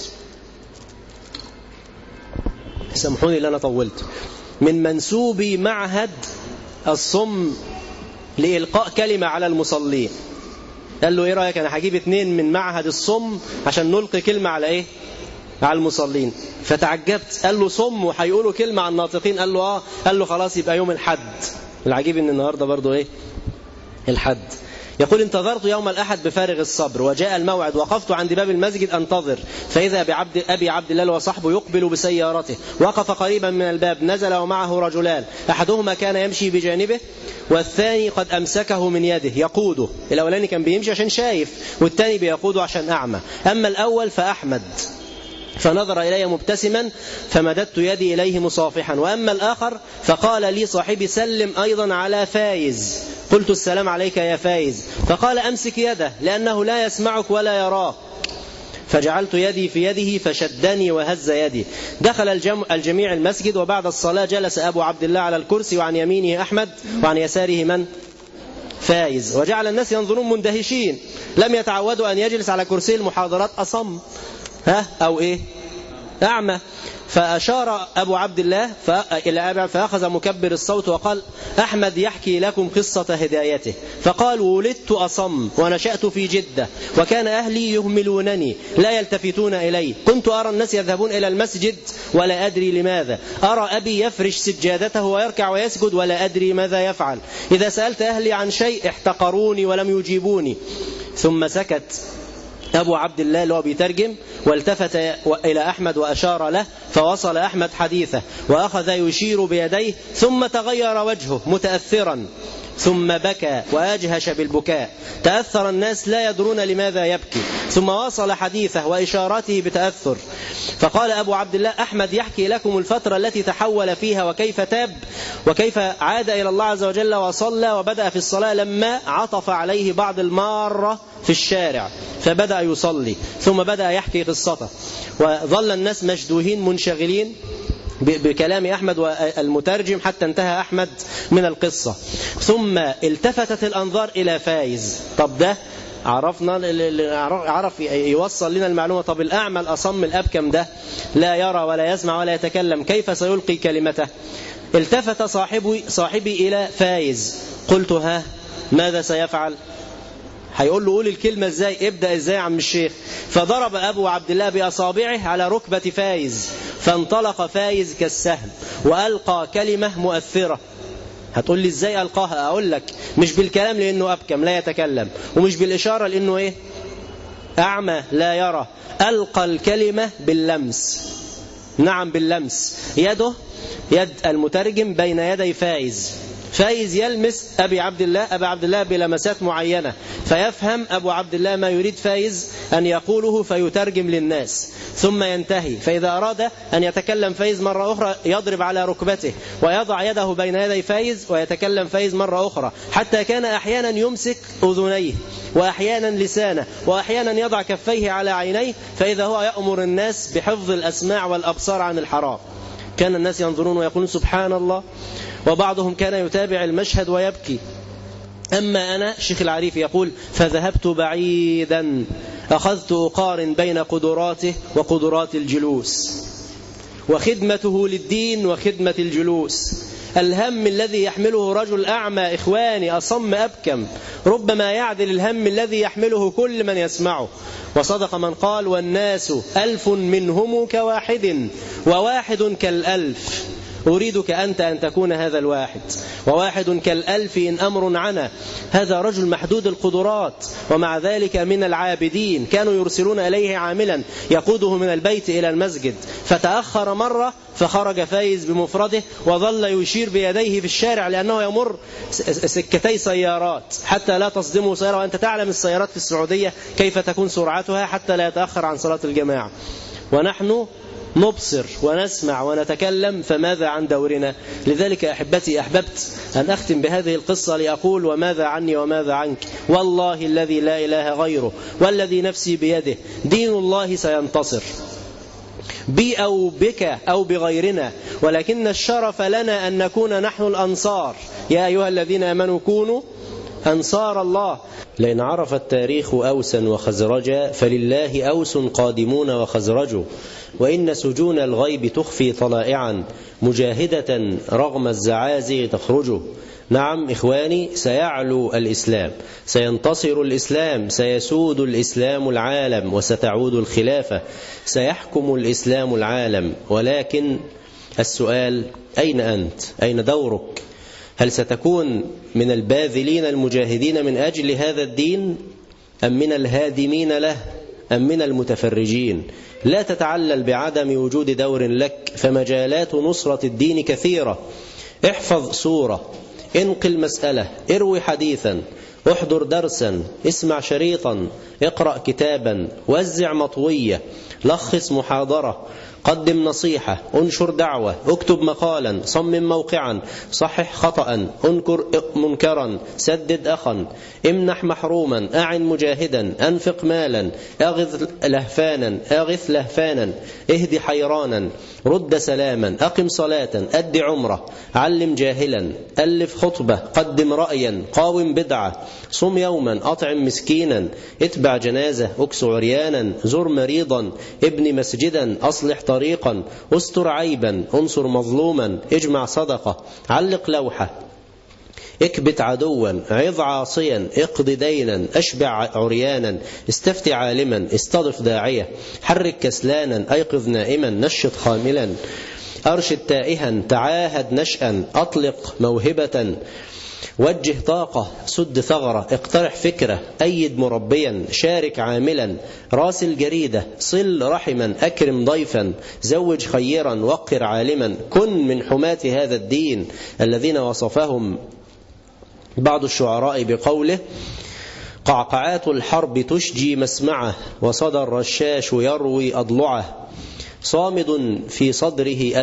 سامحوني اللي أنا طولت، من منسوبي معهد الصم لإلقاء كلمة على المصلين. قال له: إيه رأيك أنا هجيب 2 من معهد الصم عشان نلقي كلمة على على المصلين. فتعجبت، قال له: صم وهيقولوا كلمة عن الناطقين؟ قال له: آه. قال له: خلاص يبقى يوم الحد. العجيب ان النهاردة برضو الحد. يقول: انتظرت يوم الأحد بفارغ الصبر، وجاء الموعد، وقفت عند باب المسجد أنتظر، فإذا أبي عبد الله وصحبه يقبل بسيارته. وقف قريبا من الباب، نزل ومعه رجلان، أحدهما كان يمشي بجانبه والثاني قد أمسكه من يده يقوده. الأولاني كان بيمشي عشان شايف، والثاني بيقوده عشان أعمى. أما الأول فأحمد، فنظر إلي مبتسما فمددت يدي إليه مصافحا. وأما الآخر فقال لي صاحبي: سلم أيضا على فايز. قلت: السلام عليك يا فايز. فقال: أمسك يده لأنه لا يسمعك ولا يراك. فجعلت يدي في يده فشدني وهز يدي. دخل الجميع المسجد، وبعد الصلاة جلس أبو عبد الله على الكرسي، وعن يمينه أحمد، وعن يساره من؟ فايز. وجعل الناس ينظرون مندهشين، لم يتعودوا أن يجلس على كرسي المحاضرات أصم أو أعمى. فأشار أبو عبد الله إلى أبي فأخذ مكبر الصوت وقال: أحمد يحكي لكم قصة هدايته. فقال: ولدت أصم ونشأت في جدة، وكان أهلي يهملونني لا يلتفتون إلي، كنت أرى الناس يذهبون إلى المسجد ولا أدري لماذا، أرى أبي يفرش سجادته ويركع ويسجد ولا أدري ماذا يفعل، إذا سألت أهلي عن شيء احتقروني ولم يجيبوني. ثم سكت أبو عبد الله اللي هو بيترجم والتفت إلى أحمد وأشار له، فوصل أحمد حديثه وأخذ يشير بيديه، ثم تغير وجهه متأثرا، ثم بكى وأجهش بالبكاء، تأثر الناس لا يدرون لماذا يبكي، ثم واصل حديثه وإشاراته بتأثر. فقال أبو عبد الله: أحمد يحكي لكم الفترة التي تحول فيها وكيف تاب وكيف عاد إلى الله عز وجل وصلى وبدأ في الصلاة لما عطف عليه بعض المارة في الشارع فبدأ يصلي، ثم بدأ يحكي قصته، وظل الناس مشدوهين منشغلين بكلام أحمد والمترجم حتى انتهى أحمد من القصة. ثم التفتت الأنظار إلى فايز. طب ده عرف يوصل لنا المعلومة. طب الأعمى الأصم الأبكم ده لا يرى ولا يسمع ولا يتكلم، كيف سيلقي كلمته؟ التفت صاحبي إلى فايز. قلت: ها ماذا سيفعل؟ هيقول له قول الكلمة ازاي، ابدأ ازاي يا عم الشيخ؟ فضرب أبو عبد الله بأصابعه على ركبة فايز، فانطلق فايز كالسهم وألقى كلمة مؤثرة. هتقول لي ازاي ألقاها؟ أقول لك: مش بالكلام لأنه أبكم لا يتكلم، ومش بالإشارة لأنه إيه؟ أعمى لا يرى. ألقى الكلمة باللمس. نعم باللمس. يده يد المترجم بين يدي فايز، فايز يلمس أبا عبد الله بلمسات معينة، فيفهم أبو عبد الله ما يريد فايز أن يقوله فيترجم للناس، ثم ينتهي. فإذا أراد أن يتكلم فايز مرة أخرى يضرب على ركبته ويضع يده بين يدي فايز ويتكلم فايز مرة أخرى، حتى كان أحيانا يمسك أذنيه وأحيانا لسانه وأحيانا يضع كفيه على عينيه، فإذا هو يأمر الناس بحفظ الأسماع والأبصار عن الحرام. كان الناس ينظرون ويقولون: سبحان الله. وبعضهم كان يتابع المشهد ويبكي. أما أنا، الشيخ العريفي يقول: فذهبت بعيدا، أخذت أقارن بين قدراته وقدرات الجلوس، وخدمته للدين وخدمة الجلوس. الهم الذي يحمله رجل أعمى إخواني أصم أبكم ربما يعدل الهم الذي يحمله كل من يسمعه. وصدق من قال: والناس 1000 منهم كواحد، وواحد كالألف. أريدك أنت أن تكون هذا الواحد، وواحد كالألف إن أمر عنا. هذا رجل محدود القدرات، ومع ذلك من العابدين. كانوا يرسلون إليه عاملا يقوده من البيت إلى المسجد، فتأخر مرة فخرج فايز بمفرده وظل يشير بيديه في الشارع، لأنه يمر سكتي سيارات حتى لا تصدمه سيارة. وأنت تعلم السيارات في السعودية كيف تكون سرعتها حتى لا يتأخر عن صلاة الجماعة. ونحن نبصر ونسمع ونتكلم، فماذا عن دورنا؟ لذلك أحبتي أحببت أن أختم بهذه القصة لأقول: وماذا عني وماذا عنك؟ والله الذي لا إله غيره والذي نفسي بيده، دين الله سينتصر بي أو بك أو بغيرنا، ولكن الشرف لنا أن نكون نحن الأنصار. يا أيها الذين آمنوا كونوا أنصار الله. لأن عرف التاريخ أوسا وخزرجا، فلله أوس قادمون وخزرج، وإن سجون الغيب تخفي طلائعا، مجاهدة رغم الزعازع تخرج. نعم إخواني، سيعلو الإسلام، سينتصر الإسلام، سيسود الإسلام العالم، وستعود الخلافة، سيحكم الإسلام العالم. ولكن السؤال: أين أنت؟ أين دورك؟ هل ستكون من الباذلين المجاهدين من أجل هذا الدين، أم من الهادمين له، أم من المتفرجين؟ لا تتعلل بعدم وجود دور لك، فمجالات نصرة الدين كثيرة. احفظ سورة، انقل مسألة، اروي حديثا، احضر درسا، اسمع شريطا، اقرأ كتابا، وزع مطوية، لخص محاضرة، قدم نصيحة، انشر دعوة، اكتب مقالا، صمم موقعا، صحح خطأ، انكر منكرا، سدد أخا، امنح محروما، أعن مجاهدا، أنفق مالا، أغث لهفانا، اهدي حيرانا، رد سلاما، أقم صلاة، أد عمرة، علم جاهلا، ألف خطبة، قدم رأيا، قاوم بدعة، صم يوما، أطعم مسكينا، اتبع جنازة، اكس عريانا، زر مريضا، ابن مسجدا، أصلح طريقا، طريقا، استر عيبا، انصر مظلوما، اجمع صدقة، علق لوحة، اكبت عدوا، عظ عاصيا، اقض دينا، اشبع عريانا، استفتي عالما، استضف داعية، حرك كسلانا، ايقظ نائما، نشط خاملا، أرشد تائها، تعاهد نشأا، أطلق موهبة، وجه طاقة، سد ثغرة، اقترح فكرة، أيد مربيا، شارك عاملا، راسل جريدة، صل رحما، أكرم ضيفا، زوج خيرا، وقر عالما. كن من حماة هذا الدين الذين وصفهم بعض الشعراء بقوله: قعقعات الحرب تشجي مسمعه، وصدى الرشاش يروي أضلعه، صامد في صدره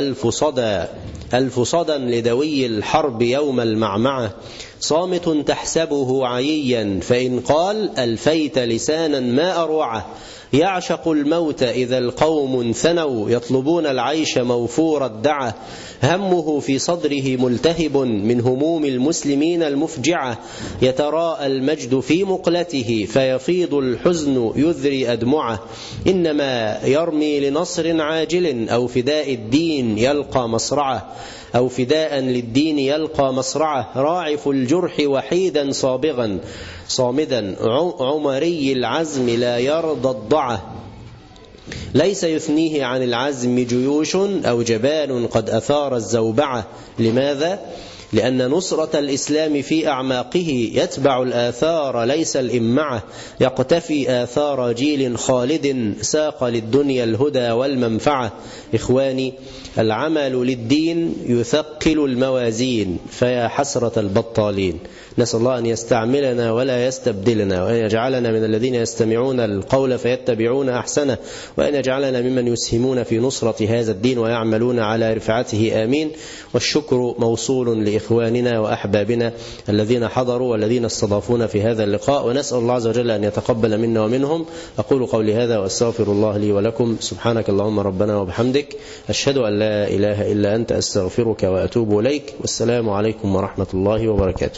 ألف صدى لدوي الحرب يوم المعمعة، صامت تحسبه عييا، فإن قال ألفيت لسانا ما أروعه، يعشق الموت إذا القوم ثنوا، يطلبون العيش موفور الدعة، همه في صدره ملتهب من هموم المسلمين المفجعة، يتراءى المجد في مقلته، فيفيض الحزن يذري أدمعه، إنما يرمي لنصر عاجل، أو فداء الدين يلقى مصرعه، أو فداء للدين يلقى مصرعه، راعف الجرح وحيدا صابغا صامدا، عمري العزم لا يرضى الضعه، ليس يثنيه عن العزم جيوش، أو جبان قد أثار الزوبعة. لماذا؟ لأن نصرة الإسلام في أعماقه يتبع الآثار ليس الإمعة، يقتفي آثار جيل خالد ساق للدنيا الهدى والمنفعة. إخواني، العمل للدين يثقل الموازين، فيا حسرة البطالين. نسأل الله أن يستعملنا ولا يستبدلنا، وأن يجعلنا من الذين يستمعون القول فيتبعون أحسنه، وأن يجعلنا ممن يسهمون في نصرة هذا الدين ويعملون على رفعته. آمين. والشكر موصول لإخواننا وأحبابنا الذين حضروا والذين استضافونا في هذا اللقاء، ونسأل الله عز وجل أن يتقبل منا ومنهم. أقول قولي هذا وأستغفر الله لي ولكم. سبحانك اللهم ربنا وبحمدك، أشهد أن لا إله إلا أنت، أستغفرك وأتوب إليك. والسلام عليكم ورحمة الله وبركاته.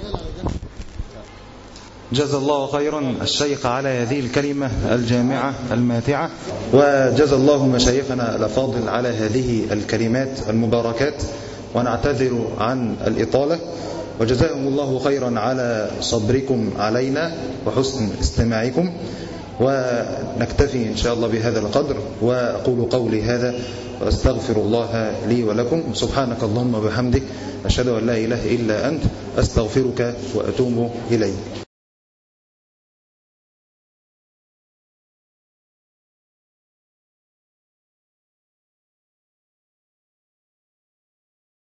جزا الله خيرا الشيخ على هذه الكلمة الجامعة الماتعة، وجزا الله مشايخنا الأفاضل على هذه الكلمات المباركات، ونعتذر عن الإطالة، وجزاهم الله خيرا على صبركم علينا وحسن استماعكم. ونكتفي إن شاء الله بهذا القدر، وأقول قولي هذا وأستغفر الله لي ولكم. سبحانك اللهم وبحمدك، أشهد أن لا إله إلا أنت، أستغفرك وأتوب إليك.